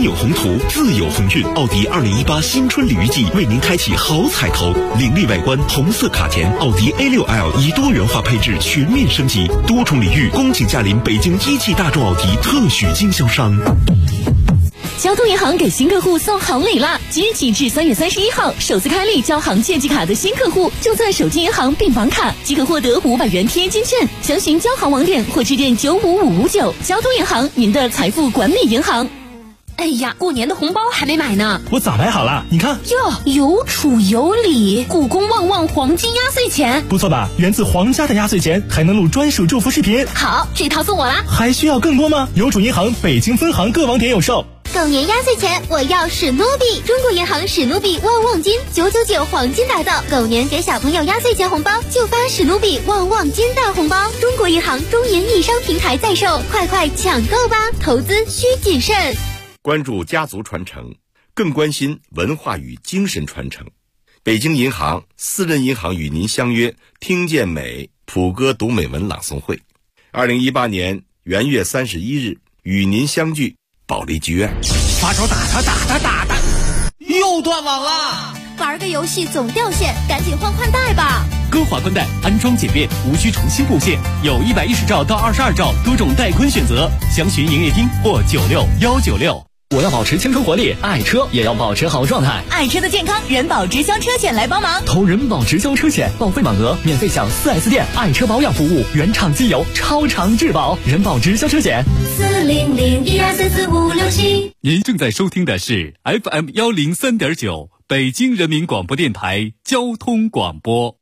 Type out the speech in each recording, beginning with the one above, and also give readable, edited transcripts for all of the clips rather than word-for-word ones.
心有宏图，自有鸿运。奥迪2018新春礼遇季为您开启好彩头，凌厉外观，红色卡钿，奥迪 A6L 以多元化配置全面升级，多重礼遇，恭请驾临北京一汽大众奥迪特许经销商。 交通银行给新客户送好礼啦！即日起至3月31号，首次开立交行借记卡的新客户，注册手机银行并绑卡即可获得500元贴金券。详询交行网点或致电95559。交通银行，您的财富管理银行。 哎呀，过年的红包还没买呢， 我早买好了，你看。 哟，有储有礼，故宫旺旺黄金压岁钱， 不错吧？源自皇家的压岁钱，还能录专属祝福视频。 好，这套送我啦。 还需要更多吗？邮储银行北京分行各网点有售。 狗年压岁钱，我要史努比！中国银行史努比旺旺金999黄金打造，狗年给小朋友压岁钱红包就发史努比旺旺金大红包。中国银行中银易商平台在售，快快抢购吧！投资需谨慎。 关注家族传承，更关心文化与精神传承。北京银行私人银行与您相约听见美普歌读美文朗诵会，2018年元月31日与您相聚保利剧院。 发手打他，又断网了！ 玩个游戏总掉线，赶紧换宽带吧。 歌华宽带安装简便，无需重新布线，有110兆到22兆多种带宽选择，详询营业厅或96196。 我要保持青春活力，爱车也要保持好状态。 爱车的健康，人保直销车险来帮忙。 投人保直销车险，报废满额免费享 4S 店爱车保养服务，原厂机油，超长质保。人保直销车险 40012444567。 您正在收听的是 FM 103.9北京人民广播电台交通广播。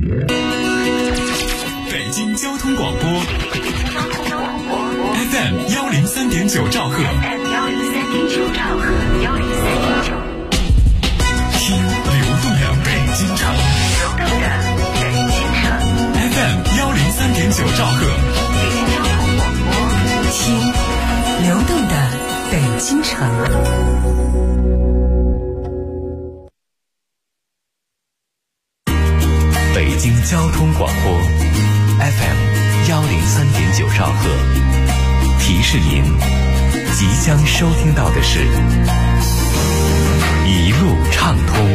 北京交通广播 FM 103.9兆赫。听流动的北京城，FM 103.9兆赫， 听流动的北京城。 北京交通广播 FM 103.9兆赫，提示您即将收听到的是一路畅通。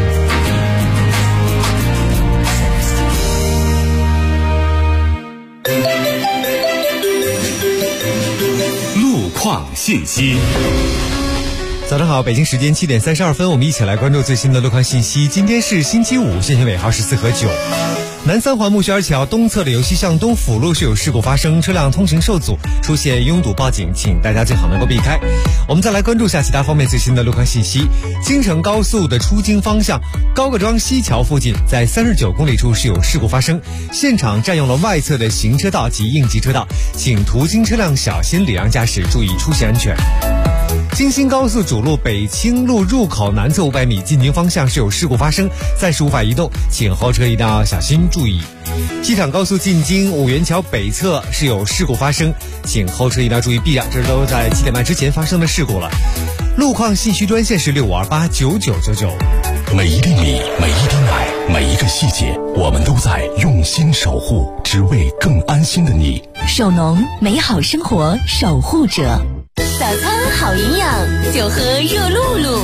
路况信息。 早上好，北京时间7点32分，我们一起来关注最新的路况信息。今天是星期五，限行尾号是4和9。南三环木樨桥东侧的由西向东辅路是有事故发生，车辆通行受阻，出现拥堵报警，请大家最好能够避开。我们再来关注下其他方面最新的路况信息。京承高速的出京方向高各庄西桥附近，在39公里处是有事故发生，现场占用了外侧的行车道及应急车道，请途经车辆小心礼让驾驶，注意出行安全。京新高速主路北清路入口南侧500米进京方向是有事故发生，暂时无法移动，请后车一定要小心注意。机场高速进京五元桥北侧是有事故发生，请后车一定要注意避让，这都在7点半之前发生的事故了。路况信息专线是65289999。 每一粒米，每一滴奶，每一个细节，我们都在用心守护，只为更安心的你。 手农，美好生活守护者。早餐好营养，就喝热露露。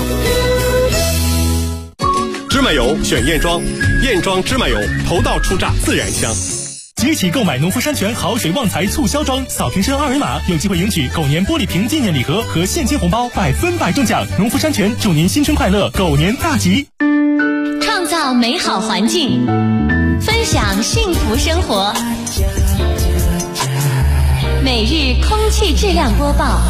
芝麻油选燕庄，燕庄芝麻油头道出榨自然香。 即日起购买农夫山泉好水旺财促销装，扫瓶身2维码，有机会赢取狗年玻璃瓶纪念礼盒和现金红包，100%中奖。农夫山泉祝您新春快乐，狗年大吉！ 创造美好环境，分享幸福生活。每日空气质量播报。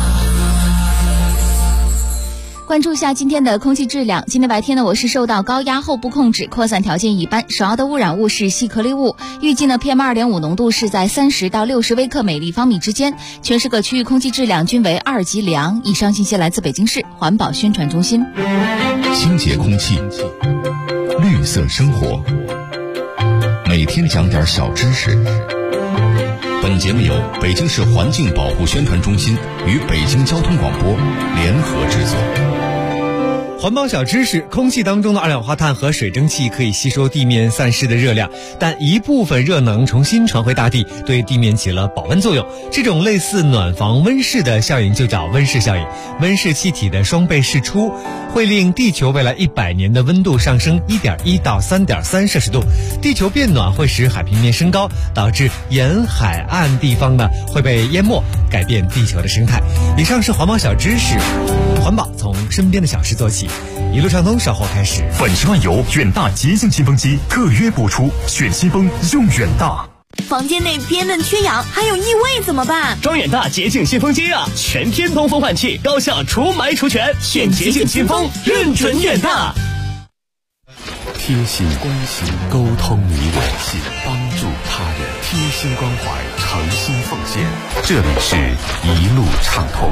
关注一下今天的空气质量。今天白天呢，我市受到高压后部控制，扩散条件一般，首要的污染物是细颗粒物。预计呢 PM2.5 浓度是在30到60微克每立方米之间，全市各区域空气质量均为2级良。以上信息来自北京市环保宣传中心。 清洁空气，绿色生活，每天讲点小知识。本节目由北京市环境保护宣传中心与北京交通广播联合制作。 环保小知识：空气当中的二氧化碳和水蒸气可以吸收地面散失的热量，但一部分热能重新传回大地，对地面起了保温作用。这种类似暖房温室的效应就叫温室效应。温室气体的双倍释出会令地球未来100年的温度上升1.1到3.3摄氏度。地球变暖会使海平面升高，导致沿海岸地方呢会被淹没，改变地球的生态。以上是环保小知识，环保从身边的小事做起。一路畅通，稍后开始。 本时漫游远大洁净新风机特约播出，选新风用远大。 房间内憋闷缺氧还有异味怎么办？ 装远大洁净新风机啊，全天通风换气，高效除霾除醛，选洁净新风，认准远大。 贴心关心，沟通你我心，帮助他人，贴心关怀，诚心奉献。这里是一路畅通。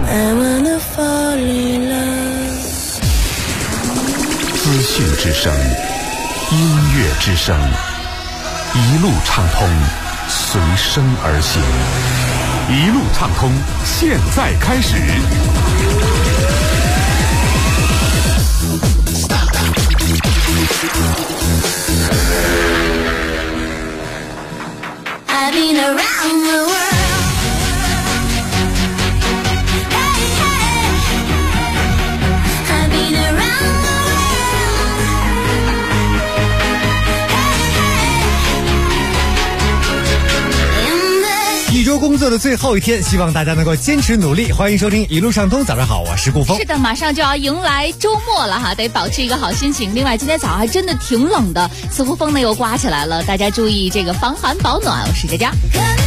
资讯之声，音乐之声，一路畅通，随声而行。一路畅通，现在开始。 I've been around the world. Hey, hey. I've been around the world. Hey, hey. In the 一周工作的最后一天，希望大家能够坚持努力。欢迎收听一路畅通，早上好，我是顾峰。 是的，马上就要迎来周末了哈，得保持一个好心情。另外，今天早上还真的挺冷的，似乎风呢又刮起来了，大家注意这个防寒保暖。我是佳佳。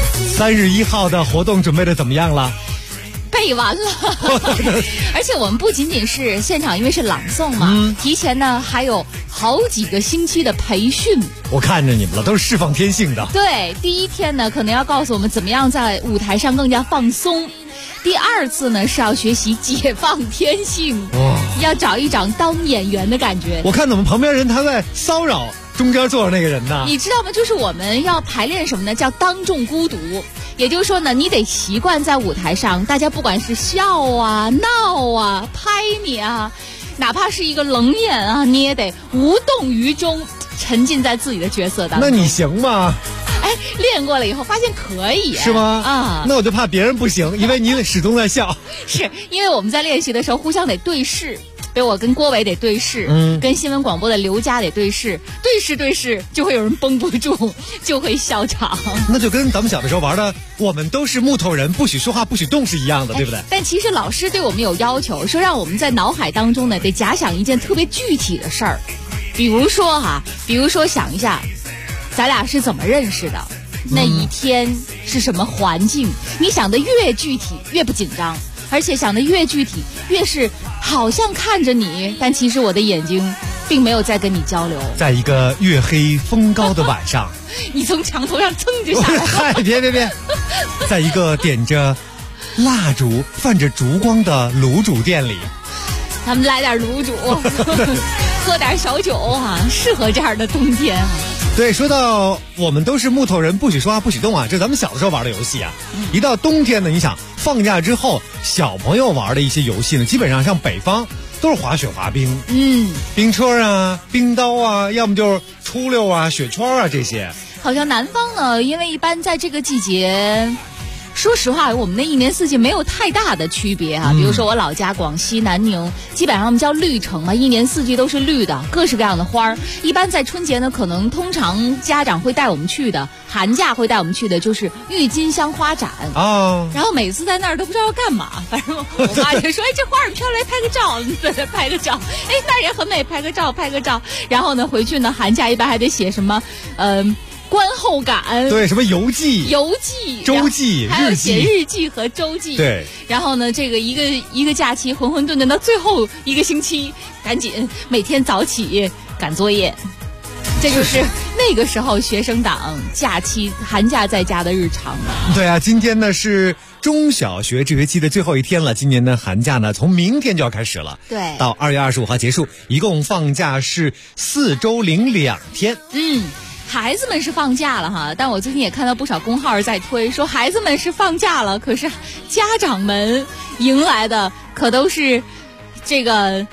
3日1号的活动准备的怎么样了？ 背完了，而且我们不仅仅是现场，因为是朗诵嘛，提前呢还有好几个星期的培训。 我看着你们了，都是释放天性的。 对，第一天呢可能要告诉我们怎么样在舞台上更加放松，第二次呢是要学习解放天性，要找一找当演员的感觉。 我看我们旁边人他在骚扰中间坐着那个人呢， 你知道吗？就是我们要排练什么呢？叫当众孤独。也就是说呢，你得习惯在舞台上，大家不管是笑啊、闹啊、拍你啊，哪怕是一个冷眼啊，你也得无动于衷，沉浸在自己的角色当中。 那你行吗？ 哎，练过了以后发现可以， 是吗？ 啊， 那我就怕别人不行，因为你始终在笑。 是因为我们在练习的时候互相得对视。比如我跟郭伟得对视，跟新闻广播的刘佳得对视，对视，就会有人绷不住，就会笑场。 那就跟咱们小的时候玩的我们都是木头人，不许说话不许动是一样的，对不对？ 但其实老师对我们有要求，说让我们在脑海当中呢得假想一件特别具体的事儿，比如说想一下咱俩是怎么认识的，那一天是什么环境，你想的越具体越不紧张，而且想的越具体越是好像看着你，但其实我的眼睛并没有在跟你交流。 在一个月黑风高的晚上你从墙头上蹭就下来了。 嗨，别在一个点着蜡烛泛着烛光的卤煮店里， 他们来点卤煮喝点小酒啊，适合这样的冬天啊。 对，说到我们都是木头人，不许说话不许动啊，这咱们小的时候玩的游戏啊。一到冬天呢，你想放假之后小朋友玩的一些游戏呢，基本上像北方都是滑雪滑冰，冰车啊、冰刀啊，要么就是出溜啊、雪圈啊这些。 好像南方呢，因为一般在这个季节，说实话，我们的一年四季没有太大的区别啊。比如说我老家广西南宁，基本上我们叫绿城嘛，一年四季都是绿的，各式各样的花儿。一般在春节呢，通常家长会带我们去的，寒假会带我们去的就是郁金香花展啊。 然后每次在那儿都不知道要干嘛，反正我妈就说：“哎，这花很漂亮，来拍个照，在这拍个照。哎，那儿也很美，拍个照。”然后呢，回去呢，寒假一般还得写什么，观后感， 对，什么游记、周记、 还有写日记和周记。 对， 然后呢，这个一个假期浑浑沌沌到最后一个星期，赶紧每天早起赶作业。这就是那个时候学生党假期寒假在家的日常了。 对啊，今天呢是中小学这学期的最后一天了。今年的寒假呢，从明天就要开始了， 对， 到2月25号结束，一共放假是4周零2天。 孩子们是放假了哈，但我最近也看到不少公号在推说孩子们是放假了，可是家长们迎来的可都是这个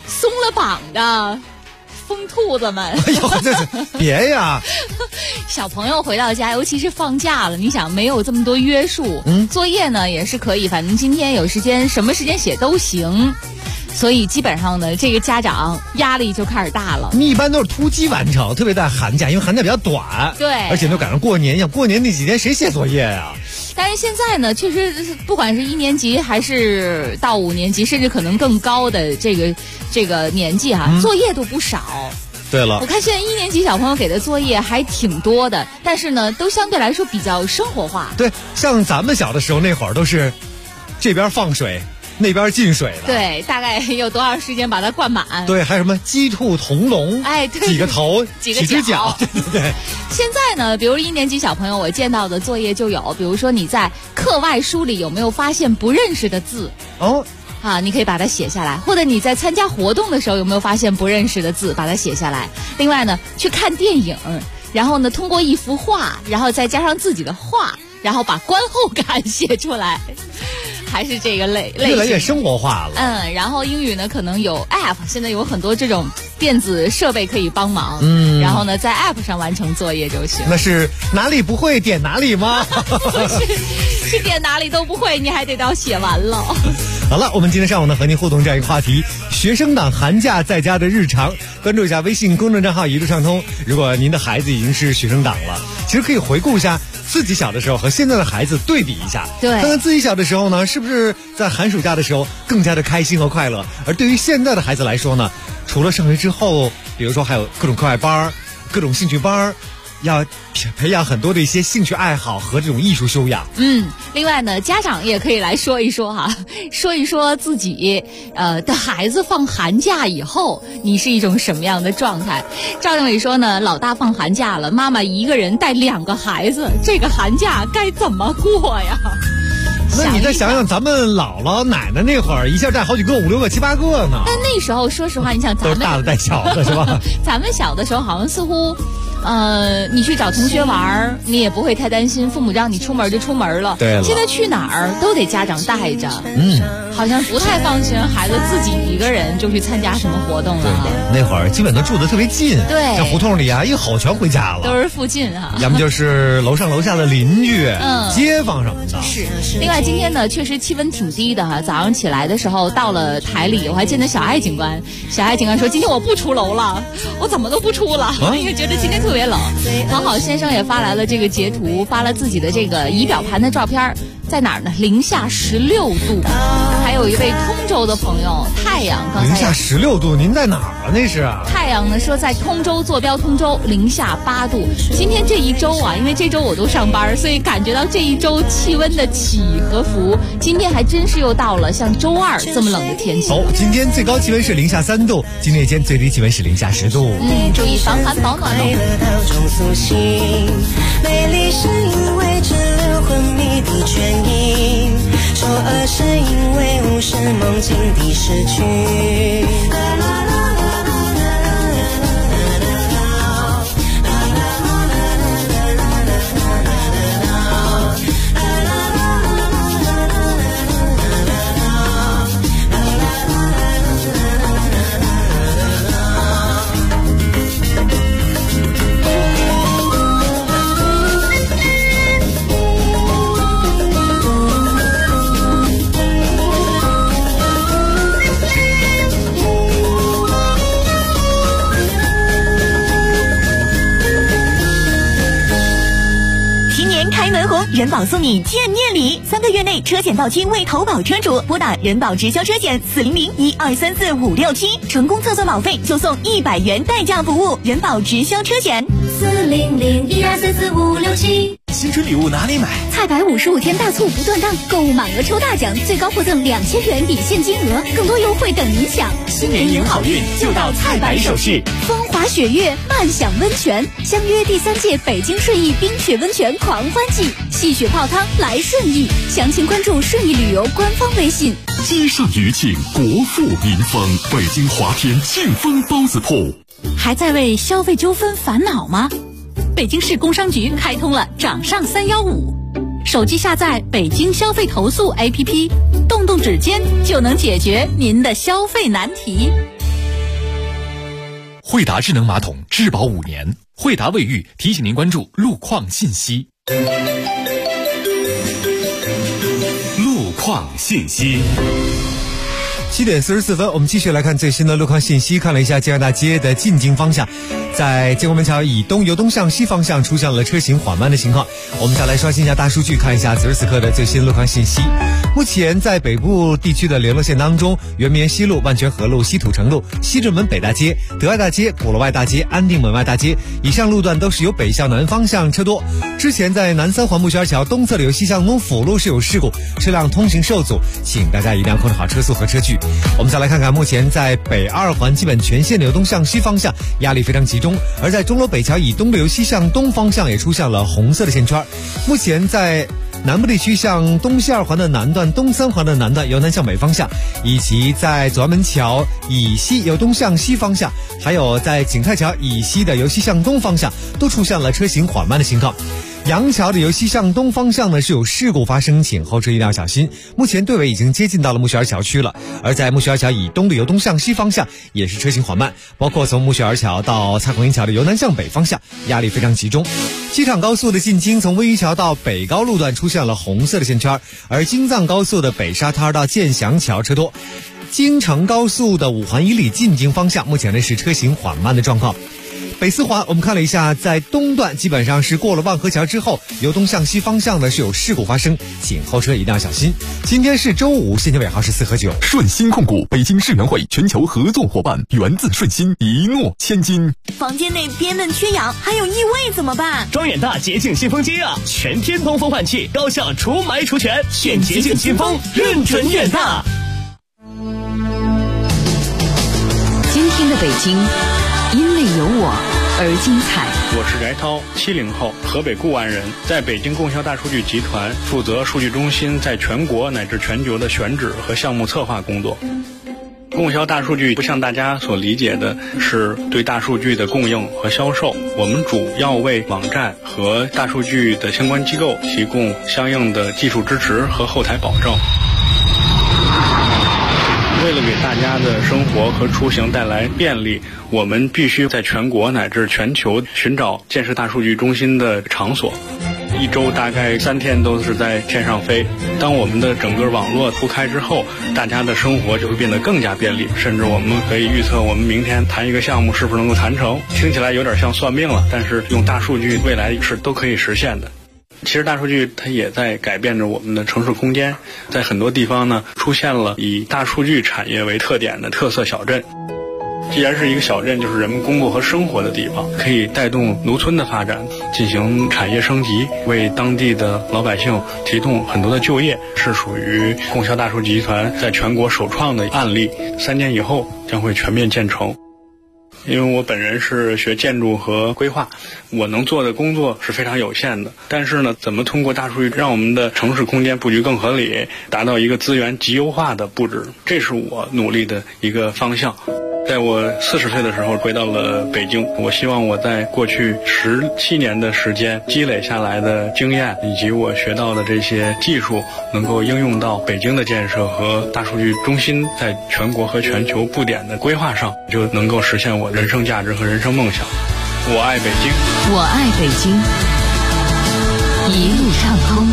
松了绑的疯兔子们。 哎呦，这是别呀！ 小朋友回到家，尤其是放假了，你想没有这么多约束，作业呢也是可以，反正今天有时间，什么时间写都行。所以基本上呢，这个家长压力就开始大了。 你一般都是突击完成，特别在寒假，因为寒假比较短， 对， 而且都赶上过年，像过年那几天谁写作业呀？ 但是现在呢，确实不管是1年级还是到5年级，甚至可能更高的这个年纪哈，作业都不少。 对了， 我看现在1年级小朋友给的作业还挺多的，但是呢，都相对来说比较生活化。 对，像咱们小的时候那会儿都是这边放水，那边进水的。 对，大概有多长时间把它灌满？ 对，还有什么鸡兔同笼？哎， 对， 几个头， 几只脚。对对对。 现在呢，比如1年级小朋友，我见到的作业就有，比如说你在课外书里有没有发现不认识的字？ 哦。 啊，你可以把它写下来，或者你在参加活动的时候有没有发现不认识的字，把它写下来。另外呢，去看电影，然后呢，通过一幅画，然后再加上自己的话，然后把观后感写出来，还是这个类越来越生活化了。 然后英语呢，可能有 App， 现在有很多这种电子设备可以帮忙。然后呢，在 App 上完成作业就行。 那是哪里不会点哪里吗？ 是点哪里都不会，你还得要写完了。 好了，我们今天上午呢和您互动这样一个话题：学生党寒假在家的日常。关注一下微信公众账号一路畅通。如果您的孩子已经是学生党了，其实可以回顾一下自己小的时候和现在的孩子对比一下， 对， 看看自己小的时候呢，是不是在寒暑假的时候更加的开心和快乐。而对于现在的孩子来说呢，除了上学之后，比如说还有各种课外班、各种兴趣班，要培养很多的一些兴趣爱好和这种艺术修养。 另外呢，家长也可以来说一说哈，说一说自己的孩子放寒假以后，你是一种什么样的状态？赵经理说呢，老大放寒假了，妈妈一个人带2个孩子，这个寒假该怎么过呀？ 那你再想想，咱们姥姥奶奶那会儿，一下带好几个、5、6个、7、8个呢。 但那时候，说实话，你想咱们都是大的带小的，是吧？ 咱们小的时候，好像似乎，你去找同学玩，你也不会太担心，父母让你出门就出门了。 对了， 现在去哪儿都得家长带着。好像不太放心孩子自己一个人就去参加什么活动了。 那会儿基本都住得特别近， 对， 在胡同里啊，一吼全回家了， 都是附近哈。 要么就是楼上楼下的邻居、街坊什么的。 是。另外今天呢，确实气温挺低的哈。早上起来的时候到了台里，我还见到小爱警官。小爱警官说：“今天我不出楼了，我怎么都不出了，因为觉得今天特别冷。”王好先生也发来了这个截图，发了自己的这个仪表盘的照片。在哪儿呢？零下16度。还有一位通州的朋友，太阳刚才零下16度，您在哪儿啊？那是太阳呢，说在通州，坐标通州，零下8度。今天这一周啊，因为这周我都上班，所以感觉到这一周气温的起和伏。今天还真是又到了像周2这么冷的天气。 今天最高气温是零下3度，今天夜间最低气温是零下10度。 注意防寒保暖哦。 美丽是因为滞留昏迷的倦意，丑恶是因为无视梦境的失去。 人保送你见面礼，3个月内车险到期未投保车主，拨打人保直销车险400-1234-567，成功测算保费就送100元代驾服务。人保直销车险 400-1234-567。 新春礼物哪里买？ 菜百55天大促不断档，购物满额抽大奖，最高获赠2000元抵现金额，更多优惠等您享。 新年迎好运就到菜百首饰。 风华雪月，漫享温泉，相约第3届北京顺义冰雪温泉狂欢季，戏雪泡汤来顺义，详情关注顺义旅游官方微信。 街上余庆，国富民丰，北京华天庆丰包子铺。 还在为消费纠纷烦恼吗？北京市工商局开通了掌上315，手机下载北京消费投诉 APP， 动动指尖就能解决您的消费难题。 惠达智能马桶质保5年。惠达卫浴提醒您关注路况信息。 路况信息。 7点44分，我们继续来看最新的路况信息。看了一下建安大街的进京方向，在建国门桥以东由东向西方向出现了车行缓慢的情况。我们再来刷新一下大数据，看一下此时此刻的最新路况信息。目前在北部地区的联络线当中，圆明园西路、万泉河路、西土城路、西直门北大街、德爱大街、鼓楼外大街、安定门外大街以上路段都是由北向南方向车多。之前在南三环木樨桥东侧的由西向东辅路是有事故，车辆通行受阻，请大家一定要控制好车速和车距。我们再来看看，目前在北2环基本全线的由东向西方向压力非常集中，而在钟楼北桥以东的由西向东方向也出现了红色的线圈。目前在南部地区向东西2环的南段、东3环的南段由南向北方向，以及在左安门桥以西由东向西方向，还有在景泰桥以西的由西向东方向都出现了车行缓慢的情况。杨桥的由西向东方向呢是有事故发生，请后车一定要小心。目前队尾已经接近到了木樨桥区了，而在木樨桥以东的由东向西方向也是车行缓慢，包括从木樨桥到蔡孔营桥的由南向北方向压力非常集中。机场高速的进京从威鱼桥到北高路段出现了红色的线圈，而京藏高速的北沙滩到建祥桥车多。京承高速的5环以里进京方向目前呢是车行缓慢的状况。北4环我们看了一下，在东段基本上是过了万河桥之后，由东向西方向呢是有事故发生，请后车一定要小心。今天是周五，现金尾号是4和9。 顺鑫控股北京世园会全球合作伙伴，源自顺鑫，一诺千金。 房间内憋闷缺氧，还有异味怎么办？ 装远大洁净新风机啊，全天通风换气，高效除霾除醛，选洁净新风，认准远大。 今天的北京因为有我而精彩。 我是翟涛，70后，河北固安人，在北京供销大数据集团负责数据中心在全国乃至全球的选址和项目策划工作。供销大数据不像大家所理解的是对大数据的供应和销售，我们主要为网站和大数据的相关机构提供相应的技术支持和后台保证。为了给大家的生活和出行带来便利，我们必须在全国乃至全球寻找建设大数据中心的场所。一周大概3天都是在天上飞。当我们的整个网络铺开之后，大家的生活就会变得更加便利，甚至我们可以预测我们明天谈一个项目是否能够谈成。听起来有点像算命了，但是用大数据未来是都可以实现的。其实大数据它也在改变着我们的城市空间，在很多地方呢出现了以大数据产业为特点的特色小镇。既然是一个小镇，就是人们工作和生活的地方，可以带动农村的发展，进行产业升级，为当地的老百姓提供很多的就业，是属于供销大数据集团在全国首创的案例。3年以后将会全面建成。因为我本人是学建筑和规划，我能做的工作是非常有限的。但是呢，怎么通过大数据让我们的城市空间布局更合理，达到一个资源极优化的布置，这是我努力的一个方向。在我40岁的时候回到了北京，我希望我在过去17年的时间积累下来的经验以及我学到的这些技术能够应用到北京的建设和大数据中心在全国和全球布点的规划上，就能够实现我人生价值和人生梦想。我爱北京， 我爱北京，一路畅通。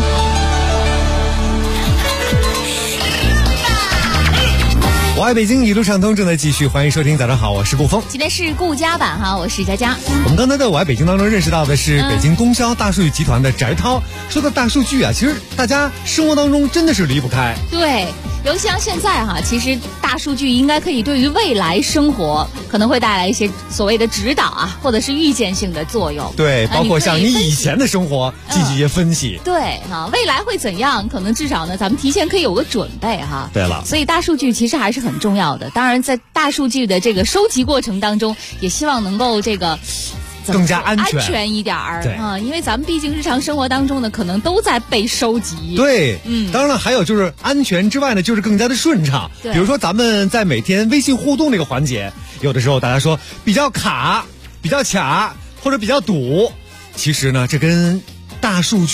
我爱北京，一路畅通正在继续，欢迎收听。早上好，我是顾峰。 今天是顾家版哈，我是佳佳。 我们刚才在我爱北京当中认识到的是北京供销大数据集团的翟涛。说到大数据啊，其实大家生活当中真的是离不开。 对，尤其像现在哈，其实大数据应该可以对于未来生活可能会带来一些所谓的指导啊，或者是预见性的作用。 对，包括像你以前的生活进行一些分析。 对哈，未来会怎样？可能至少呢，咱们提前可以有个准备哈。 对了， 所以大数据其实还是很重要的。当然，在大数据的这个收集过程当中，也希望能够这个更加安全一点儿啊，因为咱们毕竟日常生活当中呢，可能都在被收集。 对，当然了，还有就是安全之外呢，就是更加的顺畅。比如说咱们在每天微信互动这个环节，有的时候大家说比较卡、比较卡或者比较堵，其实呢，这跟大数据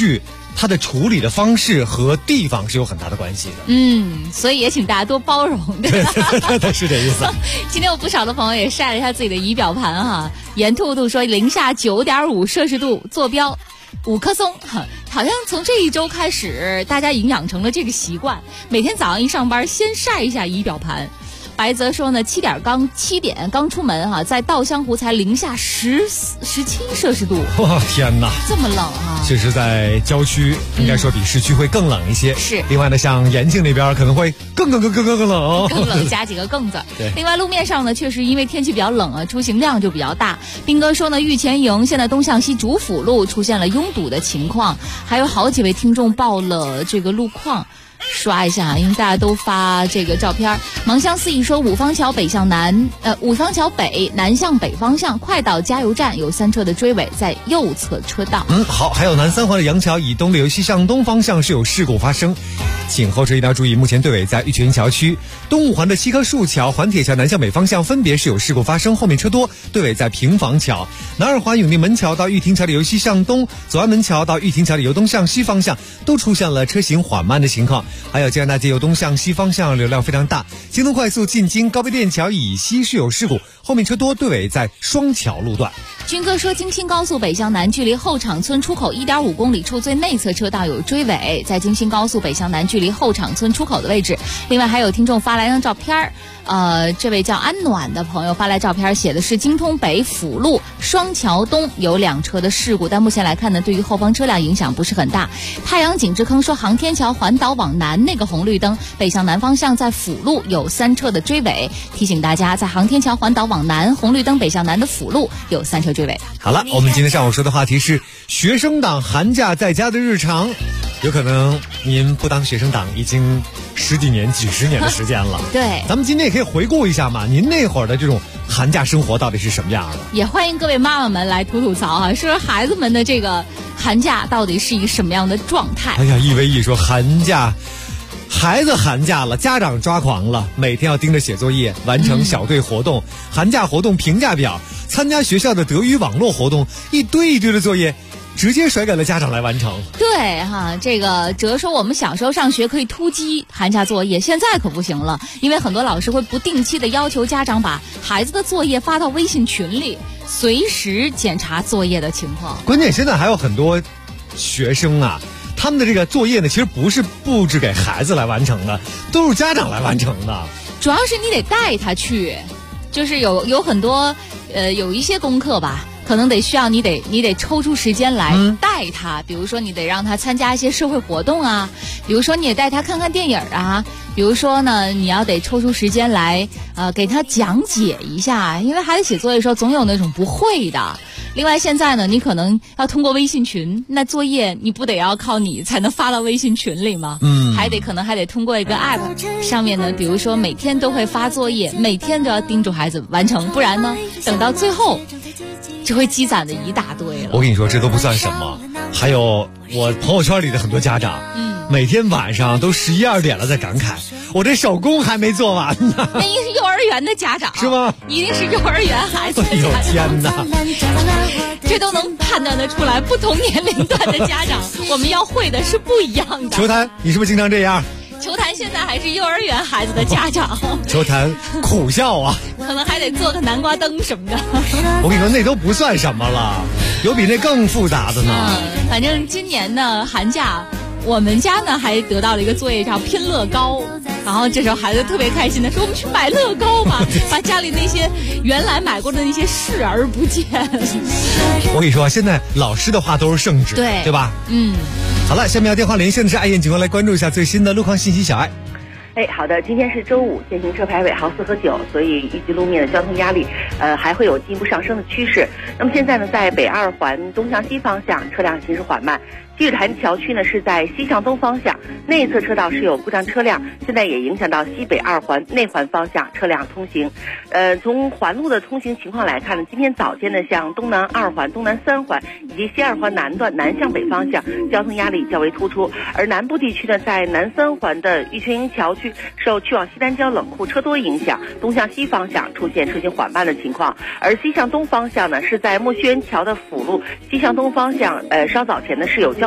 它的处理的方式和地方是有很大的关系的。 所以也请大家多包容，对吧？ 对，是这意思。 今天有不少的朋友也晒了一下自己的仪表盘哈。严兔兔说零下9.5摄氏度，坐标5棵松。好像从这一周开始，大家已经养成了这个习惯，每天早上一上班先晒一下仪表盘。白泽说呢，7点刚出门哈，在稻香湖才零下17摄氏度。 哇，天哪， 这么冷啊！ 其实，在郊区应该说比市区会更冷一些。 是。 另外呢，像延庆那边可能会更冷。更冷加几个更字。 对。 另外路面上呢，确实因为天气比较冷啊，出行量就比较大。斌哥说呢，玉泉营现在东向西主辅路出现了拥堵的情况，还有好几位听众报了这个路况。刷一下，因为大家都发这个照片。盲相四溢说，五方桥北南向北方向，快到加油站有3车的追尾，在右侧车道。 好，还有南三环的杨桥以东流西向东方向是有事故发生，请后车一定要注意。目前队尾在玉泉桥区，东五环的7棵树桥、环铁桥南向北方向分别是有事故发生，后面车多，队尾在平房桥。南二环永定门桥到玉亭桥的由西向东，左安门桥到玉亭桥的由东向西方向都出现了车行缓慢的情况。还有江南大街由东向西方向流量非常大，京东快速进京高碑店桥以西是有事故，后面车多，队尾在双桥路段。 军哥说，京新高速北向南距离后场村出口 1.5公里处最内侧车道有追尾，在京新高速北向南距离后场村出口的位置。另外还有听众发来张照片，这位叫安暖的朋友发来照片，写的是京通北辅路双桥东有2车的事故，但目前来看呢，对于后方车辆影响不是很大。太阳井之坑说，航天桥环岛往南那个红绿灯北向南方向在辅路有3车的追尾，提醒大家在航天桥环岛往南红绿灯北向南的辅路有3车追尾。 好了，我们今天上午说的话题是学生党寒假在家的日常。有可能您不当学生党已经10几年、几十年的时间了。 对， 咱们今天也可以回顾一下嘛，您那会儿的这种寒假生活到底是什么样的？也欢迎各位妈妈们来吐槽啊，说孩子们的这个寒假到底是一个什么样的状态？ 哎呀，1v1说寒假。孩子寒假了，家长抓狂了，每天要盯着写作业，完成小队活动、寒假活动评价表，参加学校的德语网络活动，一堆的作业直接甩给了家长来完成。 对哈，这个哲说我们小时候上学可以突击寒假作业，现在可不行了，因为很多老师会不定期的要求家长把孩子的作业发到微信群里，随时检查作业的情况。 关键现在还有很多学生啊，他们的这个作业呢，其实不是布置给孩子来完成的，都是家长来完成的。 主要是你得带他去，就是有很多有一些功课吧，可能需要你得抽出时间来带他，比如说你得让他参加一些社会活动啊，比如说你也带他看看电影啊，比如说呢你要得抽出时间来给他讲解一下，因为孩子写作业的时候总有那种不会的。另外现在呢，你可能要通过微信群，那作业你不得要靠你才能发到微信群里吗？可能还得通过一个 app 上面呢，比如说每天都会发作业，每天都要叮嘱孩子完成，不然呢等到最后就会积攒的一大堆了。 我跟你说这都不算什么，还有我朋友圈里的很多家长每天晚上都11、12点了在感慨，我这手工还没做完呢。 那一定是幼儿园的家长， 是吗？ 一定是幼儿园孩子的家长。 哎呦天哪， 这都能判断得出来，不同年龄段的家长我们要会的是不一样的。 球坛你是不是经常这样？ 球坛现在还是幼儿园孩子的家长， 球坛苦笑啊， 可能还得做个南瓜灯什么的。 我跟你说那都不算什么了，有比那更复杂的呢。 反正今年呢寒假我们家呢还得到了一个作业叫拼乐高，然后这时候孩子特别开心的说我们去买乐高吧，把家里那些原来买过的那些视而不见。 我跟你说现在老师的话都是圣旨，对吧？好了，下面要电话连线的是爱燕警官，来关注一下最新的路况信息。小爱， 好的，今天是周五，限行车牌尾号4和9，所以预计路面的交通压力还会有进一步上升的趋势。那么现在呢，在北2环东向西方向车辆行驶缓慢，积水潭桥区呢是在西向东方向内侧车道是有故障车辆，现在也影响到西北2环内环方向车辆通行。从环路的通行情况来看呢，今天早间呢，像东南2环、东南3环以及西2环南段南向北方向交通压力较为突出，而南部地区呢，在南3环的玉泉营桥区受去往西单交冷库车多影响，东向西方向出现车行缓慢的情况，而西向东方向呢，是在莫须园桥的辅路西向东方向稍早前呢是有交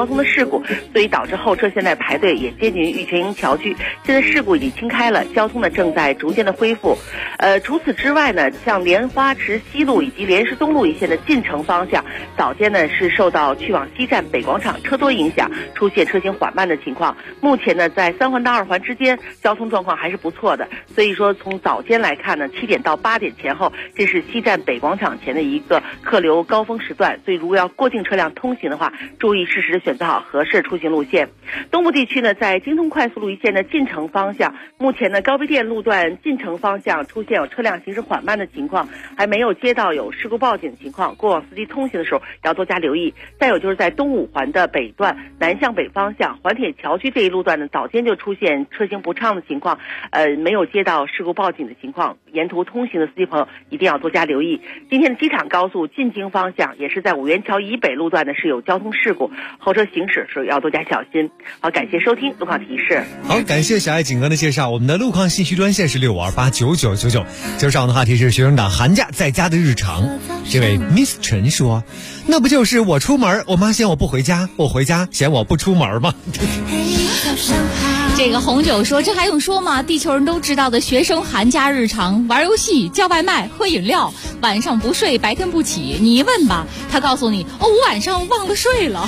交通的事故，所以导致后车现在排队也接近于玉泉营桥区。现在事故已经清开了，交通呢正在逐渐的恢复。除此之外呢，像莲花池西路以及莲石东路一线的进城方向，早间呢是受到去往西站北广场车多影响，出现车行缓慢的情况。目前呢，在3环到2环之间，交通状况还是不错的。所以说，从早间来看呢，7点到8点前后，这是西站北广场前的一个客流高峰时段。所以，如果要过境车辆通行的话，注意适时的选择好合适出行路线。东部地区呢，在京通快速路一线的进城方向，目前呢高碑店路段进城方向出现有车辆行驶缓慢的情况，还没有接到有事故报警的情况，过往司机通行的时候要多加留意。再有就是在东5环的北段南向北方向环铁桥区这一路段呢，早间就出现车行不畅的情况，没有接到事故报警的情况，沿途通行的司机朋友一定要多加留意。今天的机场高速进京方向也是在五元桥以北路段呢是有交通事故，后车行驶时要多加小心。好，感谢收听路况提示。 好，感谢小爱景哥的介绍。我们的路况信息专线是65289999。今儿上的话题是学生党寒假在家的日常。这位 Miss 陈说，那不就是我出门，我妈嫌我不回家，我回家嫌我不出门吗？ 这个红酒说，这还用说吗？地球人都知道的学生寒假日常，玩游戏、叫外卖、喝饮料，晚上不睡，白天不起。你一问吧，他告诉你，我晚上忘了睡了。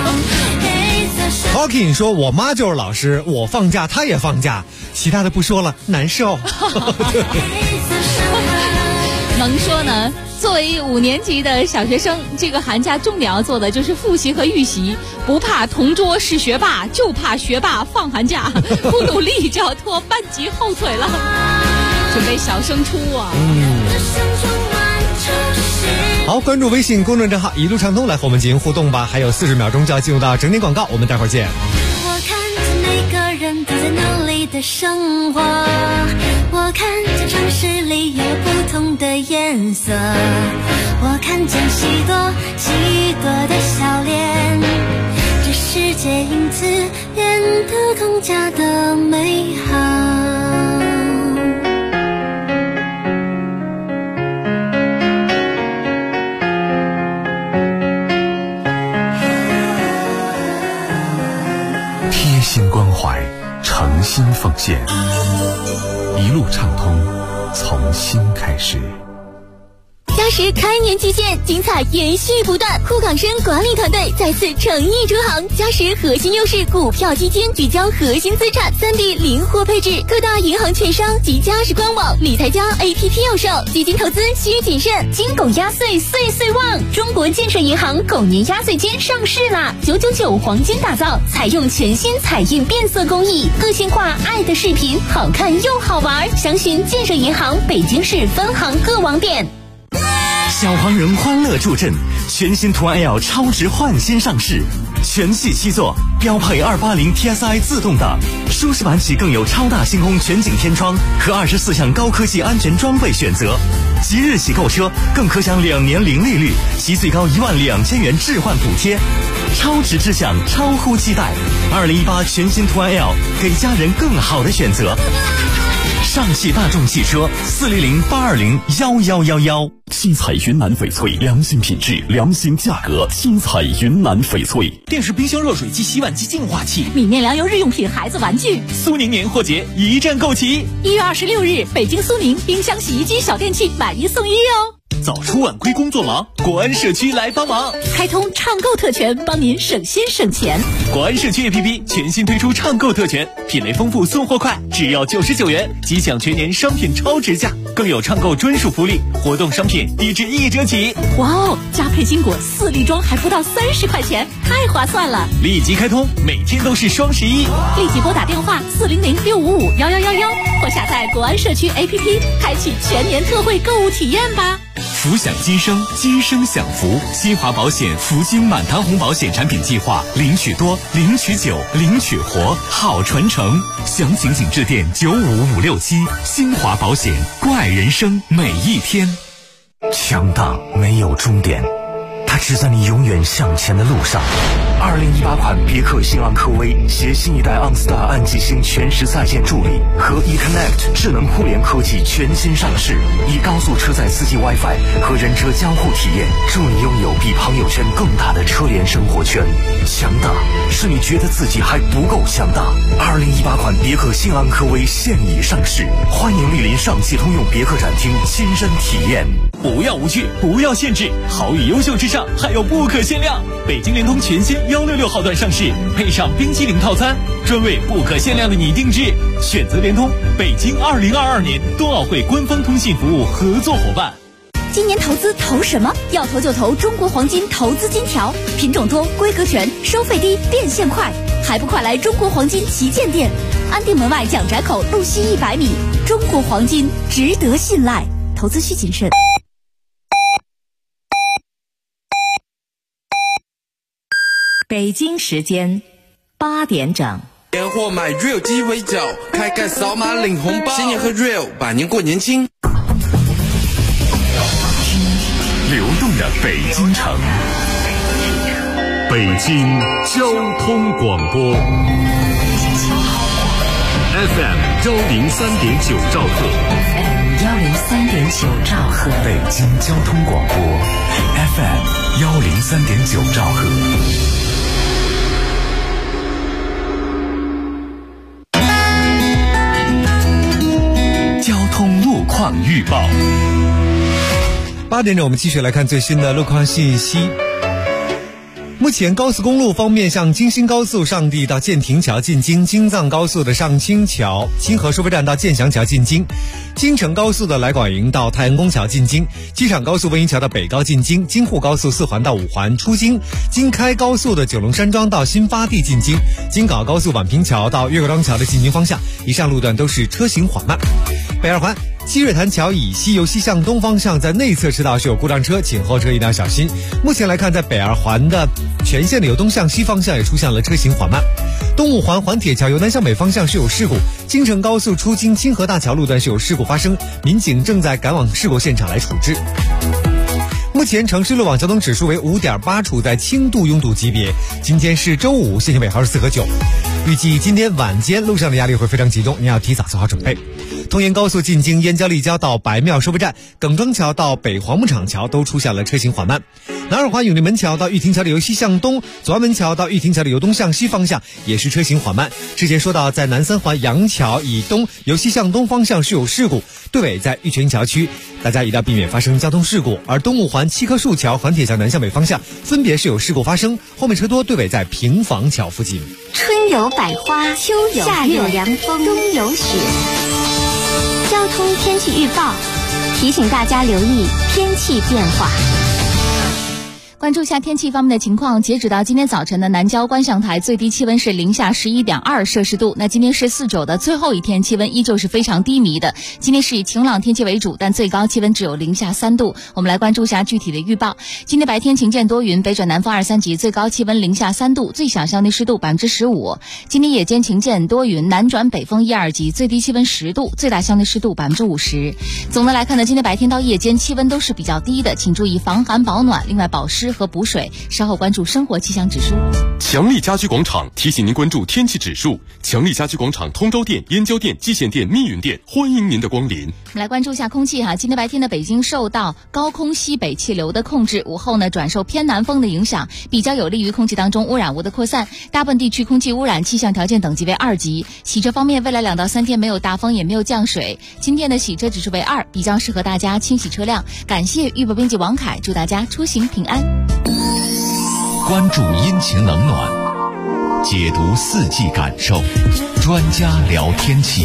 Hawking 说，我妈就是老师，我放假她也放假，其他的不说了，难受。 能说呢，作为5年级的小学生，这个寒假重点要做的就是复习和预习，不怕同桌是学霸，就怕学霸放寒假，不努力就要拖班级后腿了。准备小升初啊。 好，关注微信公众账号一路畅通，来和我们进行互动吧。还有40秒钟就要进入到整点广告，我们待会儿见。 我看见每个人都在努力的生活，我看见城市里有不同的颜色，我看见许多许多的笑脸，这世界因此变得更加的美好。 贴心关怀，诚心奉献，一路畅通，从心开始。 嘉实开年巨献，精彩延续不断。沪港深管理团队再次诚意出航，嘉实核心优势股票基金聚焦核心资产，3D 灵活配置，各大银行券商及嘉实官网、理财家 APP 有售。基金投资需谨慎，金狗压岁岁岁旺。中国建设银行狗年压岁金上市啦！999黄金打造，采用全新彩印变色工艺，个性化爱的视频，好看又好玩。详询建设银行北京市分行各网点。 小黄人欢乐助阵，全新途安 L 超值换新上市，全系7座，标配280 TSI 自动挡，舒适版起更有超大星空全景天窗和24项高科技安全装备选择。即日起购车更可享2年零利率及最高12000元置换补贴，超值之享，超乎期待。2018全新途安 L 给家人更好的选择。上汽大众汽车400-820-1111。七彩云南翡翠，良心品质，良心价格。七彩云南翡翠。 电视、冰箱、热水机、洗碗机、净化器， 米面粮油、日用品、孩子玩具。 苏宁年货节一站购齐。 1月26日，北京苏宁冰箱、洗衣机、小电器买1送1哦。 早出晚归工作忙，国安社区来帮忙， 开通畅购特权，帮您省心省钱。 国安社区 APP 全新推出畅购特权，品类丰富，送货快，只要99元即享全年商品超值价，更有畅购专属福利，活动商品低至1折起。 哇哦，加配金果4粒装还不到30块钱，太划算了！ 立即开通，每天都是双11。 立即拨打电话400-655-1111，或下载国安社区 APP， 开启全年特惠购物体验吧。 福享今生，今生享福。新华保险福金满堂红保险产品计划，领取多，领取久，领取活，好传承。详情请致电95567。新华保险，关爱人生每一天。 强大没有终点， 它只在你永远向前的路上。2018款别克新昂科威携新一代 OnStar 暗极星全时在线助理和 eConnect 智能互联科技全新上市，以高速车载司机 WiFi 和人车交互体验，助你拥有比朋友圈更大的车联生活圈。强大是你觉得自己还不够强大。2018款别克新昂科威现已上市，欢迎莅临上汽通用别克展厅亲身体验。 不要无趣，不要限制，好与优秀之上还有不可限量。北京联通全新166号段上市，配上冰淇淋套餐，专为不可限量的你定制。选择联通，北京2022年冬奥会官方通信服务合作伙伴。 今年投资投什么？要投就投中国黄金投资金条，品种多，规格全，收费低，变现快，还不快来中国黄金旗舰店，安定门外蒋宅口路西100米。中国黄金值得信赖，投资需谨慎。 北京时间8点整。 年货买 Real 鸡尾酒，开盖扫码领红包，新年喝 Real， 百年过年轻。 流动的北京城，北京交通广播 FM 103.9兆赫 103.9兆赫， 北京交通广播 FM 103.9兆赫。 交通路况预报。 8点整，我们继续来看最新的路况信息。目前高速公路方面，像京新高速上地到建亭桥进京，京藏高速的上清桥清河收费站到建祥桥进京，京承高速的来广营到太阳宫桥进京，机场高速温沂桥到北高进京，京沪高速4环到5环出京，京开高速的九龙山庄到新发地进京，京港高速宛平桥到岳各庄桥的进京方向，以上路段都是车行缓慢。北二环积水潭桥以西由西向东方向，在内侧车道是有故障车，请后车一定要小心。目前来看，在北二环的全线的由东向西方向也出现了车行缓慢。东五环环铁桥由南向北方向是有事故，京承高速出京清河大桥路段是有事故发生，民警正在赶往事故现场来处置。目前城市路网交通指数为5.8，处在轻度拥堵级别。今天是周五，限行尾号是4和9。预计今天晚间路上的压力会非常集中，您要提早做好准备。通沿高速进京燕郊立交到白庙收费站，耿庄桥到北黄木厂桥都出现了车行缓慢。南二环永利门桥到玉亭桥的由西向东，左安门桥到玉亭桥的由东向西方向也是车行缓慢。之前说到，在南三环杨桥以东由西向东方向是有事故，队尾在玉泉桥区，大家一定要避免发生交通事故。而东五环七棵树桥环铁桥南向北方向分别是有事故发生，后面车多，队尾在平房桥附近。 春有百花，秋有夏有凉风，冬有雪。交通天气预报提醒大家留意天气变化。 关注一下天气方面的情况，截止到今天早晨的南郊观象台最低气温是零下11.2摄氏度。那今天是4周的最后一天，气温依旧是非常低迷的。今天是以晴朗天气为主，但最高气温只有零下3度。我们来关注一下具体的预报。今天白天晴间多云，北转南风2、3级，最高气温零下3度，最小相对湿度15%。今天夜间晴间多云，南转北风1、2级，最低气温10度，最大相对湿度50%。总的来看呢，今天白天到夜间气温都是比较低的，请注意防寒保暖，另外保湿和补水。稍后关注生活气象指数。 强力家居广场提醒您关注天气指数。强力家居广场通州店、燕郊店、蓟县店、密云店，欢迎您的光临。 我们来关注一下空气哈，今天白天的北京受到高空西北气流的控制，午后呢转受偏南风的影响，比较有利于空气当中污染物的扩散。大部分地区空气污染气象条件等级为2级。洗车方面，未来2到3天没有大风也没有降水，今天的洗车指数为2，比较适合大家清洗车辆。感谢预报编辑王凯，祝大家出行平安。 关注阴晴冷暖，解读四季感受，专家聊天气。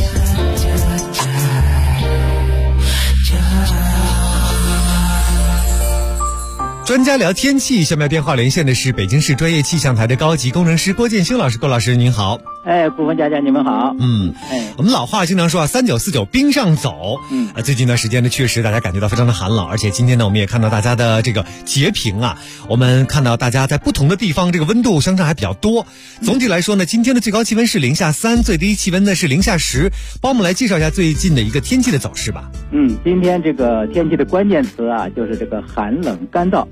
专家聊天气，下面电话连线的是北京市专业气象台的高级工程师郭建兴老师。郭老师您好。 顾峰佳佳你们好。 我们老话经常说啊，3949冰上走。最近一段时间呢，确实大家感觉到非常的寒冷，而且今天呢，我们也看到大家的这个截屏啊，我们看到大家在不同的地方这个温度相差还比较多。总体来说呢，今天的最高气温是零下3，最低气温呢是零下10。帮我们来介绍一下最近的一个天气的走势吧。 今天这个天气的关键词啊，就是这个寒冷干燥。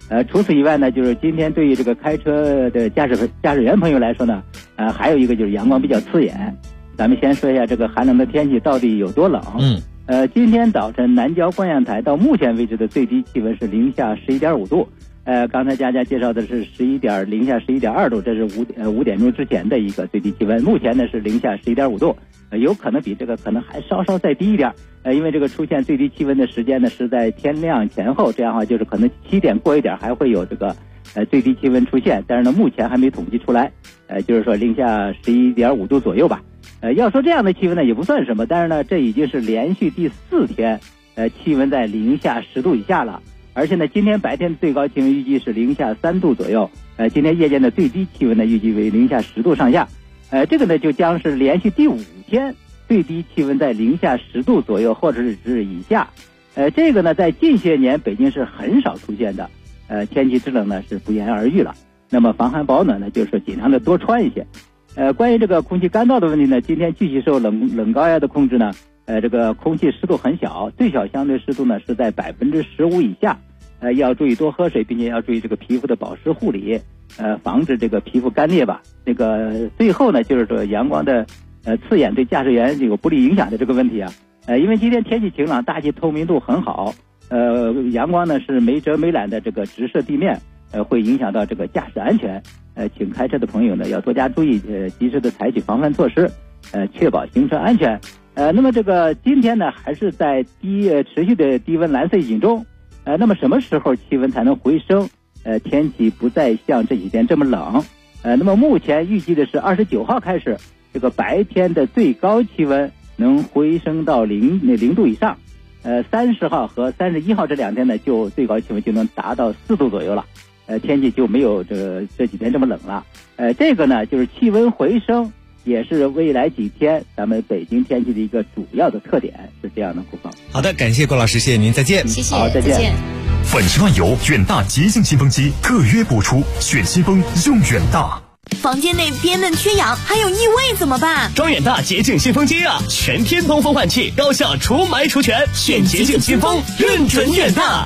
除此以外呢，就是今天对于这个开车的驾驶员朋友来说呢，还有一个就是阳光比较刺眼。咱们先说一下这个寒冷的天气到底有多冷。今天早晨南郊观阳台到目前为止的最低气温是零下11.5度。刚才佳佳介绍的是零下11.2度，这是5点钟之前的一个最低气温。目前呢是零下11.5度，有可能比这个可能还稍稍再低一点。因为这个出现最低气温的时间呢是在天亮前后，这样的话就是可能7点过一点还会有这个最低气温出现，但是呢目前还没统计出来。就是说零下11.5度左右吧。要说这样的气温呢也不算什么，但是呢这已经是连续第4天气温在零下10度以下了。而且呢今天白天的最高气温预计是零下3度左右，今天夜间的最低气温呢预计为零下10度上下。这个呢就将是连续第5天最低气温在零下10度左右或者是以下。这个呢在近些年北京是很少出现的。天气之冷呢是不言而喻了。那么防寒保暖呢就是尽量的多穿一些。关于这个空气干燥的问题呢，今天继续受冷高压的控制呢，这个空气湿度很小，最小相对湿度呢是在15%以下。要注意多喝水，并且要注意这个皮肤的保湿护理，防止这个皮肤干裂吧。这个最后呢就是说阳光的刺眼对驾驶员有不利影响的这个问题啊。因为今天天气晴朗，大气透明度很好，阳光呢是没遮没拦的这个直射地面，会影响到这个驾驶安全。请开车的朋友呢要多加注意，及时的采取防范措施，确保行车安全。那么这个今天呢还是在持续的低温蓝色预警中。那么什么时候气温才能回升？天气不再像这几天这么冷。那么目前预计的是29号开始，这个白天的最高气温能回升到0度以上。30号和31号这2天呢，就最高气温就能达到4度左右了。天气就没有这几天这么冷了。这个呢就是气温回升，也是未来几天咱们北京天气的一个主要的特点，是这样的顾方。 好的，感谢郭老师，谢谢您，再见。 谢谢， 好，再见。 粉十万油远大洁净新风机特约播出，选新风用远大。 房间内憋闷缺氧还有异味怎么办？ 装远大洁净新风机啊，全天通风换气，高效除霾除醛，选洁净新风，认准远大。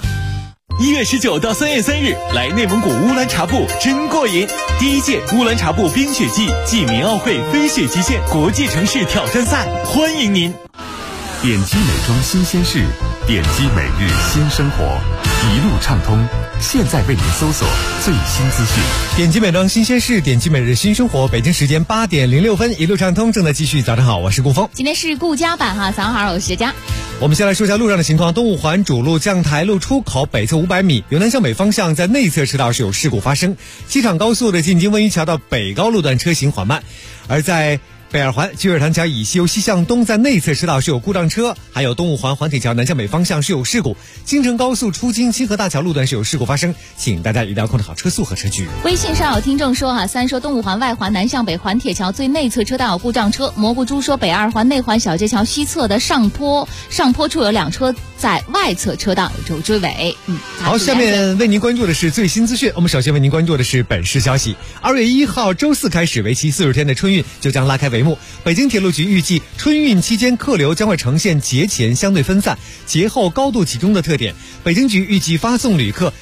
1月19到3月3日，来内蒙古乌兰察布真过瘾！第1届乌兰察布冰雪季暨民奥会飞雪极限国际城市挑战赛，欢迎您！ 点击美妆新鲜事，点击每日新生活，一路畅通。现在为您搜索最新资讯。 点击美妆新鲜事，点击每日新生活。北京时间8点06分，一路畅通正在继续。早上好，我是顾峰。 今天是顾家版哈，早上好，我是佳。 我们先来说一下路上的情况。东五环主路将台路出口北侧500米，由南向北方向在内侧车道是有事故发生。机场高速的进京温榆桥到北高路段车行缓慢，而在北二环积水潭桥以西由西向东在内侧车道是有故障车，还有东五环环铁桥南向北方向是有事故。京承高速出京清河大桥路段是有事故发生，请大家一定要控制好车速和车距。 微信上有听众说说东五环外环南向北环铁桥最内侧车道有故障车。蘑菇猪说北二环内环小街桥西侧的上坡处有2车在外侧车道有追尾。 好，下面为您关注的是最新资讯。我们首先为您关注的是本市消息。2月1号周四开始，为期40天的春运就将拉开帷幕。北京铁路局预计，春运期间客流将会呈现节前相对分散、节后高度集中的特点。北京局预计发送旅客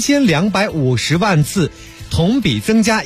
3250万次，同比增加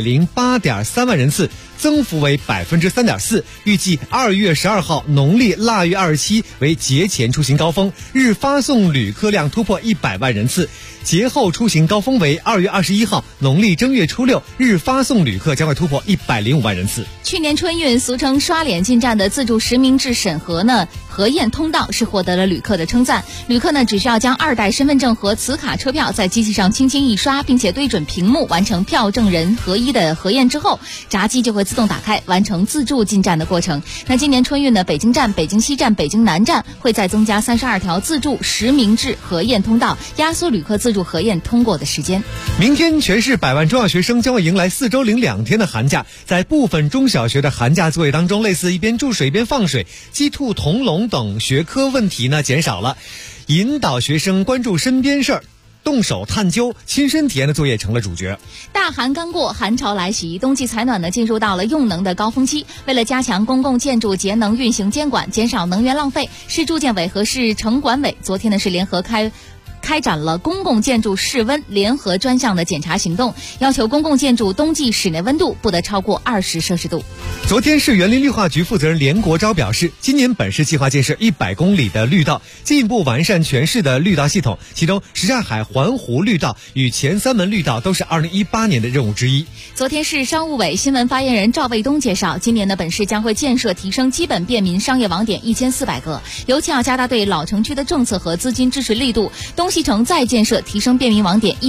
108.3万人次，增幅为3.4%。预计2月12号农历腊月27为节前出行高峰，日发送旅客量突破100万人次。节后出行高峰为2月21号农历正月初6，日发送旅客将会突破105万人次。 去年春运俗称刷脸进站的自助实名制审核核验通道是获得了旅客的称赞。旅客只需要将2代身份证和磁卡车票在机器上轻轻一刷，并且对准屏幕完成票证人合一的核验之后，闸机就会自动打开，完成自助进站的过程。今年春运北京站、北京西站、北京南站会再增加32条自助实名制核验通道，压缩旅客自助核验通过的时间。 明天全市100万中小学生将会迎来4周零2天的寒假。在部分中小学的寒假作业当中，类似一边注水一边放水、鸡兔同笼等学科问题减少了，引导学生关注身边事儿，动手探究、亲身体验的作业成了主角。 大寒刚过，寒潮来袭，冬季采暖进入到了用能的高峰期。为了加强公共建筑节能运行监管，减少能源浪费，市住建委和市城管委昨天是联合开展了公共建筑室温联合专项的检查行动，要求公共建筑冬季室内温度不得超过20摄氏度。 昨天市园林绿化局负责人连国昭表示，今年本市计划建设100公里的绿道，进一步完善全市的绿道系统，其中什刹海环湖绿道与前3门绿道都是2018年的任务之一。 昨天市商务委新闻发言人赵卫东介绍，今年的本市将会建设提升基本便民商业网点1400个，尤其要加大对老城区的政策和资金支持力度。东西城再建设提升便民网点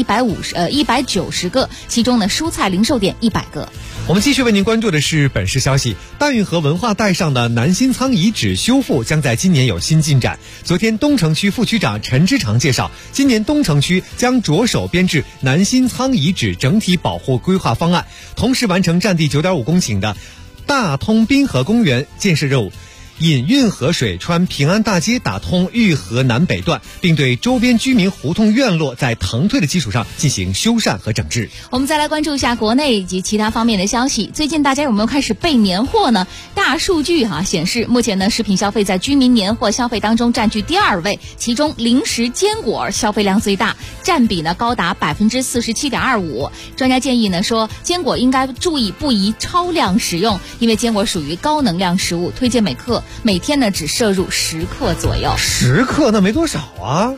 190个，其中呢蔬菜零售点100个。 我们继续为您关注的是本市消息，大运河文化带上的南新仓遗址修复将在今年有新进展。昨天东城区副区长陈之长介绍，今年东城区将着手编制南新仓遗址整体保护规划方案，同时完成占地9.5公顷的大通滨河公园建设任务，引运河水穿平安大街打通玉河南北段，并对周边居民胡同院落在腾退的基础上进行修缮和整治。 我们再来关注一下国内以及其他方面的消息。最近大家有没有开始备年货呢？大数据显示，目前呢食品消费在居民年货消费当中占据第2位，其中零食坚果消费量最大，占比呢高达47.25%。专家建议呢说，坚果应该注意不宜超量使用，因为坚果属于高能量食物，推荐每天呢只摄入10克左右。 10克那没多少啊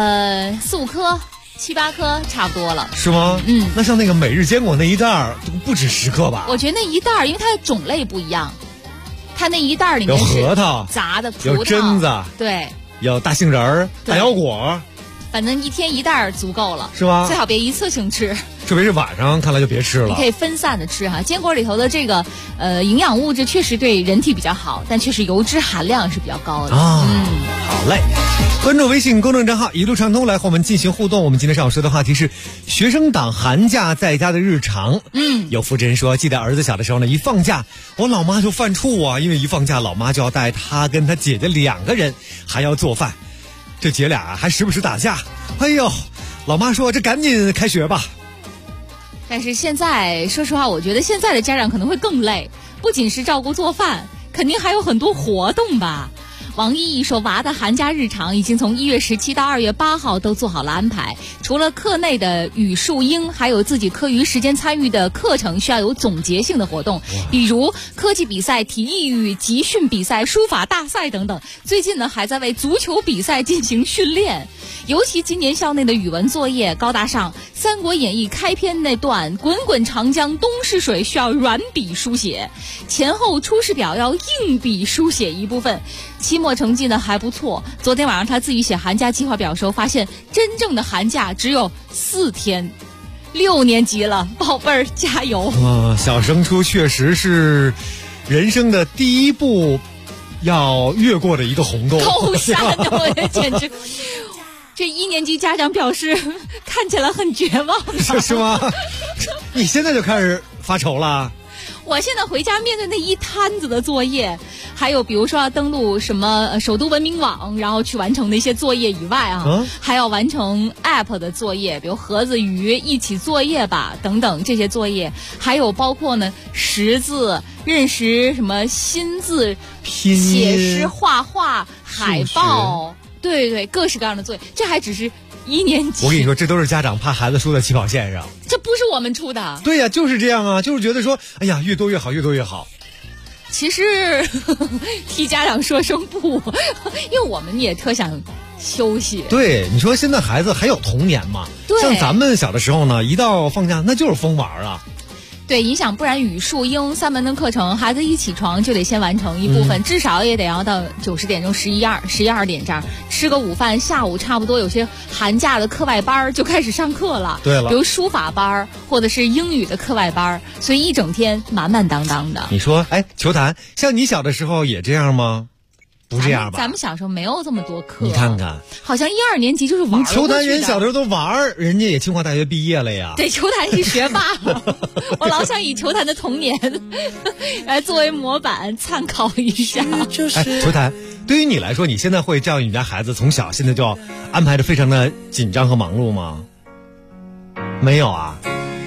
，4、5颗7、8颗差不多了， 是吗？那像那个每日坚果那一袋不止10克吧？ 我觉得那一袋因为它的种类不一样，它那一袋里面有核桃、 炸的葡萄、 有榛子， 对， 有大杏仁、大腰果， 反正一天一袋足够了， 是吧？ 最好别一次性吃， 特别是晚上，看来就别吃了。 你可以分散的吃哈。坚果里头的这个营养物质确实对人体比较好，但确实油脂含量是比较高的。 好嘞，关注微信公众账号一路畅通来和我们进行互动。我们今天上午说的话题是学生党寒假在家的日常。有负责人说，记得儿子小的时候呢，一放假我老妈就犯怵啊，因为一放假老妈就要带他跟他姐姐2个人，还要做饭，这姐俩还时不时打架。哎呦，老妈说这赶紧开学吧。 但是现在说实话，我觉得现在的家长可能会更累，不仅是照顾做饭，肯定还有很多活动吧。王依依说，娃的寒假日常已经从1月17到2月8号都做好了安排，除了课内的语数英，还有自己课余时间参与的课程需要有总结性的活动，比如科技比赛、体育集训比赛、书法大赛等等。最近呢，还在为足球比赛进行训练。尤其今年校内的语文作业高大上，《三国演义》开篇那段滚滚长江东逝水需要软笔书写，前后出师表要硬笔书写一部分。期末成绩呢还不错，昨天晚上他自己写寒假计划表的时候发现，真正的寒假只有4天。6年级了，宝贝儿加油！ 小升初确实是人生的第一步要越过的一个鸿沟。 头山的，我的简直。这1年级家长表示看起来很绝望啊。 是吗？你现在就开始发愁了？ 我现在回家面对那一摊子的作业，还有比如说要登录什么首都文明网，然后去完成那些作业以外还要完成 app 的作业，比如盒子鱼一起作业吧等等这些作业，还有包括呢识字、认识什么新字、 拼音、 写诗、画画、海报，对，各式各样的作业，这还只是1年级。 我跟你说，这都是家长怕孩子输在起跑线上， 这不是我们出的。 对呀，就是这样啊，就是觉得说，哎呀，越多越好，越多越好。 其实替家长说声不，因为我们也特想休息。 对，你说现在孩子还有童年吗？ 对， 像咱们小的时候呢，一到放假那就是疯玩啊。 对，影响，不然语数英3门的课程，孩子一起床就得先完成一部分，至少也得要到90点钟、11、2点这样吃个午饭，下午差不多有些寒假的课外班就开始上课了。 对了， 比如书法班或者是英语的课外班，所以一整天满满当当的。 你说，球坛，像你小的时候也这样吗？不这样吧？ 咱们小时候没有这么多课。 你看看， 好像1、2年级就是玩儿。 球坛人小的时候都玩，人家也清华大学毕业了呀。 对，球坛是学霸。我老想以球坛的童年来作为模板参考一下。 球坛，对于你来说，你现在会教育你家孩子从小现在就要安排的非常的紧张和忙碌吗？没有啊。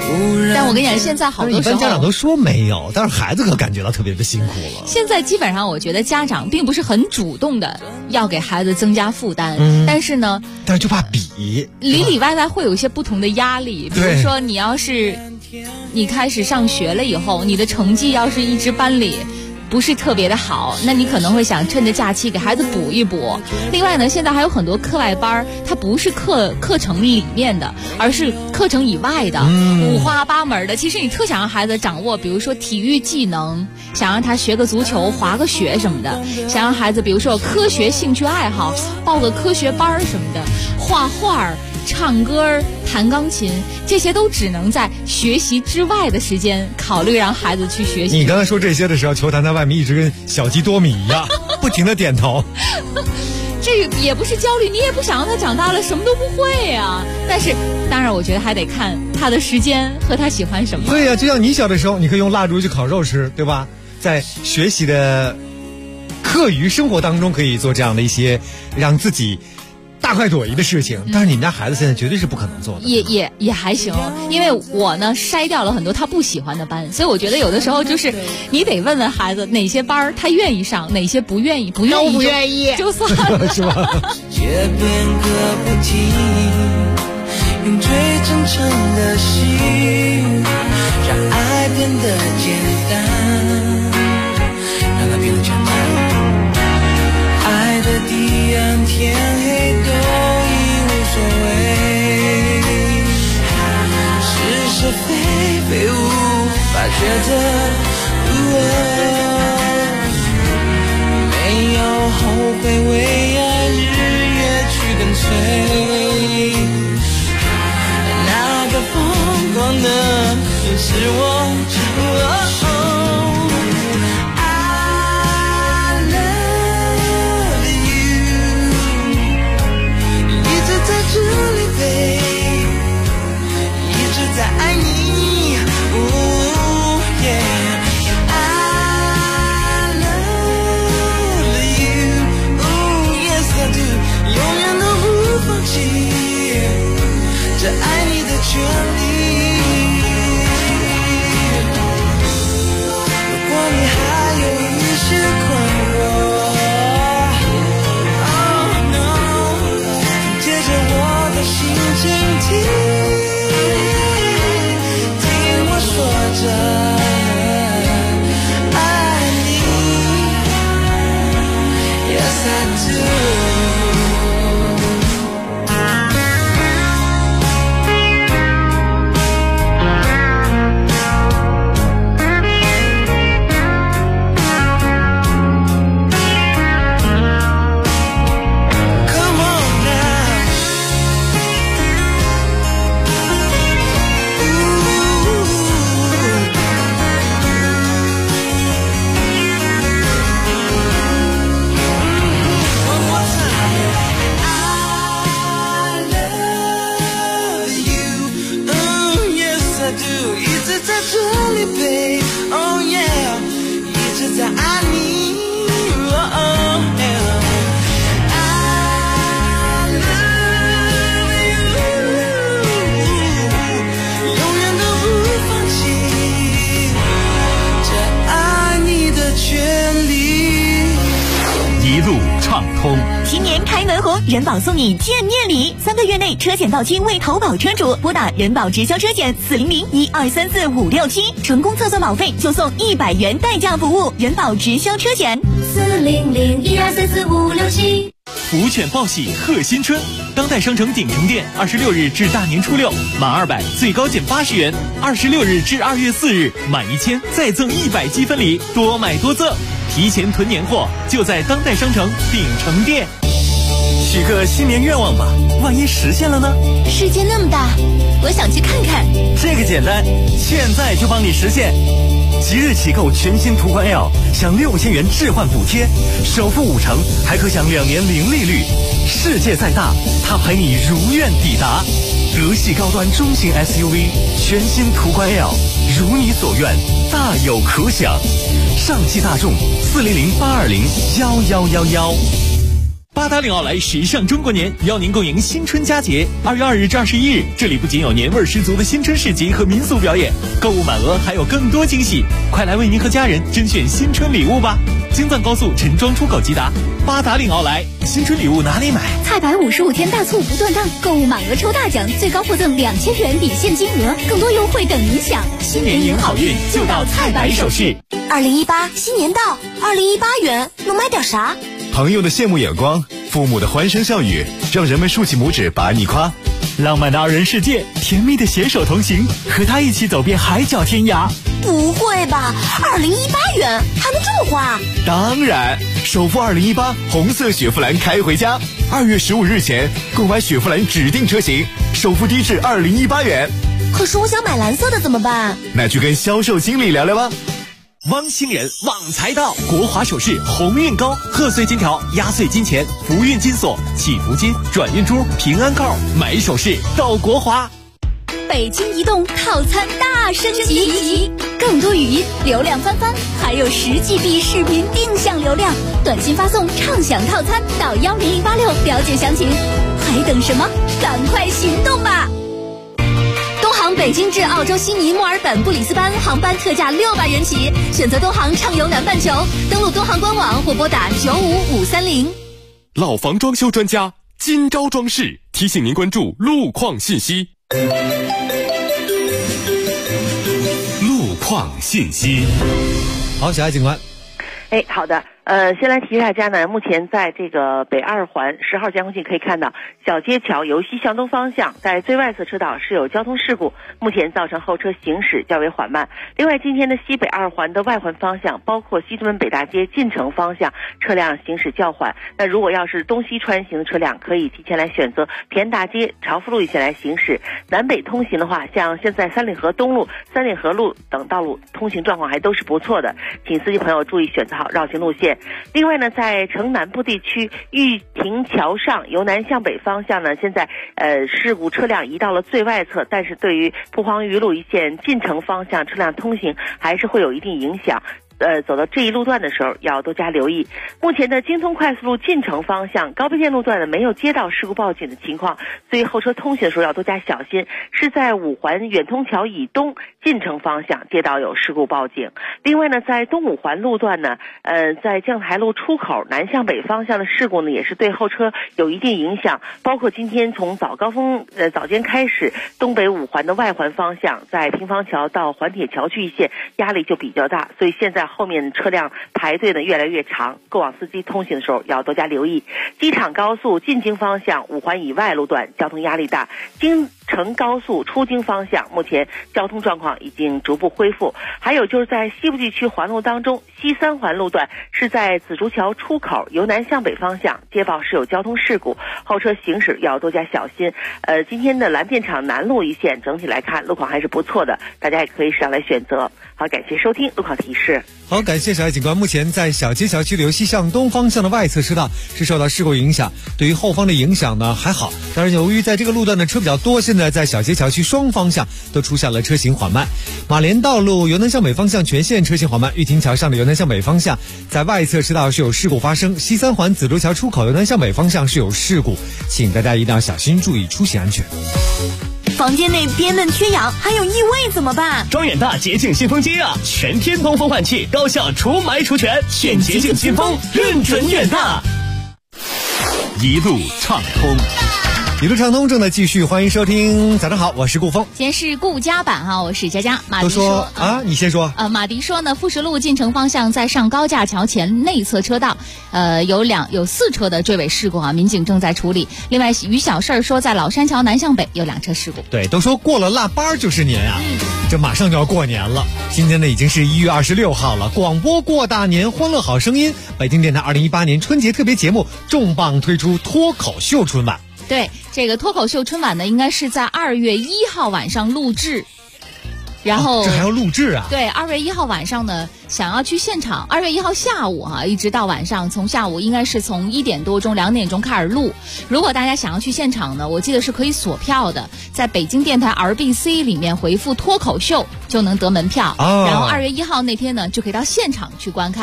但我跟你讲，现在好多时候一般家长都说没有，但是孩子可感觉到特别的辛苦了。 现在基本上我觉得家长并不是很主动的要给孩子增加负担，但是就怕比里外会有一些不同的压力。比如说你开始上学了以后，你的成绩要是一支班里不是特别的好，那你可能会想趁着假期给孩子补一补。另外呢，现在还有很多课外班，它不是课程里面的，而是课程以外的，五花八门的。其实你特想让孩子掌握，比如说体育技能，想让他学个足球、滑个雪什么的；想让孩子比如说有科学兴趣爱好，报个科学班什么的，画画、唱歌、弹钢琴，这些都只能在学习之外的时间考虑让孩子去学习。 你刚才说这些的时候，球坛在外面一直跟小鸡多米一样不停地点头。 这也不是焦虑，你也不想让他长大了什么都不会啊。但是当然我觉得还得看他的时间和他喜欢什么。 对呀，就像你小的时候你可以用蜡烛去烤肉吃，对吧？在学习的课余生活当中可以做这样的一些让自己大快朵颐的事情，但是你们家孩子现在绝对是不可能做的。 也还行，因为我呢筛掉了很多他不喜欢的班，所以我觉得有的时候就是你得问问孩子哪些班他愿意上，哪些不愿意就算了， 是吧？ 街边歌不停，用最真诚的心，让爱变得简单，让它变得简单。爱的彼岸天黑都已无所谓，是是非非无法抉择，没有后悔，为爱日夜去跟随，那个疯狂的是我。在爱你I love you yes I do， 永远都不放弃这爱你的权利。如果你还有一些困惑，Oh no， 借着我的心倾听。说着爱你 Yes I do。 新年开门红，人保送你见面礼，3个月内车险到期未投保车主，拨打人保直销车险400-1234-567，成功测算保费就送100元代驾服务。人保直销车险 400-1234-567。 福犬报喜贺新春，当代商城鼎城店26日至大年初6，满200最高减80元，26日至2月4日满1000再赠100积分礼，多买多赠。提前囤年货，就在当代商城鼎城店。许个新年愿望吧，万一实现了呢？ 世界那么大，我想去看看。 这个简单，现在就帮你实现。即日起购全新途观 L， 享6000元置换补贴，首付5成，还可享2年零利率。世界再大，它陪你如愿抵达。德系高端中型 SUV， 全新途观 L， 如你所愿，大有可享。上汽大众400-820-1111。 八达岭奥莱时尚中国年邀您共迎新春佳节。2月2日至21日，这里不仅有年味十足的新春市集和民俗表演，购物满额还有更多惊喜，快来为您和家人甄选新春礼物吧！京藏高速陈庄出口即达，八达岭奥莱，新春礼物哪里买？ 菜百55天大促不断档，购物满额抽大奖，最高获赠2000元抵现金额，更多优惠等您享。 新年迎好运就到菜百首饰。 2018新年到，2018元能买点啥？ 朋友的羡慕眼光，父母的欢声笑语，让人们竖起拇指把你夸。 浪漫的二人世界，甜蜜的携手同行，和他一起走遍海角天涯。 不会吧，2018元还能这么花？ 当然，首付2018红色雪佛兰开回家，2月15日前购买雪佛兰指定车型，首付低至2018元。 可是我想买蓝色的怎么办？ 那去跟销售经理聊聊吧。 汪星人旺财到，国华首饰鸿运高，贺岁金条、压岁金钱、福运金锁、祈福金、转运珠、平安扣，买首饰到国华。 北京移动套餐大升级，更多语音流量翻番，还有10GB 视频定向流量，短信发送畅享套餐到10086了解详情。还等什么？赶快行动吧！东航北京至澳洲悉尼、墨尔本、布里斯班航班特价600元起，选择东航畅游南半球，登录东航官网或拨打95530。 老房装修专家金招装饰提醒您关注路况信息。 路况信息。 好，小爱警官。 好的。先来提示大家呢，目前在这个北二环10号监控器可以看到，小街桥由西向东方向在最外侧车道是有交通事故，目前造成后车行驶较为缓慢。另外，今天的西北二环的外环方向，包括西直门北大街进城方向，车辆行驶较缓。那如果要是东西穿行的车辆，可以提前来选择平安大街、朝福路一线来行驶。南北通行的话，像现在三里河东路、三里河路等道路通行状况还都是不错的，请司机朋友注意选择好绕行路线。另外呢，在城南部地区玉亭桥上由南向北方向呢，现在事故车辆移到了最外侧，但是对于蒲黄榆路一线进城方向车辆通行还是会有一定影响。走到这一路段的时候要多加留意。目前的京通快速路进城方向高碑店路段呢没有接到事故报警的情况，所以后车通行的时候要多加小心。是在五环远通桥以东进城方向接到有事故报警。另外呢，在东五环路段呢，在将台路出口南向北方向的事故呢也是对后车有一定影响，包括今天从早间开始，东北五环的外环方向在平房桥到环铁桥区一线压力就比较大，所以现在后面车辆排队呢越来越长，过往司机通行的时候要多加留意。机场高速进京方向五环以外路段交通压力大，京承高速出京方向目前交通状况已经逐步恢复。还有就是在西部地区环路当中，西三环路段是在紫竹桥出口由南向北方向接报是有交通事故，后车行驶要多加小心。今天的蓝电厂南路一线整体来看路况还是不错的，大家也可以上来选择。好，感谢收听路况提示。 好，感谢小爱警官。目前在小街桥区的由西向东方向的外侧车道是受到事故影响，对于后方的影响呢还好，当然由于在这个路段的车比较多，现在在小街桥区双方向都出现了车行缓慢。马连道路由南向北方向全线车行缓慢，玉亭桥上的由南向北方向在外侧车道是有事故发生，西三环紫竹桥出口由南向北方向是有事故，请大家一定要小心注意出行安全。 房间内憋闷缺氧还有异味怎么办？ 庄远大洁净新风机啊，全天通风换气，高效除霾除醛，选洁净新风，认准远大。 一路畅通。 一路畅通正在继续，欢迎收听。早上好，我是顾峰。 今天是顾家版哈，我是佳佳。马迪说啊，你先说。 马迪说呢，富石路进城方向在上高架桥前内侧车道，有4车的追尾事故啊，民警正在处理。另外，于小事儿说在老山桥南向北有2车事故。 对，都说过了腊八就是年啊，这马上就要过年了。今天呢已经是1月26号了，广播过大年，欢乐好声音。北京电台2018年春节特别节目重磅推出脱口秀春晚。 对，这个脱口秀春晚呢，应该是在2月1号晚上录制，然后、 这还要录制啊？ 对，2月1号晚上呢，想要去现场，2月1号下午一直到晚上，从下午应该是从1点多钟、2点钟开始录。如果大家想要去现场呢，我记得是可以锁票的，在北京电台 RBC 里面回复脱口秀就能得门票，然后2月1号那天呢就可以到现场去观看。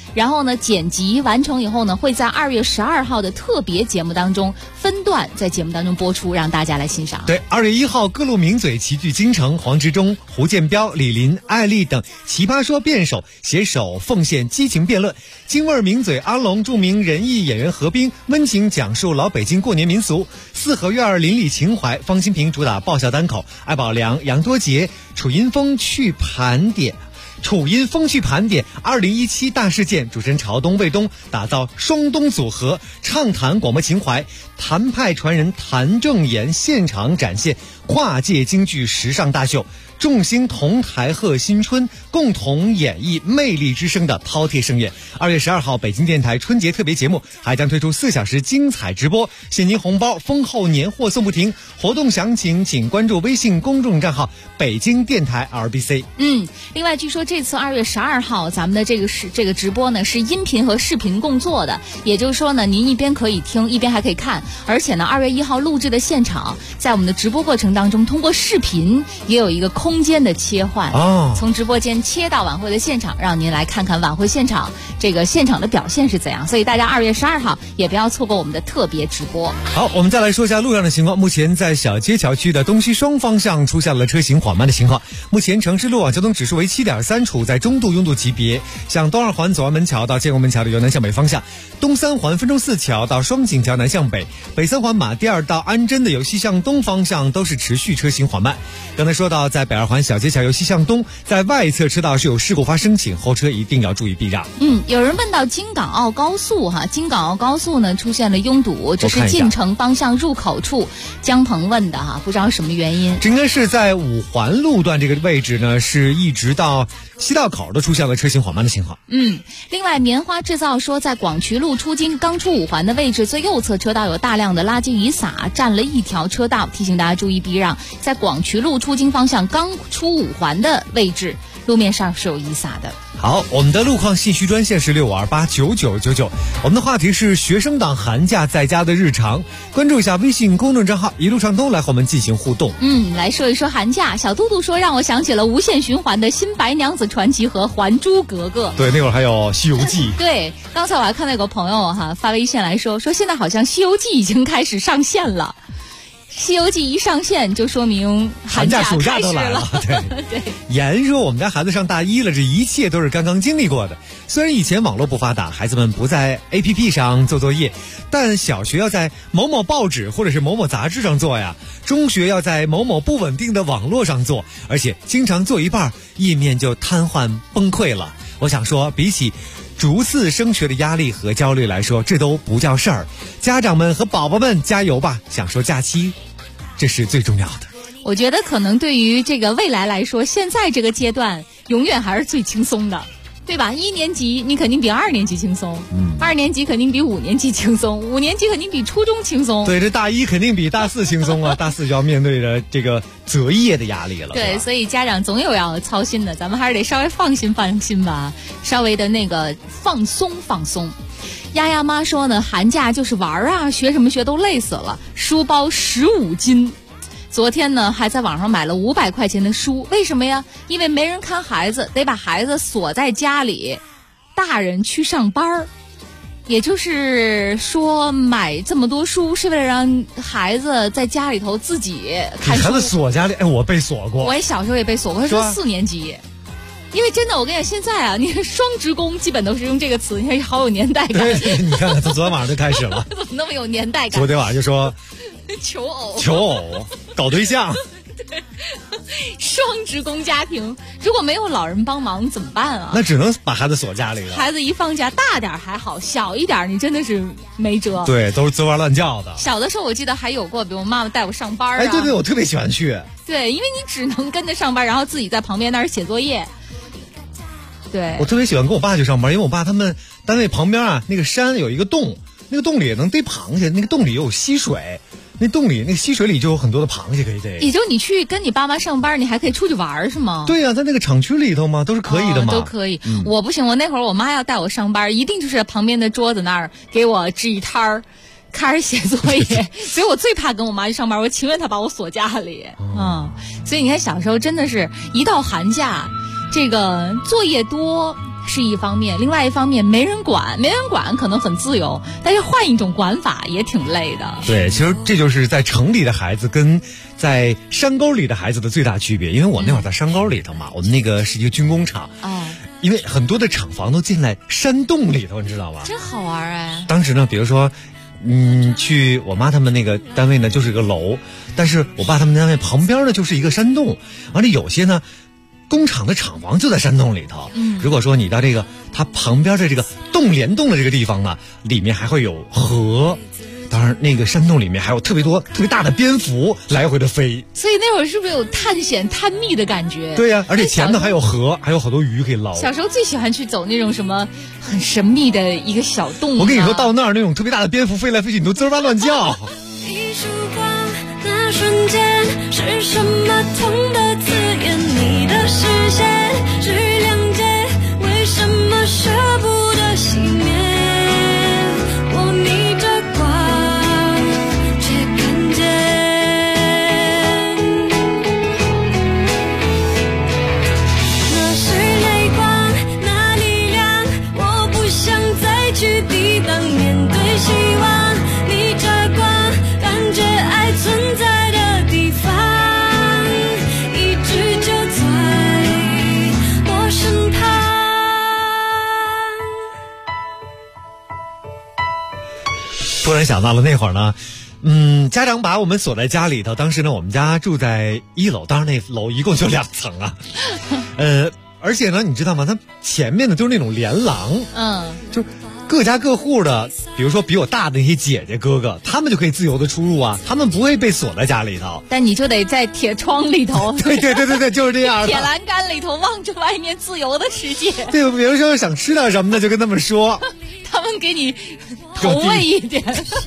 然后呢剪辑完成以后呢，会在2月12号的特别节目当中分段在节目当中播出，让大家来欣赏。 对，2月1号各路名嘴齐聚京城，黄执中、胡建彪、李林、艾丽等奇葩说辩手携手奉献激情辩论，京味名嘴阿龙、著名人艺演员何冰温情讲述老北京过年民俗，四合院邻里情怀，方新平主打爆笑单口，艾宝良、杨多杰、楚音风趣盘点2017大事件，主持人朝东、卫东打造双东组合，畅谈广播情怀，谭派传人谭正言现场展现跨界京剧时尚大秀，众星同台贺新春，共同演绎魅力之声的饕餮盛宴。2月12号北京电台春节特别节目还将推出4小时精彩直播，现金红包丰厚，年货送不停。活动详情请关注微信公众账号北京电台 RBC。 另外据说这次2月12号咱们的这个直播呢是音频和视频共做的，也就是说呢您一边可以听一边还可以看，而且呢2月1号录制的现场在我们的直播过程当中通过视频也有一个空间的切换，从直播间切到晚会的现场，让您来看看晚会现场这个现场的表现是怎样，所以大家2月12号也不要错过我们的特别直播。 好，我们再来说一下路上的情况。目前在小街桥区的东西双方向出现了车行缓慢的情况，目前城市路网交通指数为7.3，处在中度拥堵级别。像东二环左安门桥到建国门桥的由南向北方向，东三环分州四桥到双井桥南向北，北三环马甸到安贞的由西向东方向都是持续车行缓慢。刚才说到在北二环小街桥由西向东，在外侧车道是有事故发生，请后车一定要注意避让。 有人问到京港澳高速京港澳高速呢出现了拥堵，这是进城方向入口处。江鹏问的不知道什么原因。 这应该是在五环路段这个位置呢，是一直到西道口都出现了车行缓慢的情况。 另外棉花制造说，在广渠路出京刚出五环的位置最右侧车道有大量的垃圾雨洒，占了一条车道，提醒大家注意避让。在广渠路出京方向刚出五环的位置路面上是有雨洒的。 好，我们的路况信息专线是65289999，我们的话题是学生党寒假在家的日常，关注一下微信公众账号一路畅通来和我们进行互动。 来说一说寒假。小嘟嘟说让我想起了无限循环的新白娘子传奇和还珠格格。 对，那会儿还有西游记。 对，刚才我还看到有个朋友发微信来说现在好像西游记已经开始上线了。西游记一上线就说明寒假暑假都来了。 对， 言说我们家孩子上大一了，这一切都是刚刚经历过的。虽然以前网络不发达，孩子们不在 APP 上做作业，但小学要在某某报纸或者是某某杂志上做呀，中学要在某某不稳定的网络上做，而且经常做一半页面就瘫痪崩溃了。我想说，比起逐次升学的压力和焦虑来说，这都不叫事儿。家长们和宝宝们加油吧！想说假期，这是最重要的。 我觉得可能对于这个未来来说，现在这个阶段永远还是最轻松的，对吧？1年级你肯定比2年级轻松，2年级肯定比5年级轻松，5年级肯定比初中轻松。 对，这大一肯定比大4轻松啊！大4就要面对着这个择业的压力了。 对，所以家长总有要操心的，咱们还是得稍微放心吧，稍微的那个放松。丫丫妈说呢，寒假就是玩学什么学都累死了，书包15斤。昨天呢还在网上买了500块钱的书，为什么呀？因为没人看孩子，得把孩子锁在家里，大人去上班。也就是说买这么多书是为了让孩子在家里头自己看书。 孩子锁家里，我被锁过， 我小时候也被锁过，他说4年级。因为真的，我跟你讲，现在你看双职工基本都是用这个词，你看好有年代感。 对，你看看从昨天晚上就开始了。 怎么那么有年代感？ 昨天晚上就说求偶搞对象。 对，双职工家庭如果没有老人帮忙怎么办啊？ 那只能把孩子锁家里了。 孩子一放假，大点还好，小一点你真的是没辙。 对，都是滋哇乱叫的。 小的时候我记得还有过，比如妈妈带我上班对，我特别喜欢去。 对，因为你只能跟着上班，然后自己在旁边那儿写作业。对， 我特别喜欢跟我爸去上班，因为我爸他们单位旁边那个山有一个洞，那个洞里能逮螃蟹，那个洞里有溪水，那洞里那个溪水里就有很多的螃蟹可以逮。 也就你去跟你爸妈上班，你还可以出去玩是吗？ 对呀，在那个厂区里头嘛，都是可以的嘛。 都可以。我不行，我那会儿我妈要带我上班，一定就是旁边的桌子那儿给我支一摊儿，开始写作业。所以我最怕跟我妈去上班，我情愿她把我锁家里。所以你看小时候真的是一到寒假，这个作业多， 是一方面，另外一方面没人管可能很自由，但是换一种管法也挺累的。 对，其实这就是在城里的孩子跟在山沟里的孩子的最大区别。因为我那会儿在山沟里头嘛，我们那个是一个军工厂因为很多的厂房都进来山洞里头，你知道吗？ 真好玩哎！ 当时呢，比如说去我妈他们那个单位呢就是一个楼，但是我爸他们单位旁边呢就是一个山洞，完了有些呢工厂的厂房就在山洞里头。如果说你到这个它旁边的这个洞联动的这个地方呢，里面还会有河，当然那个山洞里面还有特别大的蝙蝠来回的飞， 所以那会儿是不是有探险探秘的感觉？ 对呀，而且前头还有河，还有好多鱼可以捞。 小时候最喜欢去走那种什么很神秘的一个小洞。 我跟你说，到那儿那种特别大的蝙蝠飞来飞去，你都滋哇乱叫。 一束光，那瞬间是什么痛的字眼？你的视线是两截，为什么舍不得熄灭？我眯着光，却看见那是泪光，那力量，我不想再去抵挡，面对希望，逆着光，感觉爱存在的地方，一直就在我身旁。 突然想到了那会儿呢，家长把我们锁在家里头。当时呢，我们家住在1楼，当然那楼一共就2层啊。而且呢，你知道吗？它前面的都是那种连廊，就各家各户的，比如说比我大的那些姐姐哥哥，他们就可以自由的出入啊，他们不会被锁在家里头。 但你就得在铁窗里头， 对，就是这样的。 铁栏杆里头望着外面自由的世界。 对，比如说想吃点什么的，就跟他们说， 他们给你投喂一点。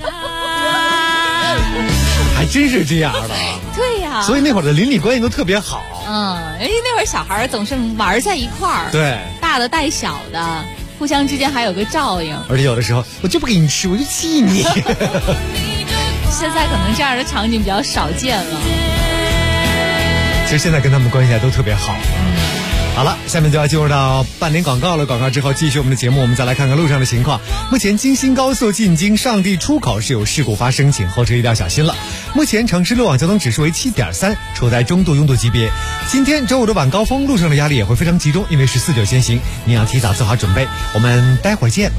还真是这样的。 对呀， 所以那会儿的邻里关系都特别好。 那会儿小孩总是玩在一块儿， 对， 大的带小的，互相之间还有个照应。 而且有的时候我就不给你吃，我就气你。 现在可能这样的场景比较少见了。 其实现在跟他们关系还都特别好。好了，下面就要进入到半点广告了。广告之后继续我们的节目，我们再来看看路上的情况。目前京新高速进京上地出口是有事故发生，请后车一定要小心了。目前城市路网交通指数为7.3，处在中度拥堵级别。今天周五的晚高峰，路上的压力也会非常集中，因为是4-9先行，您要提早做好准备。我们待会儿见。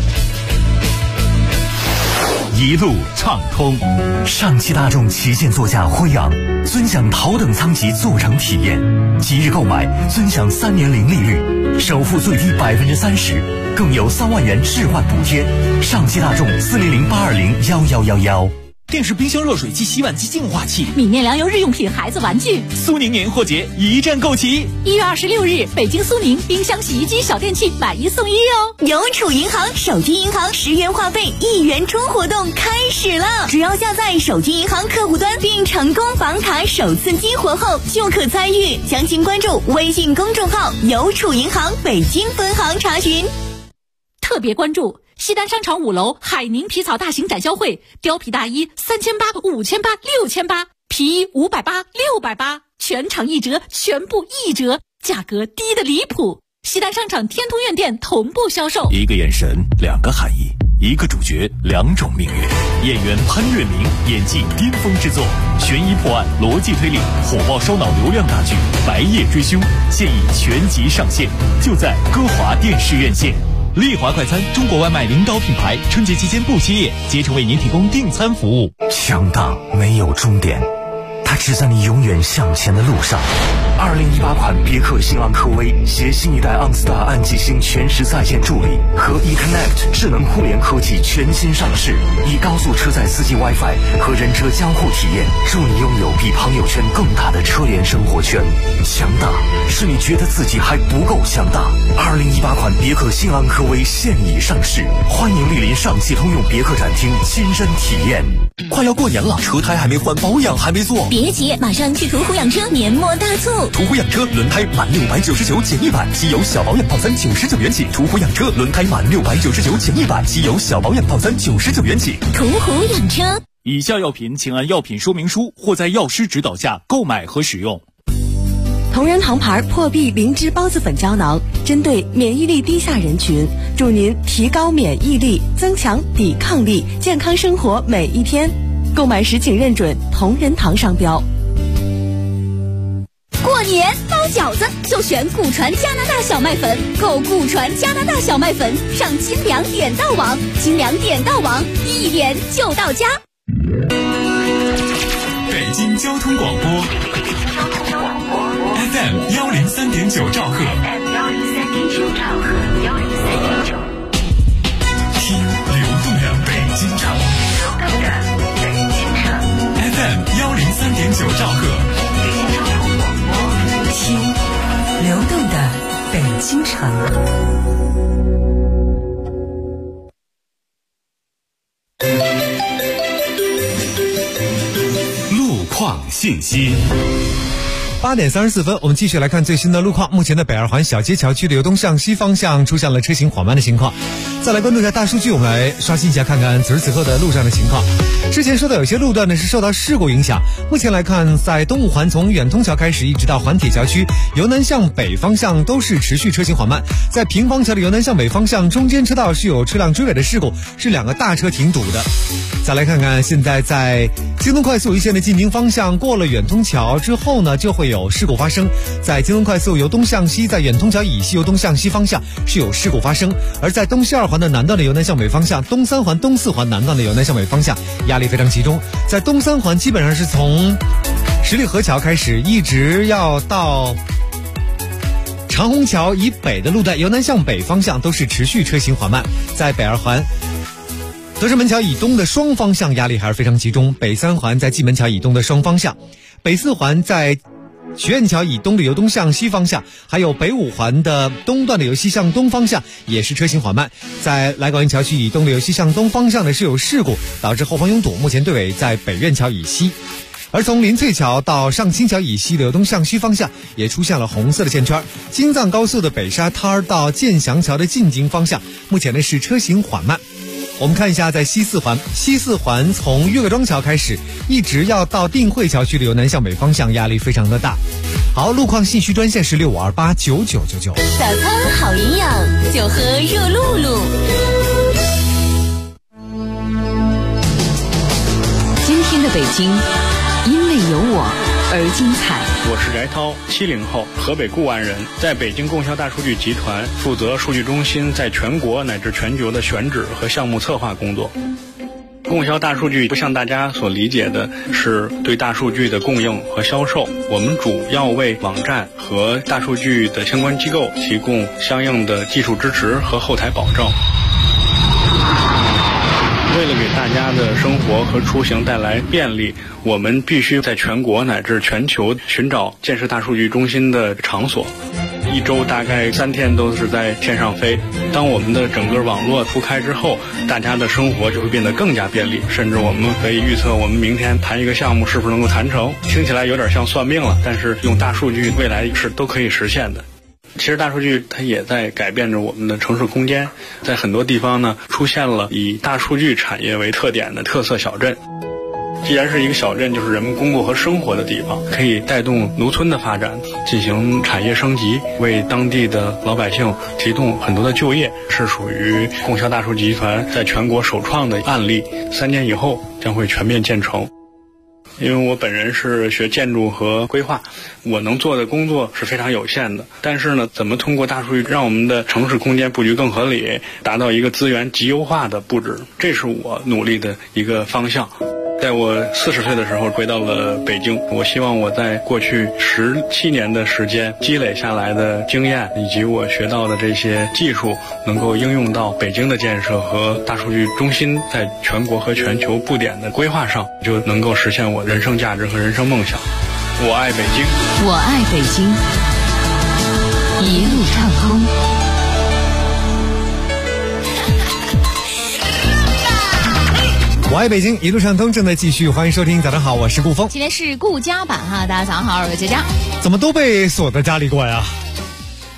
一路畅通，上汽大众旗舰座驾辉昂，尊享头等舱级座乘体验。即日购买，尊享3年零利率，首付最低30%，更有3万元置换补贴。上汽大众400-820-1111。 电视、冰箱、热水器、洗碗机、净化器、 米面粮油、日用品、孩子玩具。 苏宁年货节一站购齐。 1月26日，北京苏宁冰箱、洗衣机、小电器买1送1哦！邮储银行手机银行10元话费1元充活动开始了，只要下载手机银行客户端并成功绑卡首次激活后，就可参与。详情关注微信公众号“邮储银行北京分行”查询。特别关注西单商场5楼海宁皮草大型展销会，貂皮大衣3800、5800、6800，皮衣580、680，全场1折，全部1折，价格低的离谱。西单商场天通苑店同步销售。 一个眼神，2个含义，一个主角2种命运。演员潘粤明演技巅峰之作，悬疑破案、逻辑推理，火爆烧脑流量大剧《白夜追凶》现已全集上线，就在歌华电视院线。丽华快餐，中国外卖领导品牌，春节期间不歇业，竭诚为您提供订餐服务。 强大没有终点，它只在你永远向前的路上。2018款别克新昂科威携新一代 OnStar 暗记星全时在线助理和 eConnect 智能互联科技全新上市，以高速车载4G WiFi 和人车交互体验，助你拥有比朋友圈更大的车联生活圈。强大是你觉得自己还不够强大。2018款别克新昂科威现已上市，欢迎莅临上汽通用别克展厅亲身体验。 快要过年了，车胎还没换，保养还没做， 别急，马上去途虎养车年末大促。 途虎养车轮胎满699减100，机油小保养套餐99元起。途虎养车轮胎满699减100，机油小保养套餐99元起。 途虎养车。 以下药品请按药品说明书或在药师指导下购买和使用。 同仁堂牌破壁灵芝孢子粉胶囊，针对免疫力低下人群，助您提高免疫力，增强抵抗力，健康生活每一天。购买时请认准同仁堂商标。 过年包饺子就选古传加拿大小麦粉，购古传加拿大小麦粉上清凉点到网，清凉点到网，一点就到家。 北京交通广播 FM 103.9兆赫，听流动的北京城，FM 103.9兆赫， 听流动的北京城。 路况信息。 8点34分，我们继续来看最新的路况。目前的北二环小街桥区的由东向西方向出现了车行缓慢的情况。再来关注一下大数据，我们来刷新一下，看看此时此刻的路上的情况。之前说到有些路段呢是受到事故影响，目前来看，在东五环从远通桥开始一直到环铁桥区由南向北方向都是持续车行缓慢。在平房桥的由南向北方向中间车道是有车辆追尾的事故，是2个大车停堵的。再来看看现在在京东快速一线的进京方向，过了远通桥之后呢，就会有事故发生。在京东快速由东向西，在远通桥以西由东向西方向是有事故发生。而在东西2环的南段的由南向北方向，东3环、东4环南段的由南向北方向压力非常集中。在东3环基本上是从十里河桥开始，一直要到长虹桥以北的路段由南向北方向都是持续车行缓慢。在北2环德胜门桥以东的双方向压力还是非常集中，北3环在蓟门桥以东的双方向，北4环在学院桥以东的由东向西方向，还有北5环的东段的由西向东方向也是车行缓慢。在来广运桥区以东的由西向东方向呢是有事故，导致后方拥堵，目前队尾在北苑桥以西。而从林翠桥到上清桥以西的由东向西方向也出现了红色的线圈。京藏高速的北沙滩到建祥桥的进京方向目前呢是车行缓慢。我们看一下在西4环从岳各庄桥开始一直要到定慧桥区的由南向北方向压力非常的大。好，路况信息专线是65289999。 早餐好营养，就喝热露露。 今天的北京因为有我而精彩。 我是翟涛，70后，河北固安人，在北京供销大数据集团负责数据中心在全国乃至全球的选址和项目策划工作。供销大数据不像大家所理解的是对大数据的供应和销售，我们主要为网站和大数据的相关机构提供相应的技术支持和后台保证。为了给大家的生活和出行带来便利，我们必须在全国乃至全球寻找建设大数据中心的场所。一周大概3天都是在天上飞。当我们的整个网络铺开之后，大家的生活就会变得更加便利，甚至我们可以预测我们明天谈一个项目是不是能够谈成。听起来有点像算命了，但是用大数据未来是都可以实现的。其实大数据它也在改变着我们的城市空间，在很多地方呢出现了以大数据产业为特点的特色小镇。既然是一个小镇，就是人们工作和生活的地方，可以带动农村的发展，进行产业升级，为当地的老百姓提供很多的就业，是属于供销大数据集团在全国首创的案例。3年以后将会全面建成。因为我本人是学建筑和规划，我能做的工作是非常有限的。但是呢，怎么通过大数据让我们的城市空间布局更合理，达到一个资源极优化的布置，这是我努力的一个方向。在我40岁的时候回到了北京，我希望我在过去17年的时间积累下来的经验以及我学到的这些技术能够应用到北京的建设和大数据中心在全国和全球布点的规划上，就能够实现我人生价值和人生梦想。我爱北京， 我爱北京，一路畅通。 我爱北京，一路畅通正在继续，欢迎收听。早上好，我是顾峰。 今天是顾家版哈，大家早上好，我是佳佳。 怎么都被锁在家里过呀？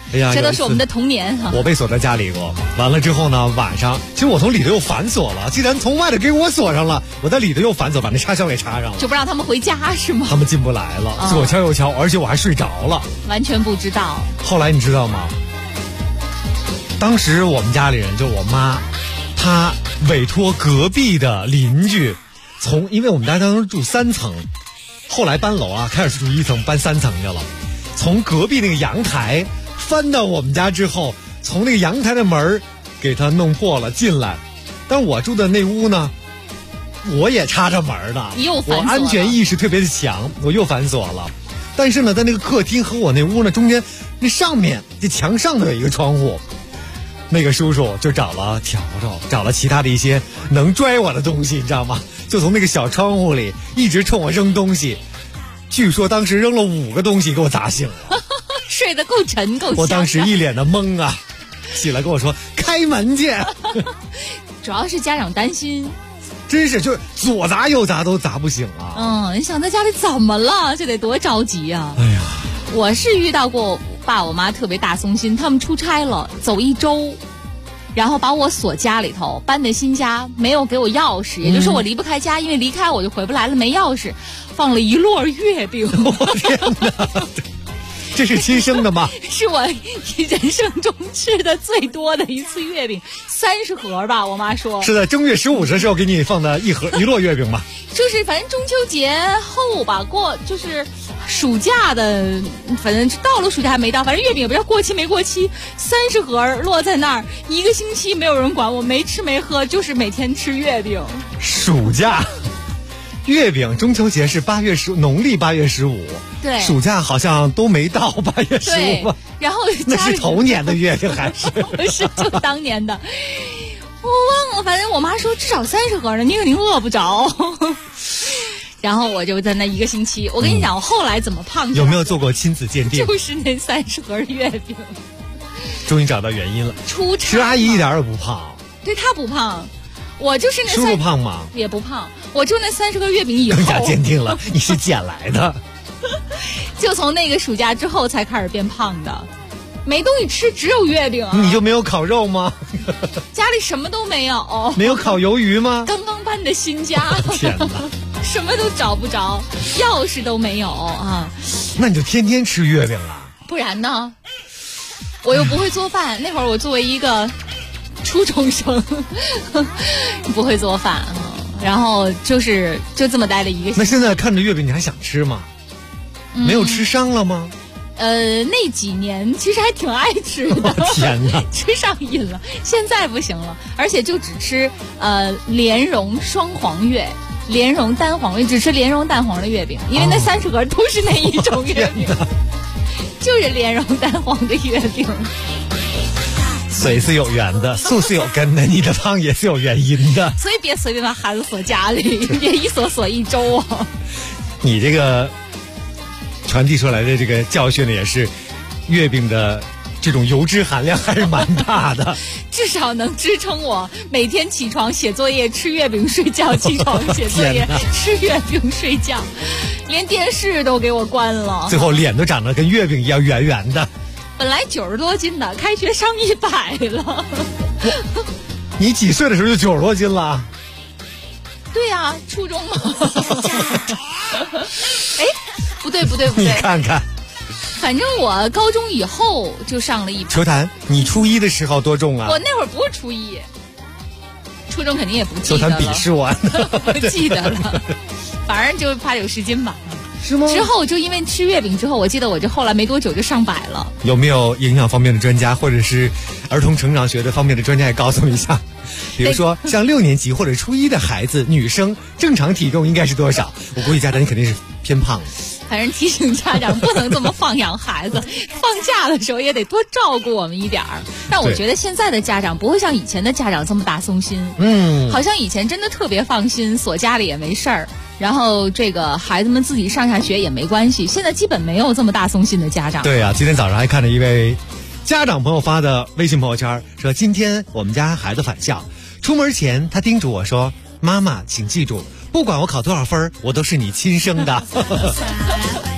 哎呀， 这都是我们的童年哈。 我被锁在家里过，完了之后呢，晚上其实我从里头又反锁了，既然从外头给我锁上了，我在里头又反锁，把那插销给插上了， 就不让他们回家是吗？ 他们进不来了，左敲右敲，而且我还睡着了， 完全不知道。 后来你知道吗？当时我们家里人就我妈，她委托隔壁的邻居，因为我们家当时住3层，后来搬楼啊，开始住1层，搬3层去了，从隔壁那个阳台翻到我们家之后，从那个阳台的门给它弄破了进来，但我住的那屋呢，我也插着门的，我安全意识特别的强，我又反锁了。但是呢，在那个客厅和我那屋呢中间，那上面这墙上头有一个窗户，那个叔叔就找了笤帚，找了其他的一些能拽我的东西，你知道吗？就从那个小窗户里一直冲我扔东西，据说当时扔了5个东西给我砸醒了。 睡得够沉够香。 我当时一脸的懵啊，起来跟我说开门去。 主要是家长担心， 真是就是左砸右砸都砸不醒啊。 你想在家里怎么了？这得多着急啊！ 哎呀， 我是遇到过我爸我妈特别大松心，他们出差了走1周，然后把我锁家里头，搬的新家没有给我钥匙，也就是说我离不开家，因为离开我就回不来了，没钥匙，放了1摞月饼。 我天哪！这是亲生的吗？ 是我人生中吃的最多的一次月饼，30盒吧。我妈说是在正月15的时候给你放的1摞月饼吧。 就是反正中秋节后吧，就是暑假的，反正到了暑假还没到，反正月饼也不知道过期没过期，30盒落在那儿，1个星期没有人管我，没吃没喝，就是每天吃月饼。 暑假月饼，中秋节是农历8月15， 对， 暑假好像都没到8月15吧？ 然后那是头年的月饼还是？ 不是，就当年的，我忘了。反正我妈说至少30盒呢，你肯定饿不着。然后我就在那1个星期，我跟你讲，我后来怎么胖？ 有没有做过亲子鉴定？ 就是那30盒月饼。 终于找到原因了。 出差， 石阿姨一点也不胖。 对，她不胖。我就是那叔叔胖吗？ 也不胖，我就那30个月饼以后更加坚定了，你是捡来的。 就从那个暑假之后才开始变胖的，没东西吃，只有月饼啊。 你就没有烤肉吗？ 家里什么都没有。 没有烤鱿鱼吗？ 刚刚搬的新家， 天哪， 什么都找不着，钥匙都没有啊。 那你就天天吃月饼啊？ 不然呢？我又不会做饭，那会儿我作为一个初中生不会做饭，然后就这么待了1个星期。 那现在看着月饼你还想吃吗？没有吃伤了吗？ 那几年其实还挺爱吃的。 天哪， 吃上瘾了，现在不行了，而且就只吃莲蓉双黄月、莲蓉单黄月，只吃莲蓉蛋黄的月饼，因为那30盒都是那一种月饼，就是莲蓉蛋黄的月饼。 水是有源的，树是有根的，你的胖也是有原因的。 所以别随便把孩子锁家里，别一锁1周啊。 你这个传递出来的这个教训呢，也是月饼的这种油脂含量还是蛮大的。至少能支撑我每天起床写作业吃月饼睡觉，起床写作业吃月饼睡觉，连电视都给我关了。 最后脸都长得跟月饼一样圆圆的。 本来90多斤的，开学上100了。 你几岁的时候就90多斤了？ 对呀，初中嘛。哎，不对。 你看看， 反正我高中以后就上了100。 球坛，你初1的时候多重啊？ 我那会儿不是初1，初中肯定也不记得了。 球坛鄙视我， 不记得了，反正就80-90斤吧。 是吗？ 之后就因为吃月饼之后，我记得我就后来没多久就上100了。 有没有营养方面的专家，或者是儿童成长学的方面的专家也告诉我一下？比如说像6年级或者初1的孩子，女生正常体重应该是多少？我估计家长你肯定是偏胖的。 反正提醒家长不能这么放养孩子，放假的时候也得多照顾我们一点儿。但我觉得现在的家长不会像以前的家长这么大松心。好像以前真的特别放心，锁家里也没事儿。然后这个孩子们自己上下学也没关系，现在基本没有这么大松心的家长。 对啊，今天早上还看着一位家长朋友发的微信朋友圈，说今天我们家孩子返校，出门前他叮嘱我说：“妈妈，请记住，不管我考多少分，我都是你亲生的。”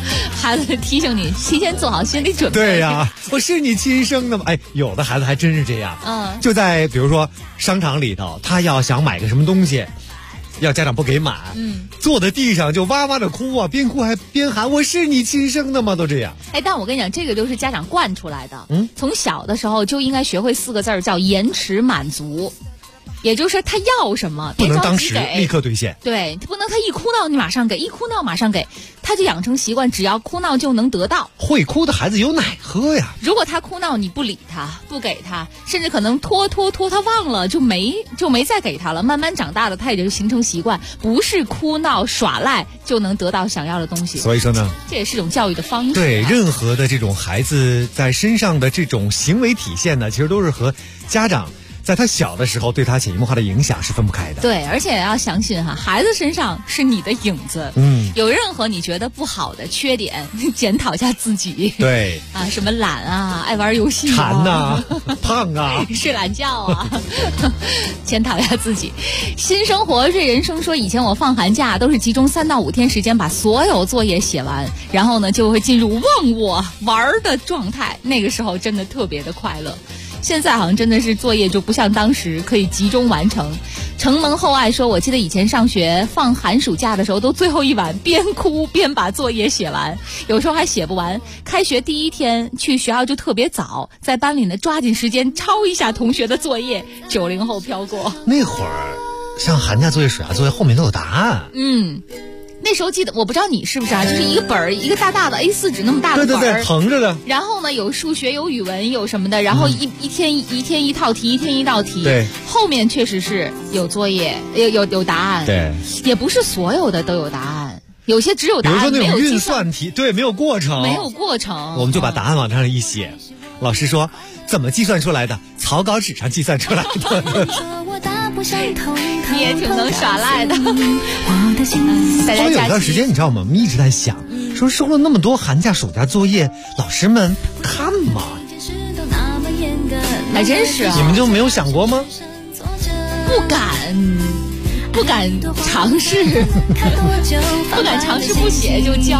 孩子提醒你提前做好心理准备。 对呀，我是你亲生的吗？哎，有的孩子还真是这样。就在比如说商场里头，他要想买个什么东西，要家长不给买，坐在地上就哇哇的哭啊，边哭还边喊我是你亲生的吗？都这样。 哎，但我跟你讲，这个就是家长惯出来的。从小的时候就应该学会4个字叫延迟满足。也就是他要什么不能当时立刻兑现， 对，不能他一哭闹你马上给，一哭闹马上给，他就养成习惯，只要哭闹就能得到。 会哭的孩子有奶喝呀。 如果他哭闹你不理他不给他，甚至可能拖他忘了就没再给他了，慢慢长大了他也就形成习惯，不是哭闹耍赖就能得到想要的东西。 所以说呢， 这也是一种教育的方式。 对，任何的这种孩子在身上的这种行为体现呢，其实都是和家长在他小的时候对他潜移默化的影响是分不开的。 对，而且要相信哈，孩子身上是你的影子。有任何你觉得不好的缺点，检讨一下自己。 对啊，什么懒啊，爱玩游戏馋呐，胖啊， 睡懒觉啊，检讨一下自己。新生活瑞人生说，以前我放寒假都是集中3到5天时间把所有作业写完，然后呢就会进入忘我玩的状态，那个时候真的特别的快乐。现在好像真的是作业就不像当时可以集中完成。承蒙厚爱说，我记得以前上学放寒暑假的时候都最后一晚边哭边把作业写完，有时候还写不完。开学第1天去学校就特别早，在班里呢抓紧时间抄一下同学的作业。90后飘过， 那会儿像寒假作业暑假作业后面都有答案。 那时候记得，我不知道你是不是啊，就是一个本儿，一个大大的 A4 纸那么大的本儿， 对，横着的。 然后呢，有数学，有语文，有什么的，然后一天一套题，一天一道题。 对， 后面确实是有作业，有答案。 对， 也不是所有的都有答案，有些只有答案， 比如说那种运算题，对，没有过程。我们就把答案往上一写，老师说怎么计算出来的？草稿纸上计算出来的。 你也挺能耍赖的。 大家有一段时间你知道吗？我们一直在想，说收了那么多寒假暑假作业，老师们看吗？ 还真是啊。 你们就没有想过吗？ 不敢尝试，不敢尝试不写就交。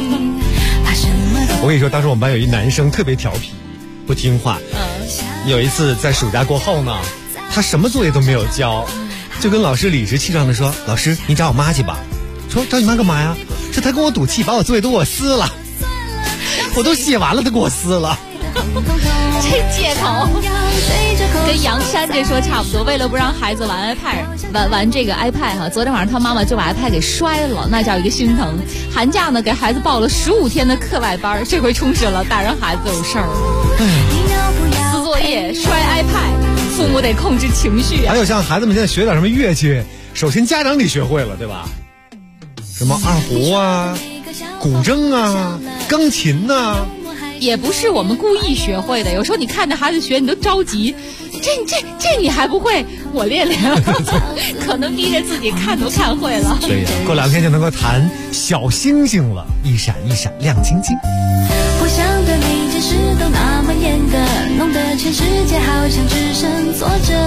我跟你说，当时我们班有一男生特别调皮，不听话。有一次在暑假过后呢，他什么作业都没有交，就跟老师理直气壮的说：“老师，你找我妈去吧。”说找你妈干嘛呀？说她跟我赌气，把我作业都给我撕了，我都写完了，她给我撕了。 这借口跟杨山这说差不多。为了不让孩子玩 iPad， 玩这个 iPad 哈，昨天晚上他妈妈就把 iPad 给摔了，那叫一个心疼。寒假呢，给孩子报了15天的课外班，这回充实了，大人孩子有事儿。撕作业、摔 iPad， 父母得控制情绪啊。 还有像孩子们现在学点什么乐器，首先家长得学会了，对吧？什么二胡啊、古筝啊、钢琴啊。 也不是我们故意学会的，有时候你看着孩子学，你都着急，这你还不会，我练练，可能逼着自己看都看会了。 对呀，过2天就能够弹小星星了，一闪一闪亮晶晶。 不想对每件事都那么严格，弄得全世界好像只剩作者。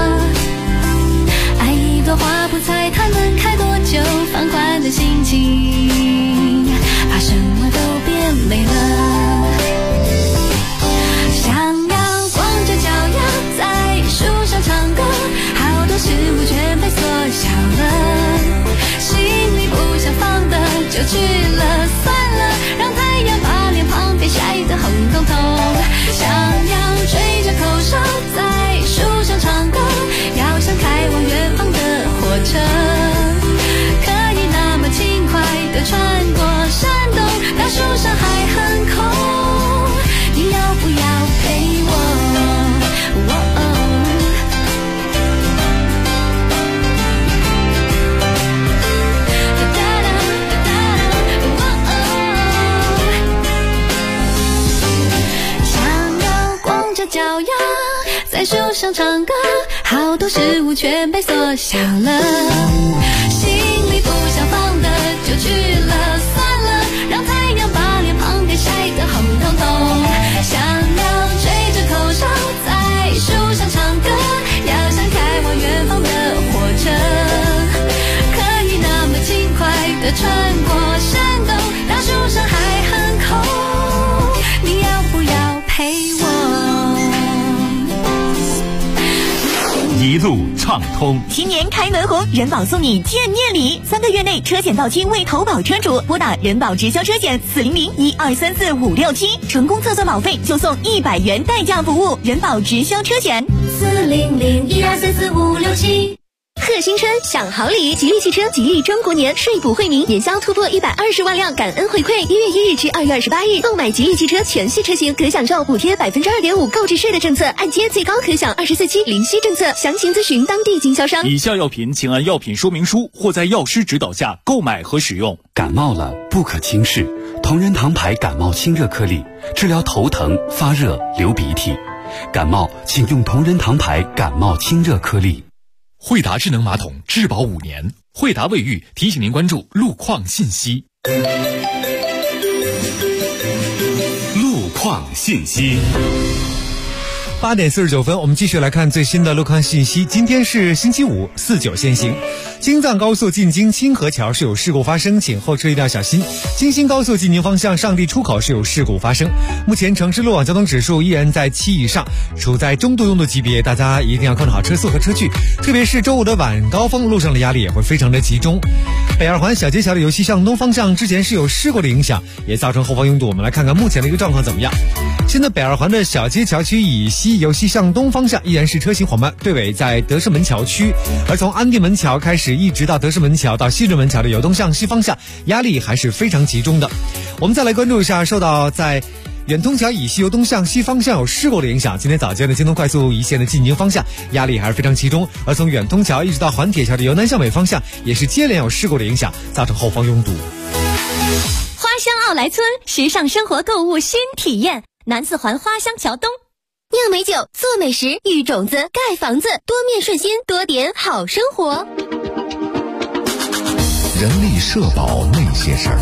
爱一朵花不猜它能开多久，放宽的心情，怕什么都变美了。想要光着脚丫在树上唱歌，好多事物全被缩小了，心里不想放的就去了，算了，让太阳把脸庞给晒得红彤彤。想要吹着口哨在树上唱歌，要像开往远方的火车，可以那么轻快地穿过山洞，大树上还很空，你要不要陪我？想要光着脚丫在树上唱歌，好多事物全被缩小了，心里不想放的就去了，算了，让太阳把脸庞给晒得红彤彤。想要吹着口哨在树上唱歌，要像开往远方的火车，可以那么轻快地穿过山洞，大树上还很一路畅通。 新年开门红，人保送你见面礼，3个月内车险到期为投保车主，拨打人保直销车险400-1234567，成功测算保费就送100元代驾服务。人保直销车险 400-1234567。贺新春，享好礼！吉利汽车吉利中国年税补惠民，年销突破120万辆感恩回馈。1月1日至2月28日，购买吉利汽车全系车型可享受补贴2.5%购置税的政策，按揭最高可享24期零息政策。详情咨询当地经销商。 以下药品请按药品说明书或在药师指导下购买和使用。 感冒了不可轻视，同仁堂牌感冒清热颗粒，治疗头疼、发热、流鼻涕。感冒请用同仁堂牌感冒清热颗粒。 惠达智能马桶质保5年，惠达卫浴提醒您关注路况信息。 路况信息。 8点49分，我们继续来看最新的路况信息。今天是星期五，49限行。京藏高速进京清河桥是有事故发生，请后车一定要小心。京新高速进京方向上地出口是有事故发生，目前城市路网交通指数依然在7以上，处在中度用度级别，大家一定要控制好车速和车距，特别是周五的晚高峰，路上的压力也会非常的集中。北二环小街桥的由西向东方向之前是有事故的影响，也造成后方拥堵。我们来看看目前的一个状况怎么样。现在北二环的小街桥区以西由西向东方向依然是车行缓慢，队尾在德胜门桥区，而从安定门桥开始一直到德胜门桥到西直门桥的由东向西方向压力还是非常集中的。我们再来关注一下受到在远通桥以西由东向西方向有事故的影响，今天早间的京东快速一线的进京方向压力还是非常集中，而从远通桥一直到环铁桥的由南向北方向也是接连有事故的影响，造成后方拥堵。 花乡奥莱村，时尚生活购物新体验，南四环花乡桥东。 酿美酒，做美食，育种子，盖房子，多面顺心，多点好生活。 人力社保那些事儿。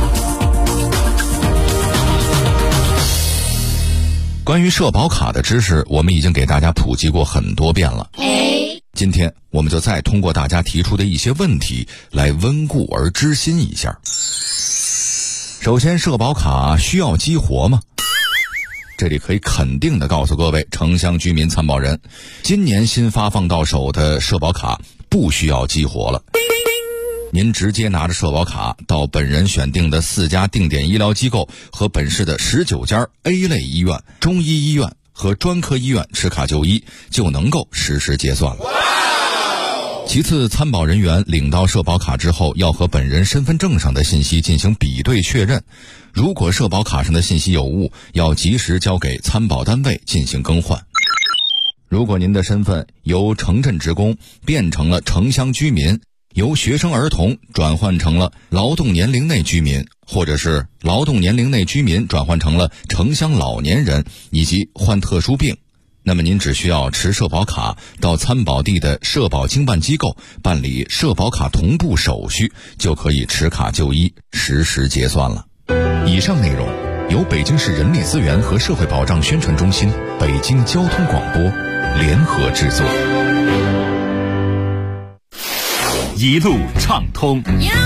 关于社保卡的知识，我们已经给大家普及过很多遍了。今天我们就再通过大家提出的一些问题来温故而知新一下。首先，社保卡需要激活吗？这里可以肯定地告诉各位城乡居民参保人，今年新发放到手的社保卡不需要激活了。您直接拿着社保卡到本人选定的4家定点医疗机构和本市的19家 A 类医院、中医医院和专科医院持卡就医，就能够实时结算了。其次，参保人员领到社保卡之后，要和本人身份证上的信息进行比对确认，如果社保卡上的信息有误，要及时交给参保单位进行更换。如果您的身份由城镇职工变成了城乡居民，由学生儿童转换成了劳动年龄内居民，或者是劳动年龄内居民转换成了城乡老年人，以及患特殊病，那么您只需要持社保卡到参保地的社保经办机构办理社保卡同步手续，就可以持卡就医，实时结算了。以上内容由北京市人力资源和社会保障宣传中心、北京交通广播联合制作。 一路畅通。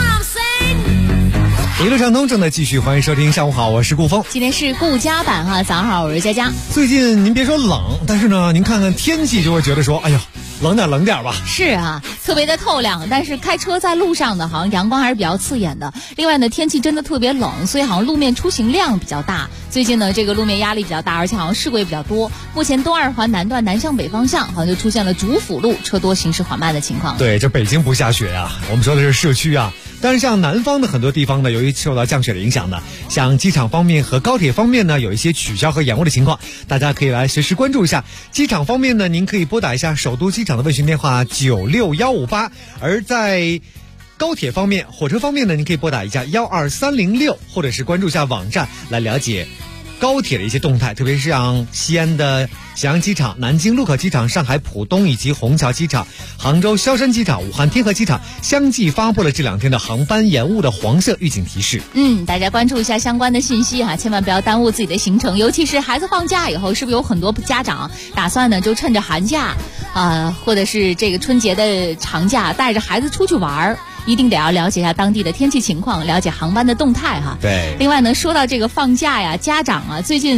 一路畅通正在继续，欢迎收听。上午好，我是顾峰。 今天是顾家版哈，早上好，我是佳佳。 最近您别说冷，但是呢，您看看天气就会觉得说，哎呀，冷点吧。 是啊，特别的透亮，但是开车在路上呢，好像阳光还是比较刺眼的。另外呢，天气真的特别冷，所以好像路面出行量比较大。最近呢，这个路面压力比较大，而且好像事故也比较多。目前东二环南段南向北方向好像就出现了主辅路车多行驶缓慢的情况。 对，这北京不下雪呀，我们说的是市区啊。但是像南方的很多地方呢，由于受到降雪的影响呢，像机场方面和高铁方面呢，有一些取消和延误的情况，大家可以来随时关注一下。机场方面呢，您可以拨打一下首都机场的问询电话96158，而在高铁方面、火车方面呢，您可以拨打一下12306，或者是关注一下网站来了解高铁的一些动态，特别是像西安的咸阳机场、南京禄口机场、上海浦东以及虹桥机场、杭州萧山机场、武汉天河机场相继发布了这2天的航班延误的黄色预警提示。 大家关注一下相关的信息哈，千万不要耽误自己的行程，尤其是孩子放假以后，是不是有很多家长打算呢就趁着寒假或者是这个春节的长假带着孩子出去玩，一定得要了解一下当地的天气情况，了解航班的动态哈。 对。 另外呢，说到这个放假呀，家长最近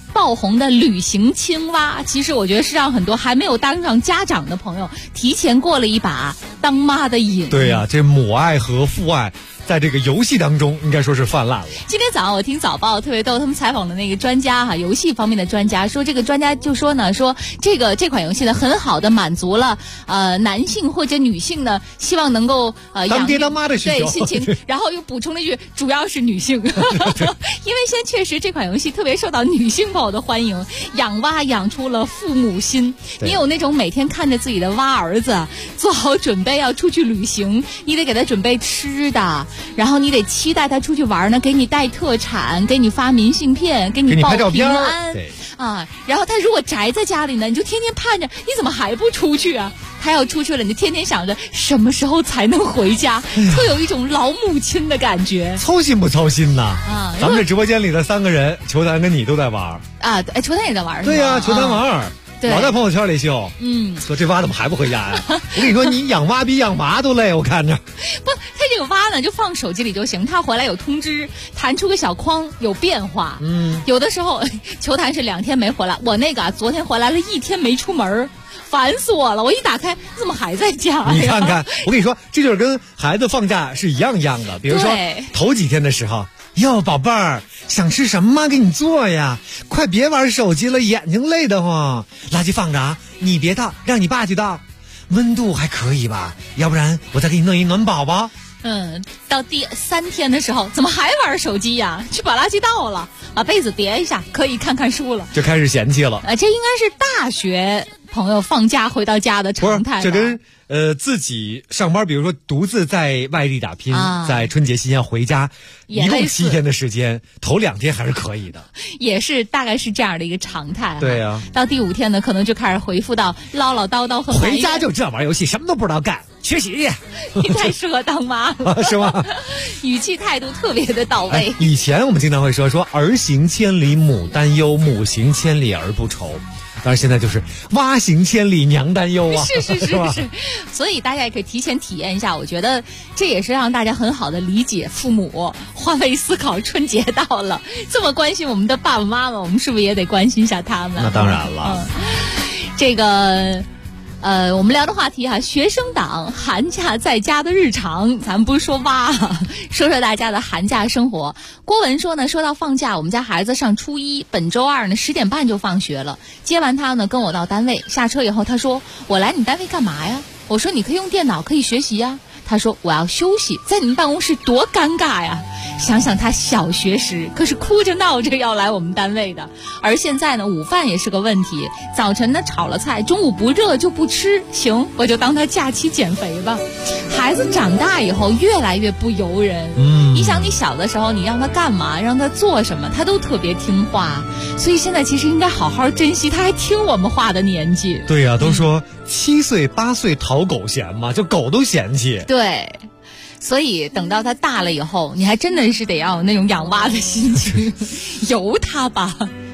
爆红的旅行青蛙，其实我觉得是让很多还没有当上家长的朋友提前过了一把当妈的瘾。 对呀，这母爱和父爱在这个游戏当中应该说是泛滥了。 今天早上我听早报特别逗，他们采访的那个专家哈，游戏方面的专家说，这个专家就说呢，说这款游戏呢很好的满足了男性或者女性呢希望能够当爹当妈的需求， 对心情，然后又补充了一句主要是女性，因为现在确实这款游戏特别受到女性朋友的欢迎，养蛙养出了父母心。你有那种每天看着自己的蛙儿子做好准备要出去旅行，你得给他准备吃的。然后你得期待他出去玩呢，给你带特产，给你发明信片，给你报平安啊。然后他如果宅在家里呢，你就天天盼着你怎么还不出去啊？他要出去了，你就天天想着什么时候才能回家，会有一种老母亲的感觉。 操心不操心呐？啊，咱们这直播间里的3个人，球坛跟你都在玩啊。哎，球坛也在玩。 对呀，球坛玩。老在朋友圈里秀，说这蛙怎么还不回家呀？我跟你说，你养蛙比养娃都累，我看着。 不，他这个蛙呢，就放手机里就行，他回来有通知，弹出个小框，有变化。有的时候球坛是2天没回来，我那个昨天回来了1天没出门，烦死我了！我一打开，怎么还在家呀？ 你看看，我跟你说，这就是跟孩子放假是一样的。比如说头几天的时候。哟，宝贝儿，想吃什么给你做呀？快别玩手机了，眼睛累得慌。垃圾放着啊，你别倒，让你爸去倒。温度还可以吧？要不然我再给你弄一暖宝宝。 到第3天的时候，怎么还玩手机呀？去把垃圾倒了，把被子叠一下，可以看看书了。 就开始嫌弃了。 这应该是大学朋友放假回到家的常态吧。 这跟自己上班，比如说独自在外地打拼，在春节期间回家，一共7天的时间，头2天还是可以的， 也是大概是这样的一个常态。 对呀， 到第5天呢，可能就开始回复到唠唠叨叨和回家就知道玩游戏，什么都不知道干，学习去。 你太适合当妈了， 是吗？ 语气态度特别的到位。 以前我们经常会说儿行千里母担忧，母行千里儿不愁。当然现在就是蛙行千里娘担忧啊， 是，所以大家也可以提前体验一下，我觉得这也是让大家很好的理解父母，换位思考。春节到了，这么关心我们的爸爸妈妈，我们是不是也得关心一下他们？ 那当然了， 这个。我们聊的话题哈，学生党寒假在家的日常，咱们不是说蛙，说大家的寒假生活。郭文说呢，说到放假，我们家孩子上初1，本周2呢10点半就放学了，接完他呢跟我到单位，下车以后他说我来你单位干嘛呀？我说你可以用电脑，可以学习呀。他说我要休息，在你们办公室多尴尬呀！想想他小学时可是哭着闹着要来我们单位的，而现在呢，午饭也是个问题。早晨呢炒了菜，中午不热就不吃，行，我就当他假期减肥吧。孩子长大以后越来越不由人，你想你小的时候，你让他干嘛，让他做什么，他都特别听话。所以现在其实应该好好珍惜他还听我们话的年纪。 对呀，都说7岁8岁讨狗嫌嘛，就狗都嫌弃。 对，所以等到他大了以后，你还真的是得要有那种养蛙的心情，由他吧。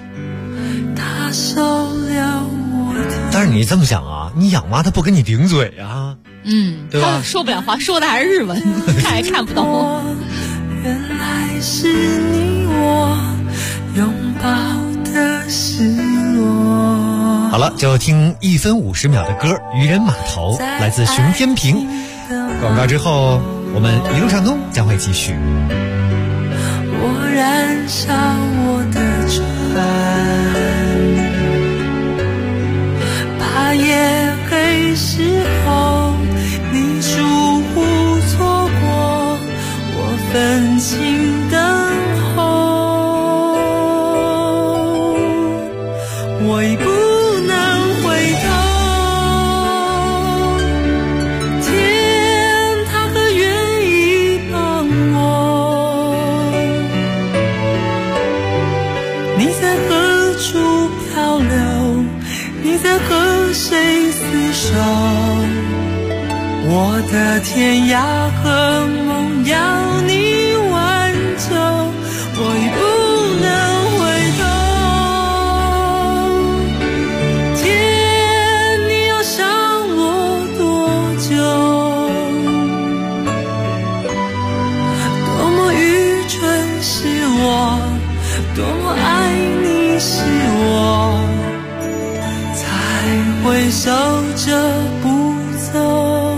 但是你这么想啊，你养蛙他不跟你顶嘴啊，对吧？ 他说不了话，说的还是日文，看也看不懂。 原来是你我拥抱的失落。 好了，就听1分50秒的歌《渔人码头》，来自熊天平。广告之后，我们一路畅通将会继续。 我燃烧我的船，怕夜黑时候你疏忽错过，我分心等候，我已不能回头。和谁厮守？我的天涯和梦要你挽救，我已不能回头。天，你要伤我多久？多么愚蠢是我，多么爱你是我。 笑着不走，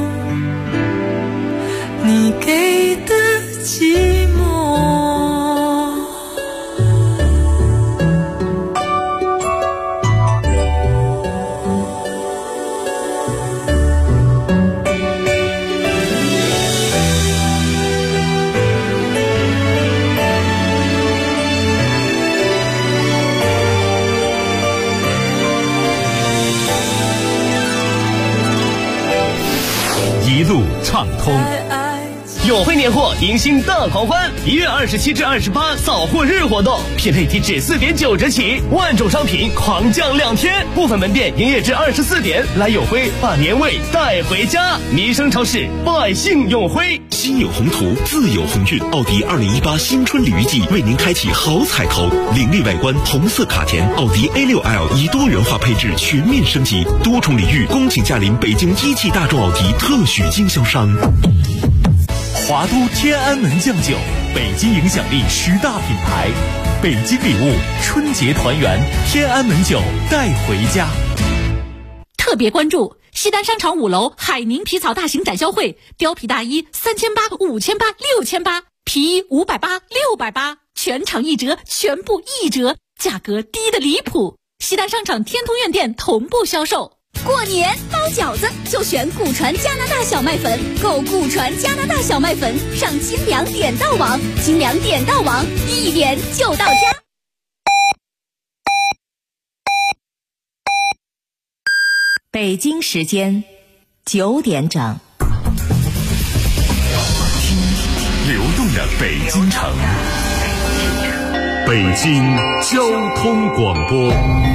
你给的寂寞。 一路畅通， 永辉年货迎新大狂欢，1月27至28扫货日活动，匹配低至4.9折起，万种商品狂降2天，部分门店营业至24点。来永辉把年味带回家，民生超市百姓永辉。 心有宏图，自有鸿运。奥迪2018新春鲤鱼季为您开启好彩头，凌厉外观红色卡钿，奥迪 A6L 以多元化配置全面升级，多重礼遇，恭请驾临北京一汽大众奥迪特许经销商。 华都天安门酱酒，北京影响力10大品牌，北京礼物，春节团圆，天安门酒带回家。 特别关注西单商场5楼海宁皮草大型展销会，貂皮大衣3800、5800、6800，皮衣580、680，全场1折，全部1折，价格低得离谱。西单商场天通苑店同步销售。 过年包饺子就选古传加拿大小麦粉，购古传加拿大小麦粉上精粮点到网，精粮点到网，1点就到家。 北京时间9点整， 流动的北京城，北京交通广播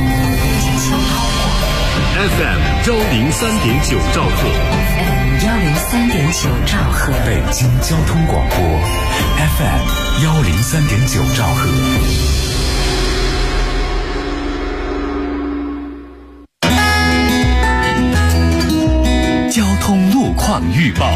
FM 103.9兆赫 103.9兆赫， 北京交通广播 FM 103.9兆赫。 交通路况预报。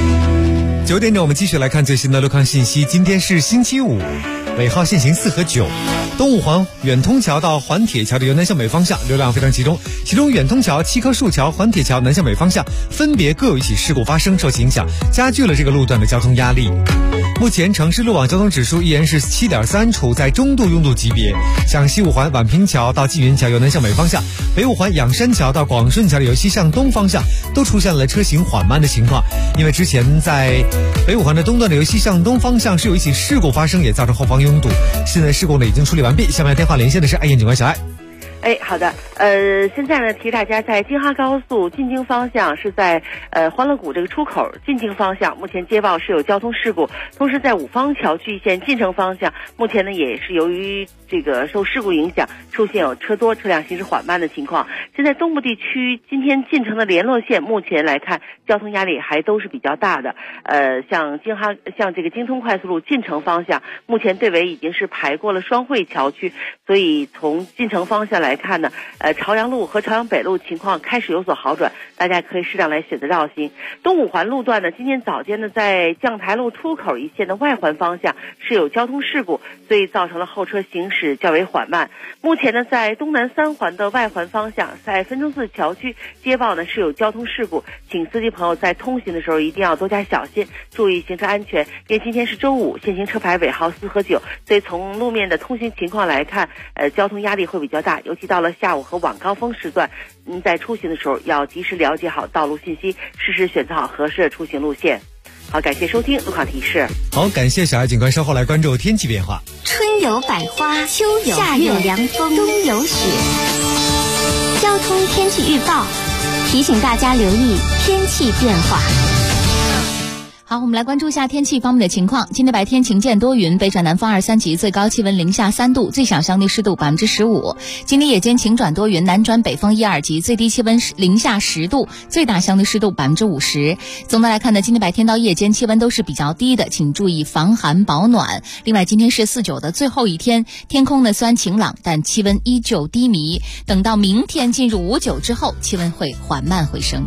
9点整，我们继续来看最新的路况信息。今天是星期五，尾号限行4和9。东五环远通桥到环铁桥的由南向北方向流量非常集中，其中远通桥、七棵树桥、环铁桥南向北方向分别各有一起事故发生，受其影响加剧了这个路段的交通压力。目前城市路网交通指数依然是7.3，处在中度拥堵级别。像西五环宛平桥到纪云桥由南向北方向，北五环仰山桥到广顺桥的由西向东方向都出现了车行缓慢的情况。因为之前在北五环的东段的由西向东方向是有一起事故发生，也造成后方拥堵。现在事故呢已经处理完毕。下面电话连线的是爱燕警官小爱。 好的，现在呢提大家在京哈高速进京方向是在欢乐谷这个出口进京方向，目前接报是有交通事故，同时在五方桥距线进城方向，目前呢也是由于这个受事故影响，出现有车多车辆行驶缓慢的情况。现在东部地区今天进城的联络线，目前来看交通压力还都是比较大的。像这个京通快速路进城方向，目前队尾已经是排过了双汇桥区，所以从进城方向来看呢，朝阳路和朝阳北路情况开始有所好转，大家可以适当来选择绕行。东五环路段呢，今天早间呢在将台路出口一线的外环方向是有交通事故，所以造成了后车行驶较为缓慢。目前呢在东南三环的外环方向，在分钟寺桥区接报呢是有交通事故，请司机朋友在通行的时候一定要多加小心，注意行车安全。因为今天是周五，限行车牌尾号4和9，所以从路面的通行情况来看，交通压力会比较大，尤其到了下午和晚高峰时段，您在出行的时候要及时了解好道路信息，适时选择好合适的出行路线。好，感谢收听路况提示。 好，感谢小爱警官，稍后来关注天气变化。 春有百花，秋有夏有凉风，冬有雪。交通天气预报提醒大家留意天气变化。 好，我们来关注一下天气方面的情况。今天白天晴见多云，北转南风2、3级，最高气温零下3度，最小相对湿度15%。今天夜间晴转多云，南转北风1、2级，最低气温零下10度，最大相对湿度50%。总的来看呢，今天白天到夜间气温都是比较低的，请注意防寒保暖。另外，今天是4、9的最后一天，天空呢虽然晴朗，但气温依旧低迷。等到明天进入5、9之后，气温会缓慢回升。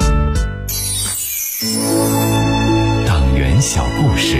小故事，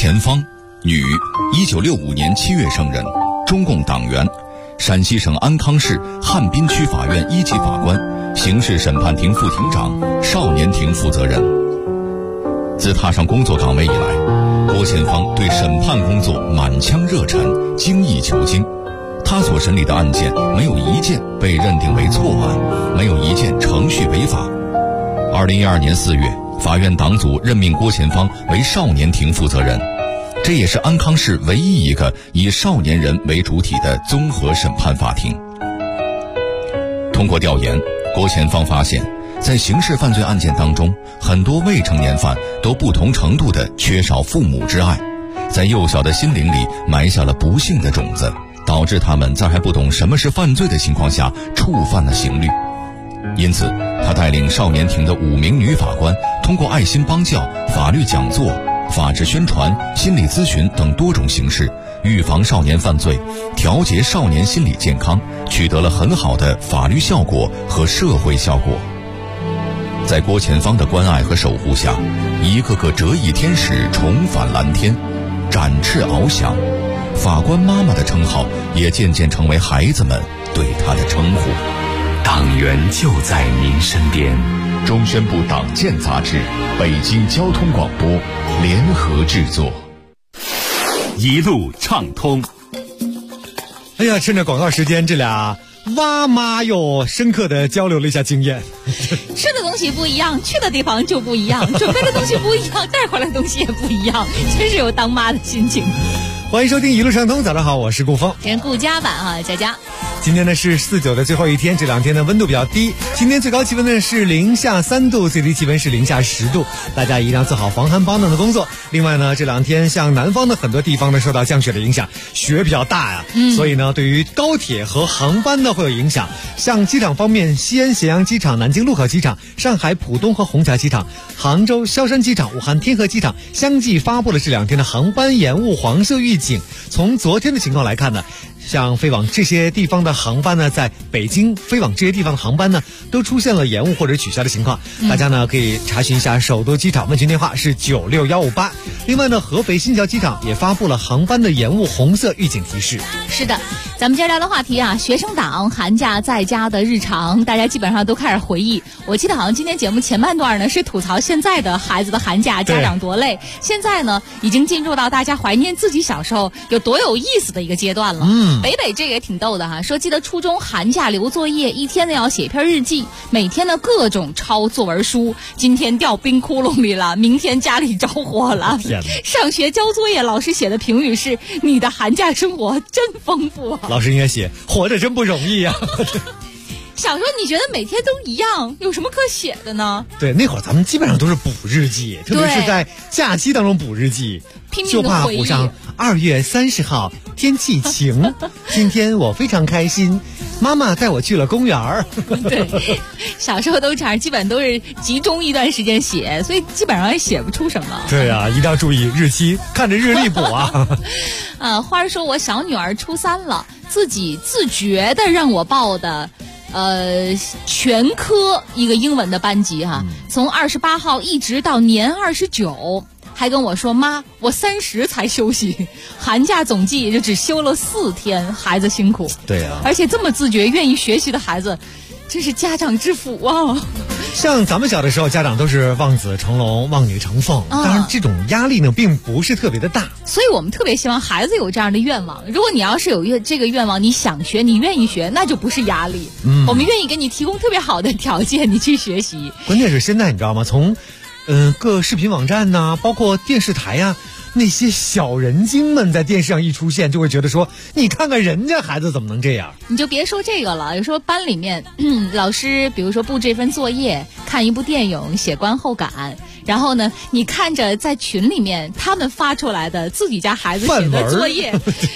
前芳，女，1965年7月生人，中共党员，陕西省安康市汉滨区法院1级法官，刑事审判庭副庭长，少年庭负责人。自踏上工作岗位以来，郭前芳对审判工作满腔热忱，精益求精。他所审理的案件没有一件被认定为错案，没有一件程序违法。2012年4月，法院党组任命郭前芳为少年庭负责人，这也是安康市唯一一个以少年人为主体的综合审判法庭。通过调研，郭前芳发现，在刑事犯罪案件当中，很多未成年犯都不同程度地缺少父母之爱，在幼小的心灵里埋下了不幸的种子，导致他们在还不懂什么是犯罪的情况下触犯了刑律。因此，他带领少年庭的5名女法官，通过爱心帮教、法律讲座、法治宣传、心理咨询等多种形式，预防少年犯罪，调节少年心理健康，取得了很好的法律效果和社会效果。在郭前芳的关爱和守护下，一个个折翼天使重返蓝天，展翅翱翔。法官妈妈的称号也渐渐成为孩子们对她的称呼。 党员就在您身边。 中宣部党建杂志，北京交通广播联合制作。 一路畅通。 哎呀，趁着广告时间，这俩蛙妈又深刻的交流了一下经验。 吃的东西不一样，去的地方就不一样，准备的东西不一样，带回来的东西也不一样，真是有当妈的心情。 欢迎收听一路畅通，早上好，我是顾峰。 今天顾家版啊，佳佳。 今天呢是49的最后一天，这2天的温度比较低。今天最高气温呢是零下3度，最低气温是零下10度，大家一定要做好防寒保暖的工作。另外呢，这2天像南方的很多地方呢受到降雪的影响，雪比较大呀，所以呢对于高铁和航班呢会有影响。像机场方面，西安咸阳机场、南京禄口机场、上海浦东和虹桥机场、杭州萧山机场、武汉天河机场相继发布了这2天的航班延误黄色预警。从昨天的情况来看呢，像飞往这些地方的航班呢，在北京飞往这些地方的航班呢，都出现了延误或者取消的情况。大家呢可以查询一下首都机场问询电话是96158。另外呢，合肥新桥机场也发布了航班的延误红色预警提示。 是的，咱们接着聊的话题啊，学生党寒假在家的日常，大家基本上都开始回忆。我记得好像今天节目前半段呢是吐槽现在的孩子的寒假家长多累，现在呢已经进入到大家怀念自己小时候有多有意思的一个阶段了。北这个也挺逗的哈，说记得初中寒假留作业，一天呢要写一篇日记，每天呢各种抄作文书，今天掉冰窟窿里了，明天家里着火了。上学交作业，老师写的评语是你的寒假生活真丰富啊。 老师应该写活着真不容易啊。 小时候你觉得每天都一样，有什么可写的呢？ 对，那会儿咱们基本上都是补日记，特别是在假期当中补日记，就怕补上2月30号天气晴，今天我非常开心，妈妈带我去了公园。 对，小时候都这样，基本都是集中一段时间写，所以基本上也写不出什么。 对啊，一定要注意日期，看着日历补啊。 花儿说我小女儿初3了，自己自觉的让我报的全科一个英文的班级哈，从28号一直到年29，还跟我说妈，我30才休息，寒假总计也就只休了4天，孩子辛苦。 对啊， 而且这么自觉愿意学习的孩子，真是家长之福啊。 像咱们小的时候，家长都是望子成龙、望女成凤，当然这种压力呢并不是特别的大， 所以我们特别希望孩子有这样的愿望。如果你要是有这个愿望，你想学，你愿意学，那就不是压力。我们愿意给你提供特别好的条件，你去学习。 关键是现在你知道吗？从各视频网站呐，包括电视台呀，那些小人精们在电视上一出现，就会觉得说，你看看人家孩子怎么能这样？ 你就别说这个了，有时候班里面老师比如说布这份作业，看一部电影，写观后感，然后呢你看着在群里面他们发出来的自己家孩子写的作业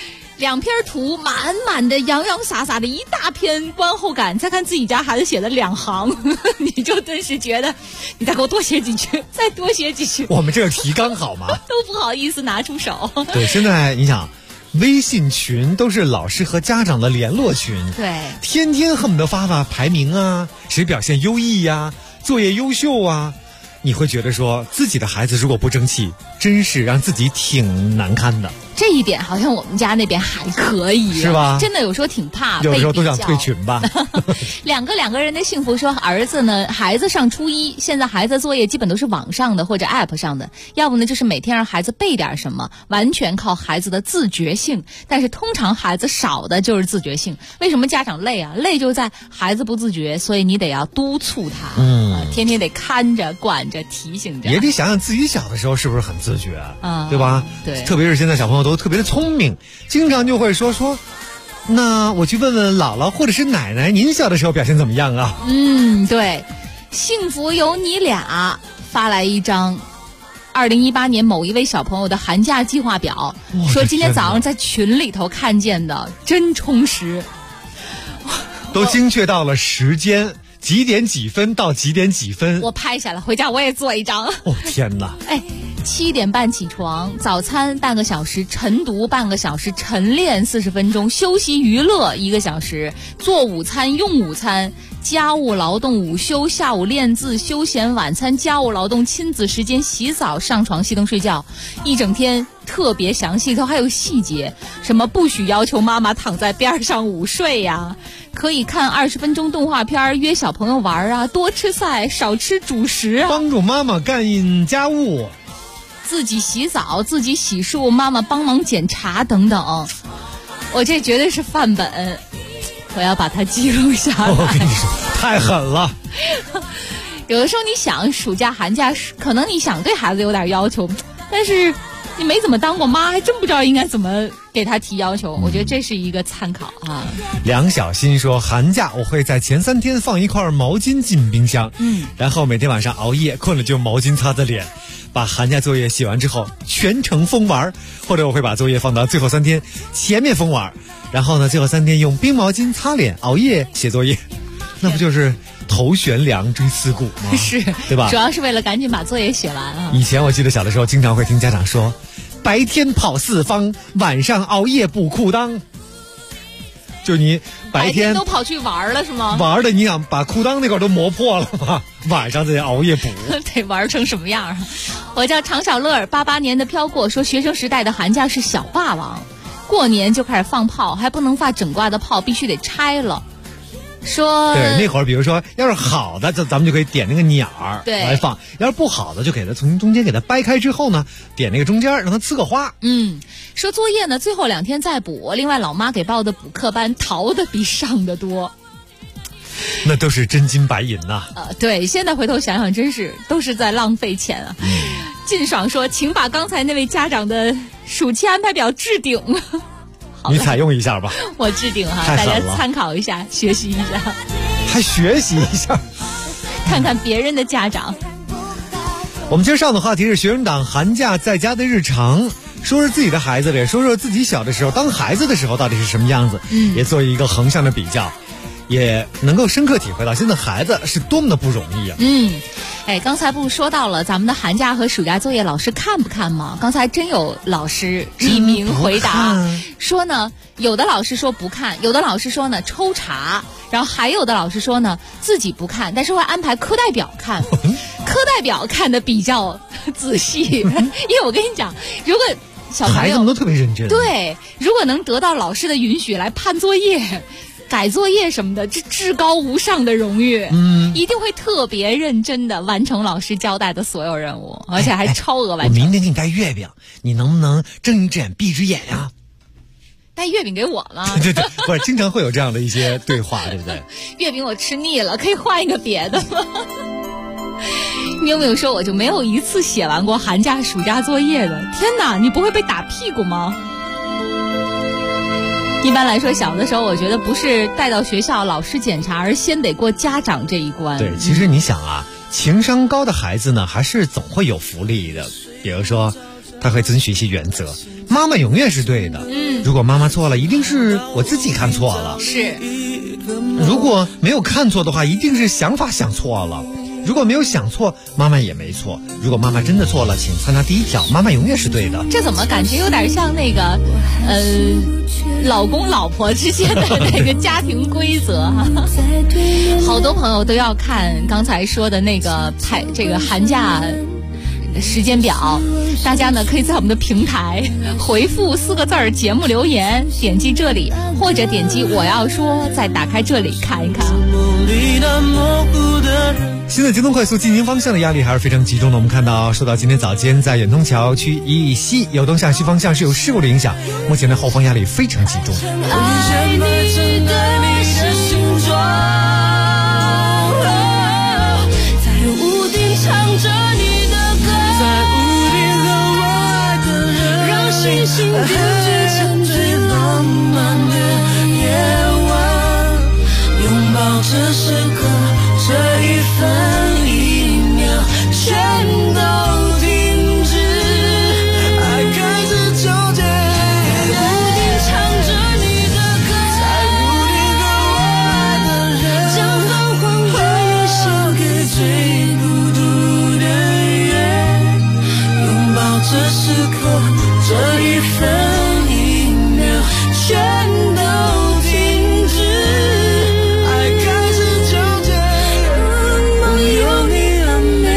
2篇图满满的洋洋洒洒的一大篇观后感，再看自己家孩子写的2行，你就顿时觉得你再给我多写几句，再多写几句， 我们这个提纲好吗？ 都不好意思拿出手。 对，现在你想微信群都是老师和家长的联络群， 对， 天天恨不得发排名啊，谁表现优异呀，作业优秀啊， 你会觉得说自己的孩子如果不争气，真是让自己挺难堪的。 这一点好像我们家那边还可以， 是吧？ 真的有时候挺怕， 有时候都想退群吧。 两个人的幸福说，儿子呢，孩子上初一，现在孩子作业基本都是网上的或者 app 上的，要不呢就是每天让孩子背点什么，完全靠孩子的自觉性。但是通常孩子少的就是自觉性。为什么家长累啊？累就在孩子不自觉，所以你得要督促他，天天得看着、管着、提醒着。 也得想想自己小的时候是不是很自觉啊，对吧？ 对， 特别是现在小朋友都特别的聪明，经常就会说，那我去问问姥姥或者是奶奶，您小的时候表现怎么样啊？ 对，幸福有你俩发来一张2018年某一位小朋友的寒假计划表，说今天早上在群里头看见的，真充实， 都精确到了时间。几点几分到几点几分？ 我拍下来，回家我也做一张。 天哪 ！7点半起床，早餐半个小时，晨读半个小时，晨练40分钟，休息娱乐1个小时，做午餐用午餐，家务劳动午休，下午练字，休闲晚餐，家务劳动，亲子时间，洗澡，上床熄灯睡觉，一整天特别详细，都还有细节，什么不许要求妈妈躺在边上午睡呀，可以看20分钟动画片，约小朋友玩啊，多吃菜，少吃主食啊， 帮助妈妈干家务， 自己洗澡，自己洗漱，妈妈帮忙检查等等。我这绝对是范本，我要把它记录下来。 我跟你说，太狠了。 有的时候你想暑假寒假，可能你想对孩子有点要求，但是你没怎么当过妈，还真不知道应该怎么给他提要求。我觉得这是一个参考啊。 梁小新说，寒假我会在前3天放一块毛巾进冰箱，然后每天晚上熬夜，困了就毛巾擦着脸，把寒假作业写完之后全程疯玩，或者我会把作业放到最后3天前面疯玩，然后呢最后3天用冰毛巾擦脸，熬夜写作业，那不就是头悬梁锥刺股吗？ 是， 对吧？ 主要是为了赶紧把作业写完啊。 以前我记得小的时候经常会听家长说，白天跑4方，晚上熬夜补裤裆。就你白天都跑去玩了是吗？ 玩的你想把裤裆那块都磨破了吗？晚上得熬夜补。 得玩成什么样啊？我叫常小乐，88年的飘过，说学生时代的寒假是小霸王，过年就开始放炮，还不能发整挂的炮，必须得拆了。说对，那会儿比如说要是好的，咱们就可以点那个鸟儿来放，要是不好的就给它从中间给它掰开之后呢，点那个中间让它呲个花。 说作业呢最后2天再补，另外老妈给报的补课班逃的比上的多， 那都是真金白银呐。 对，现在回头想想真是都是在浪费钱啊。靳爽说，请把刚才那位家长的暑期安排表置顶。 你采用一下吧， 我置顶哈，大家参考一下，学习一下， 还学习一下， 看看别人的家长。 我们今儿上的话题是学生党寒假在家的日常，说说自己的孩子，也说说自己小的时候当孩子的时候到底是什么样子，也做一个横向的比较，也能够深刻体会到现在孩子是多么的不容易啊。 刚才不是说到了咱们的寒假和暑假作业老师看不看吗？刚才真有老师匿名回答说呢，有的老师说不看，有的老师说呢抽查，然后还有的老师说呢自己不看，但是会安排课代表看。课代表看的比较仔细，因为我跟你讲，如果小朋友孩子们都特别认真， 对，如果能得到老师的允许来判作业、改作业什么的，这至高无上的荣誉，一定会特别认真的完成老师交代的所有任务，而且还超额完成。 我明天给你带月饼，你能不能睁一只眼闭一只眼呀？ 带月饼给我吗？ 对，不是经常会有这样的一些对话，对不对？ 月饼我吃腻了，可以换一个别的吗？喵喵说，我就没有一次写完过寒假暑假作业的。天哪，你不会被打屁股吗？一般来说，小的时候我觉得不是带到学校老师检查，而先得过家长这一关。 对，其实你想啊，情商高的孩子呢，还是总会有福利的。比如说，他会遵循一些原则，妈妈永远是对的。如果妈妈错了，一定是我自己看错了。 是。 如果没有看错的话，一定是想法想错了。 如果没有想错，妈妈也没错。如果妈妈真的错了，请参加第一条，妈妈永远是对的。 这怎么感觉有点像那个老公老婆之间的那个家庭规则好多朋友都要看刚才说的那个这个寒假时间表，大家呢可以在我们的平台回复4个字节目留言，点击这里或者点击我要说，再打开这里看一看。 现在交通快速进京方向的压力还是非常集中的。我们看到受到今天早间在远通桥区1以西有东向西方向是有事故的影响，目前的后方压力非常集中。 爱你的形状，在屋顶唱着你的歌，在屋顶和我爱的人，让星星点缀成最浪漫的夜晚，拥抱这时刻，这一分一秒全都停止，爱开始纠结，在屋顶唱着你的歌，在屋顶和我爱的人，将泛黄回忆献给最孤独的人，拥抱这时刻，这一分一秒全都停止，爱开始纠结，有你了没？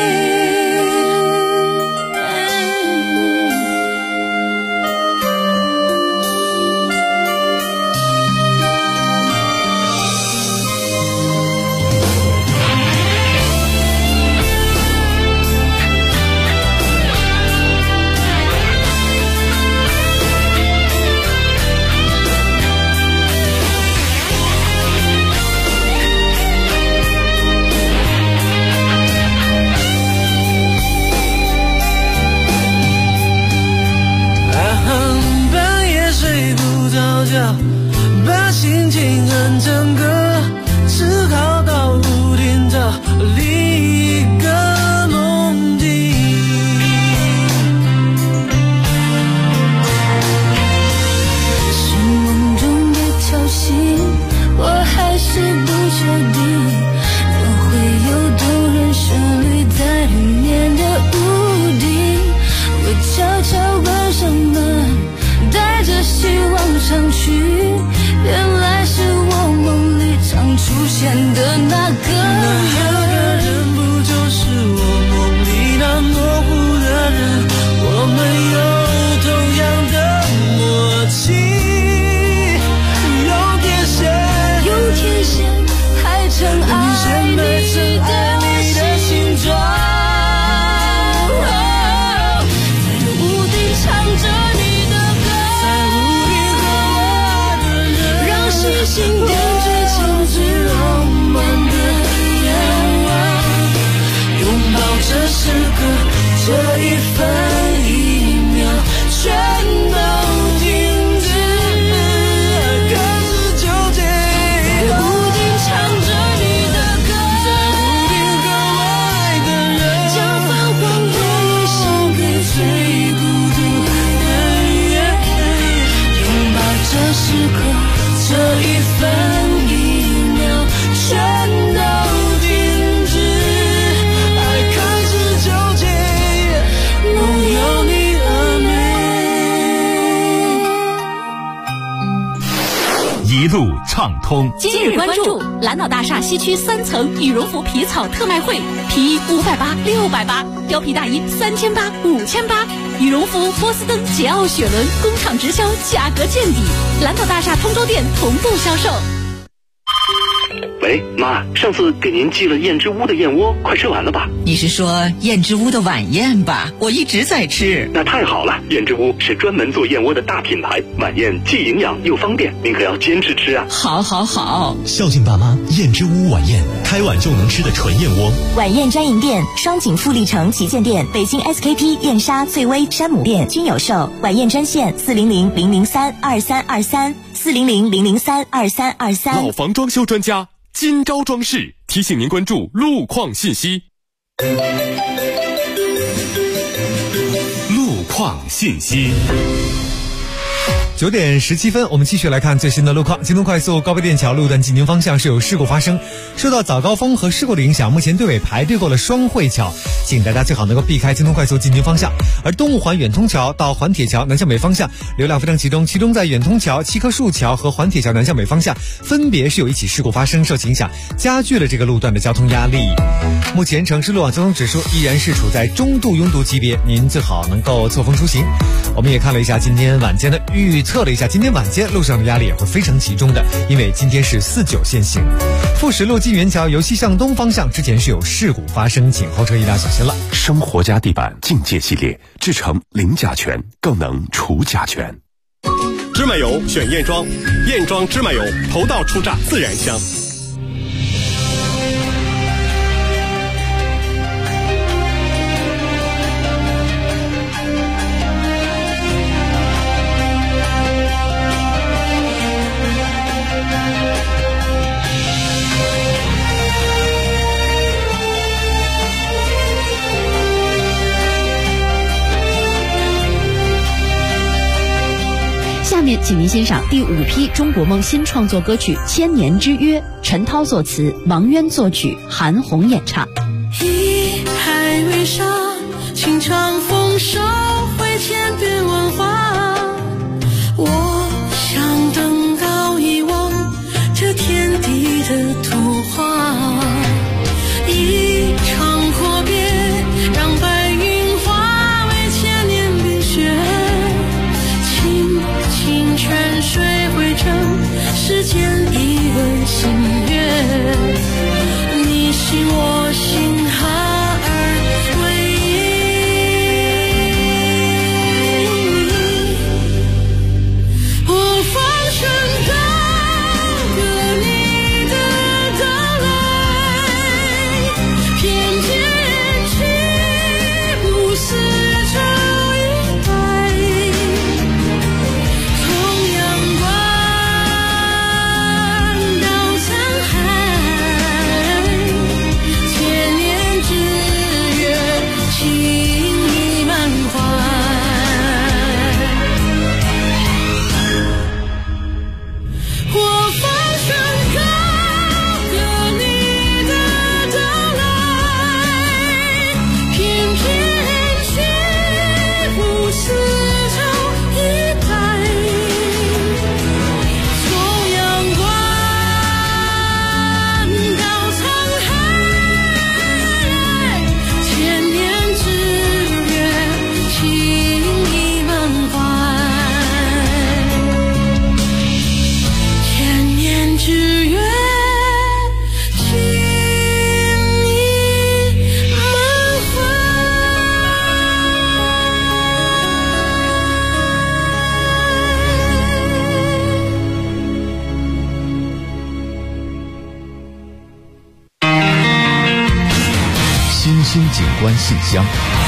半夜睡不着觉，把心情哼成歌，只好到屋顶找另一个梦境。是梦中的挑衅，我还是不确定，怎会有动人旋律在里面的屋顶？我悄悄关上门，带着希望上去，原来是我梦里常出现的那个人，不就是我梦里那模糊的人？我们有同样的默契，用天线排成爱你的形状，唱着你的歌，在屋顶和我爱的人，让星星点缀成最浪漫的夜晚，拥抱这时刻，这一分一秒全都停止，开始纠结，在屋顶唱着你的歌，在屋顶和我爱的人，将泛黄回忆献给最孤独的人，拥抱这时刻，这一分一秒全都停止，爱开始纠结，梦有你了没？ 一路畅通。 今日关注蓝岛大厦西区3层羽绒服皮草特卖会，皮衣580、680，貂皮大衣3800、5800，羽绒服波司登、捷奥雪伦工厂直销，价格见底。蓝岛大厦通州店同步销售。 喂，妈，上次给您寄了燕之屋的燕窝，快吃完了吧？ 你是说燕之屋的晚宴吧？我一直在吃。 那太好了，燕之屋是专门做燕窝的大品牌，晚宴既营养又方便，您可要坚持吃啊！ 好好好， 孝敬爸妈，燕之屋晚宴，开碗就能吃的纯燕窝。 晚宴专营店：双井富力城旗舰店、北京 SKP、燕莎、翠微、山姆店均有售。晚宴专线400-003-2323，400-003-2323。 老房装修专家金招装饰提醒您关注路况信息。 路况信息。 9点17分，我们继续来看最新的路况。京东快速高碑店桥路段进京方向是有事故发生，受到早高峰和事故的影响，目前队尾排队过了双汇桥，请大家最好能够避开京东快速进京方向。而东五环远通桥到环铁桥南向北方向流量非常集中，其中在远通桥、七棵树桥和环铁桥南向北方向分别是有一起事故发生，受其影响加剧了这个路段的交通压力。目前城市路网交通指数依然是处在中度拥堵级别，您最好能够错峰出行。我们也看了一下今天晚间的预测了一下，今天晚间路上的压力也会非常集中的，因为今天是49限行。富石路进元桥由西向东方向之前是有事故发生，请后车一定要小心了。 生活家地板境界系列制成零甲醛，更能除甲醛。 芝麻油选燕庄，燕庄芝麻油头道出榨自然香。 下面请您欣赏第5批中国梦新创作歌曲《千年之约》，陈涛作词，王渊作曲，韩红演唱。 一海为沙，情长风捎，会千变万化。我想登高一望这天地的图画，一场阔别，让白云化为千年冰雪。泉水汇成世间一轮新月，你心我心哈而为一，我放声高歌你的到来，偏见起舞丝绸一代。 新景观信箱。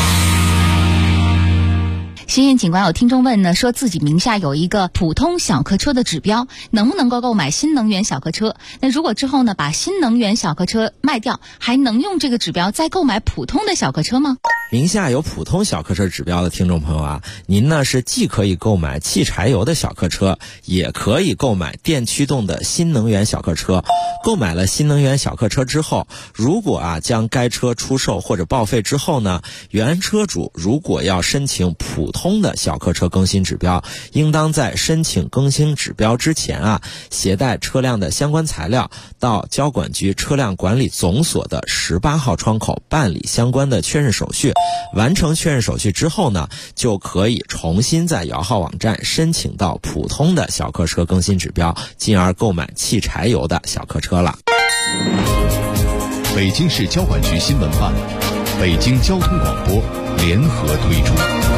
新运警官有听众问呢，说自己名下有一个普通小客车的指标，能不能够购买新能源小客车？那如果之后呢，把新能源小客车卖掉，还能用这个指标再购买普通的小客车吗？ 名下有普通小客车指标的听众朋友啊，您呢是既可以购买汽柴油的小客车，也可以购买电驱动的新能源小客车。购买了新能源小客车之后，如果将该车出售或者报废之后呢，原车主如果要申请普通的小客车更新指标，应当在申请更新指标之前携带车辆的相关材料到交管局车辆管理总所的18号窗口办理相关的确认手续。完成确认手续之后呢，就可以重新在摇号网站申请到普通的小客车更新指标，进而购买汽柴油的小客车了。 北京市交管局新闻办、北京交通广播联合推出。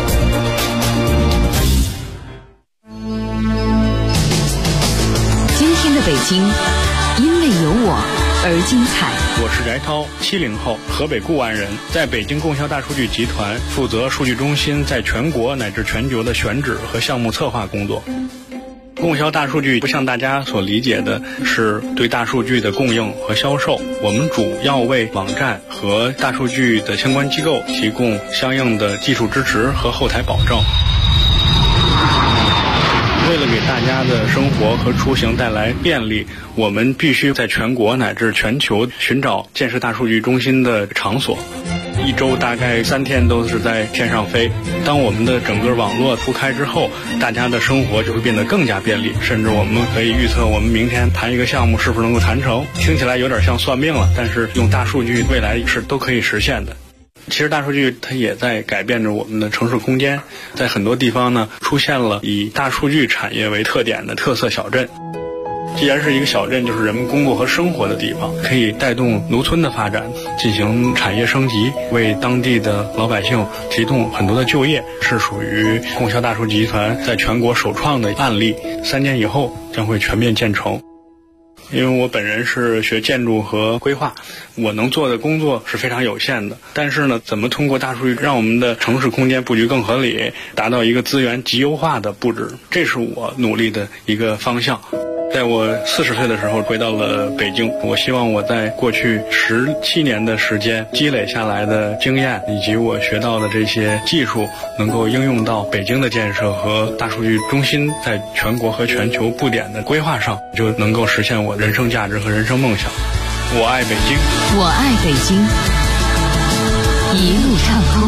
今天的北京，因为有我而精彩。 我是翟涛，70后，河北固安人，在北京供销大数据集团负责数据中心在全国乃至全球的选址和项目策划工作。供销大数据不像大家所理解的是对大数据的供应和销售，我们主要为网站和大数据的相关机构提供相应的技术支持和后台保证。 为了给大家的生活和出行带来便利，我们必须在全国乃至全球寻找建设大数据中心的场所。一周大概3天都是在天上飞。当我们的整个网络铺开之后，大家的生活就会变得更加便利，甚至我们可以预测我们明天谈一个项目是否能够谈成。听起来有点像算命了，但是用大数据未来是都可以实现的。其实大数据它也在改变着我们的城市空间，在很多地方呢出现了以大数据产业为特点的特色小镇。既然是一个小镇，就是人们工作和生活的地方，可以带动农村的发展，进行产业升级，为当地的老百姓提供很多的就业，是属于供销大数据集团在全国首创的案例。3年以后将会全面建成。因为我本人是学建筑和规划，我能做的工作是非常有限的。但是呢，怎么通过大数据让我们的城市空间布局更合理，达到一个资源极优化的布置，这是我努力的一个方向。在我40岁的时候回到了北京，我希望我在过去17年的时间积累下来的经验以及我学到的这些技术能够应用到北京的建设和大数据中心在全国和全球布点的规划上，就能够实现我人生价值和人生梦想。我爱北京， 我爱北京，一路畅通。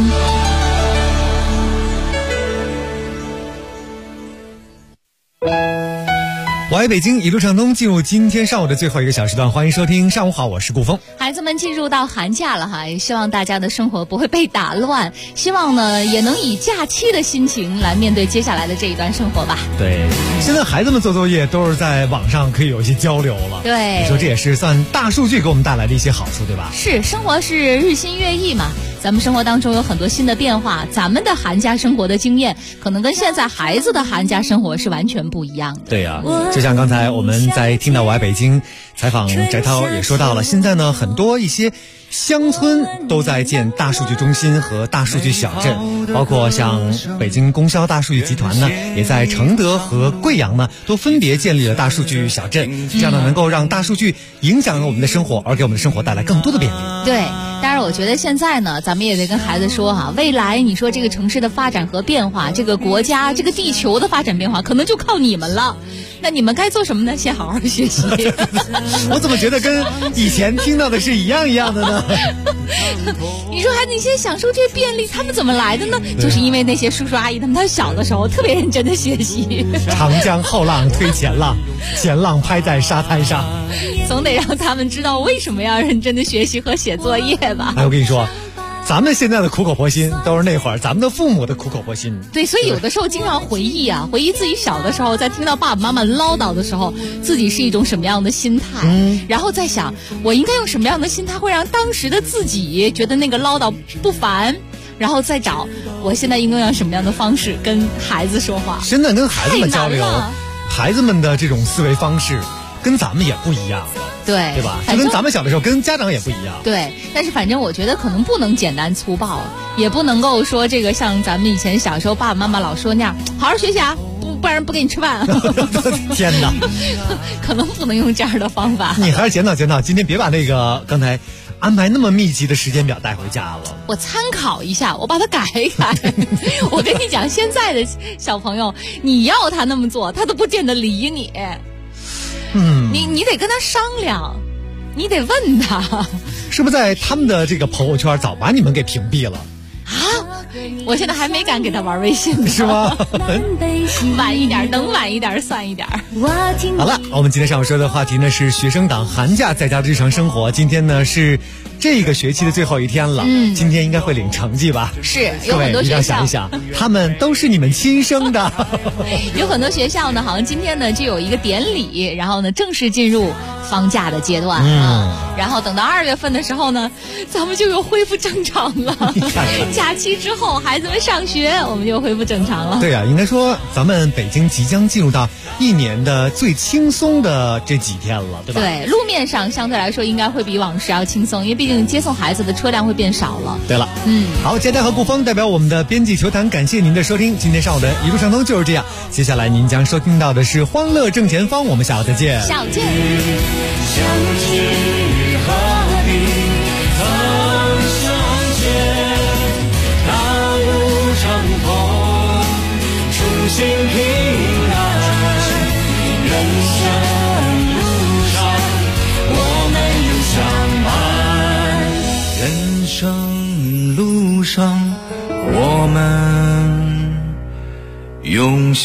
我爱北京，一路畅通，进入今天上午的最后一个小时段，欢迎收听上午好，我是顾峰。 孩子们进入到寒假了哈，也希望大家的生活不会被打乱，希望呢也能以假期的心情来面对接下来的这一段生活吧。 对，现在孩子们做作业都是在网上可以有一些交流了。 对， 你说这也是算大数据给我们带来的一些好处，对吧？ 是，生活是日新月异嘛。咱们生活当中有很多新的变化，咱们的寒假生活的经验可能跟现在孩子的寒假生活是完全不一样的。 对呀，就像刚才我们在听到我爱北京采访翟涛也说到了，现在呢很多一些乡村都在建大数据中心和大数据小镇，包括像北京供销大数据集团呢，也在承德和贵阳呢都分别建立了大数据小镇，这样呢能够让大数据影响我们的生活，而给我们的生活带来更多的便利。 对，当然我觉得现在呢，咱们也得跟孩子说哈，未来你说这个城市的发展和变化，这个国家这个地球的发展变化，可能就靠你们了。那你们该做什么呢？先好好学习。 我怎么觉得跟以前听到的是一样的呢？ 你说孩子，你现在享受这些便利，他们怎么来的呢？就是因为那些叔叔阿姨他们小的时候特别认真的学习。 长江后浪推前浪，前浪拍在沙滩上， 总得让他们知道为什么要认真的学习和写作业吧。 哎，我跟你说，咱们现在的苦口婆心都是那会儿咱们的父母的苦口婆心。 对，所以有的时候经常回忆自己小的时候，在听到爸爸妈妈唠叨的时候，自己是一种什么样的心态，然后再想我应该用什么样的心态会让当时的自己觉得那个唠叨不烦，然后再找我现在应该用什么样的方式跟孩子说话。 现在跟孩子们交流，孩子们的这种思维方式跟咱们也不一样了。对吧？就跟咱们小的时候跟家长也不一样。 对，但是反正我觉得可能不能简单粗暴，也不能够说这个像咱们以前小时候爸爸妈妈老说那样，好好学习啊，不然不给你吃饭。 天哪， 可能不能用这样的方法。 你还是检讨检讨，今天别把那个刚才安排那么密集的时间表带回家了。 我参考一下，我把它改一改。我跟你讲，现在的小朋友，你要他那么做，他都不见得理你。你得跟他商量，你得问他， 是不是在他们的这个朋友圈早把你们给屏蔽了啊？我现在还没敢给他玩微信呢， 是吗？ 晚一点，等晚一点算一点。 好了，我们今天上午说的话题呢是学生党寒假在家的日常生活。今天呢是这个学期的最后一天了，今天应该会领成绩吧？ 是，有很多学校， 你要想一想，他们都是你们亲生的。 有很多学校呢，好像今天呢就有一个典礼，然后呢正式进入放假的阶段然后等到2月份的时候呢，咱们就又恢复正常了。假期之后，孩子们上学，我们就恢复正常了。 对啊，应该说咱们北京即将进入到一年的最轻松的这几天了，对吧？ 对，路面上相对来说应该会比往时要轻松，因为毕竟接送孩子的车辆会变少了。 对了，好，杰代和顾峰代表我们的编辑球坛，感谢您的收听。今天上午的一路畅通就是这样，接下来您将收听到的是欢乐正前方，我们下午再见。 下午见。 相聚何必曾相见，大路长空，初心平安。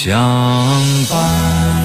相伴。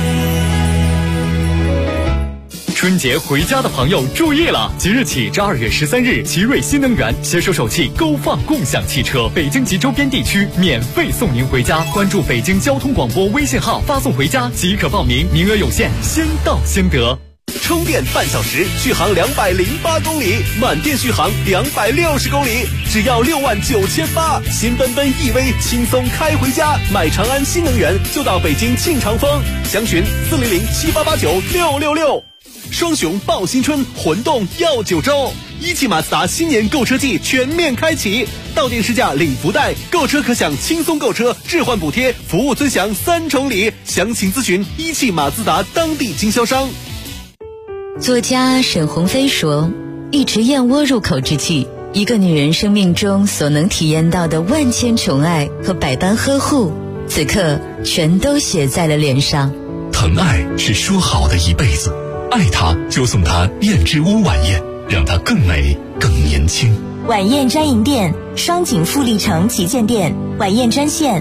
春节回家的朋友注意了！即日起至2月13日，奇瑞新能源携手首汽勾放共享汽车，北京及周边地区免费送您回家。关注北京交通广播微信号，发送回家即可报名，名额有限，先到先得。 充电半小时，续航208公里，满电续航260公里，只要69800。新奔奔 EV 轻松开回家，买长安新能源就到北京庆长丰，详询400789666。双雄报新春，魂动要9周。一汽马自达新年购车季全面开启，到店试驾领福袋，购车可享轻松购车、置换补贴，服务尊享3重礼。详情咨询一汽马自达当地经销商。 作家沈鸿飞说，一池燕窝入口之际，一个女人生命中所能体验到的万千宠爱和百般呵护，此刻全都写在了脸上。 疼爱是说好的一辈子，爱她就送她燕之屋晚宴，让她更美更年轻。 晚宴专营店，双井富力城旗舰店，晚宴专线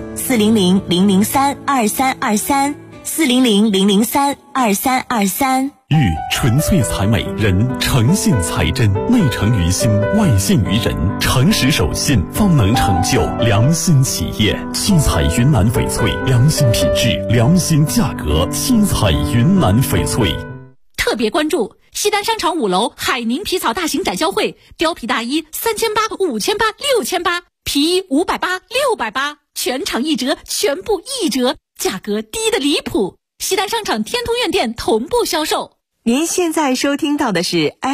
400-003-2323，400-003-2323。 玉纯粹才美，人诚信才真，内诚于心，外现于人，诚实守信，方能成就良心企业。七彩云南翡翠，良心品质，良心价格。七彩云南翡翠。 特别关注西单商场5楼海宁皮草大型展销会，貂皮大衣3800、5800、6800，皮衣580、680，全场1折，全部1折，价格低得离谱。西单商场天通苑店同步销售。 您现在收听到的是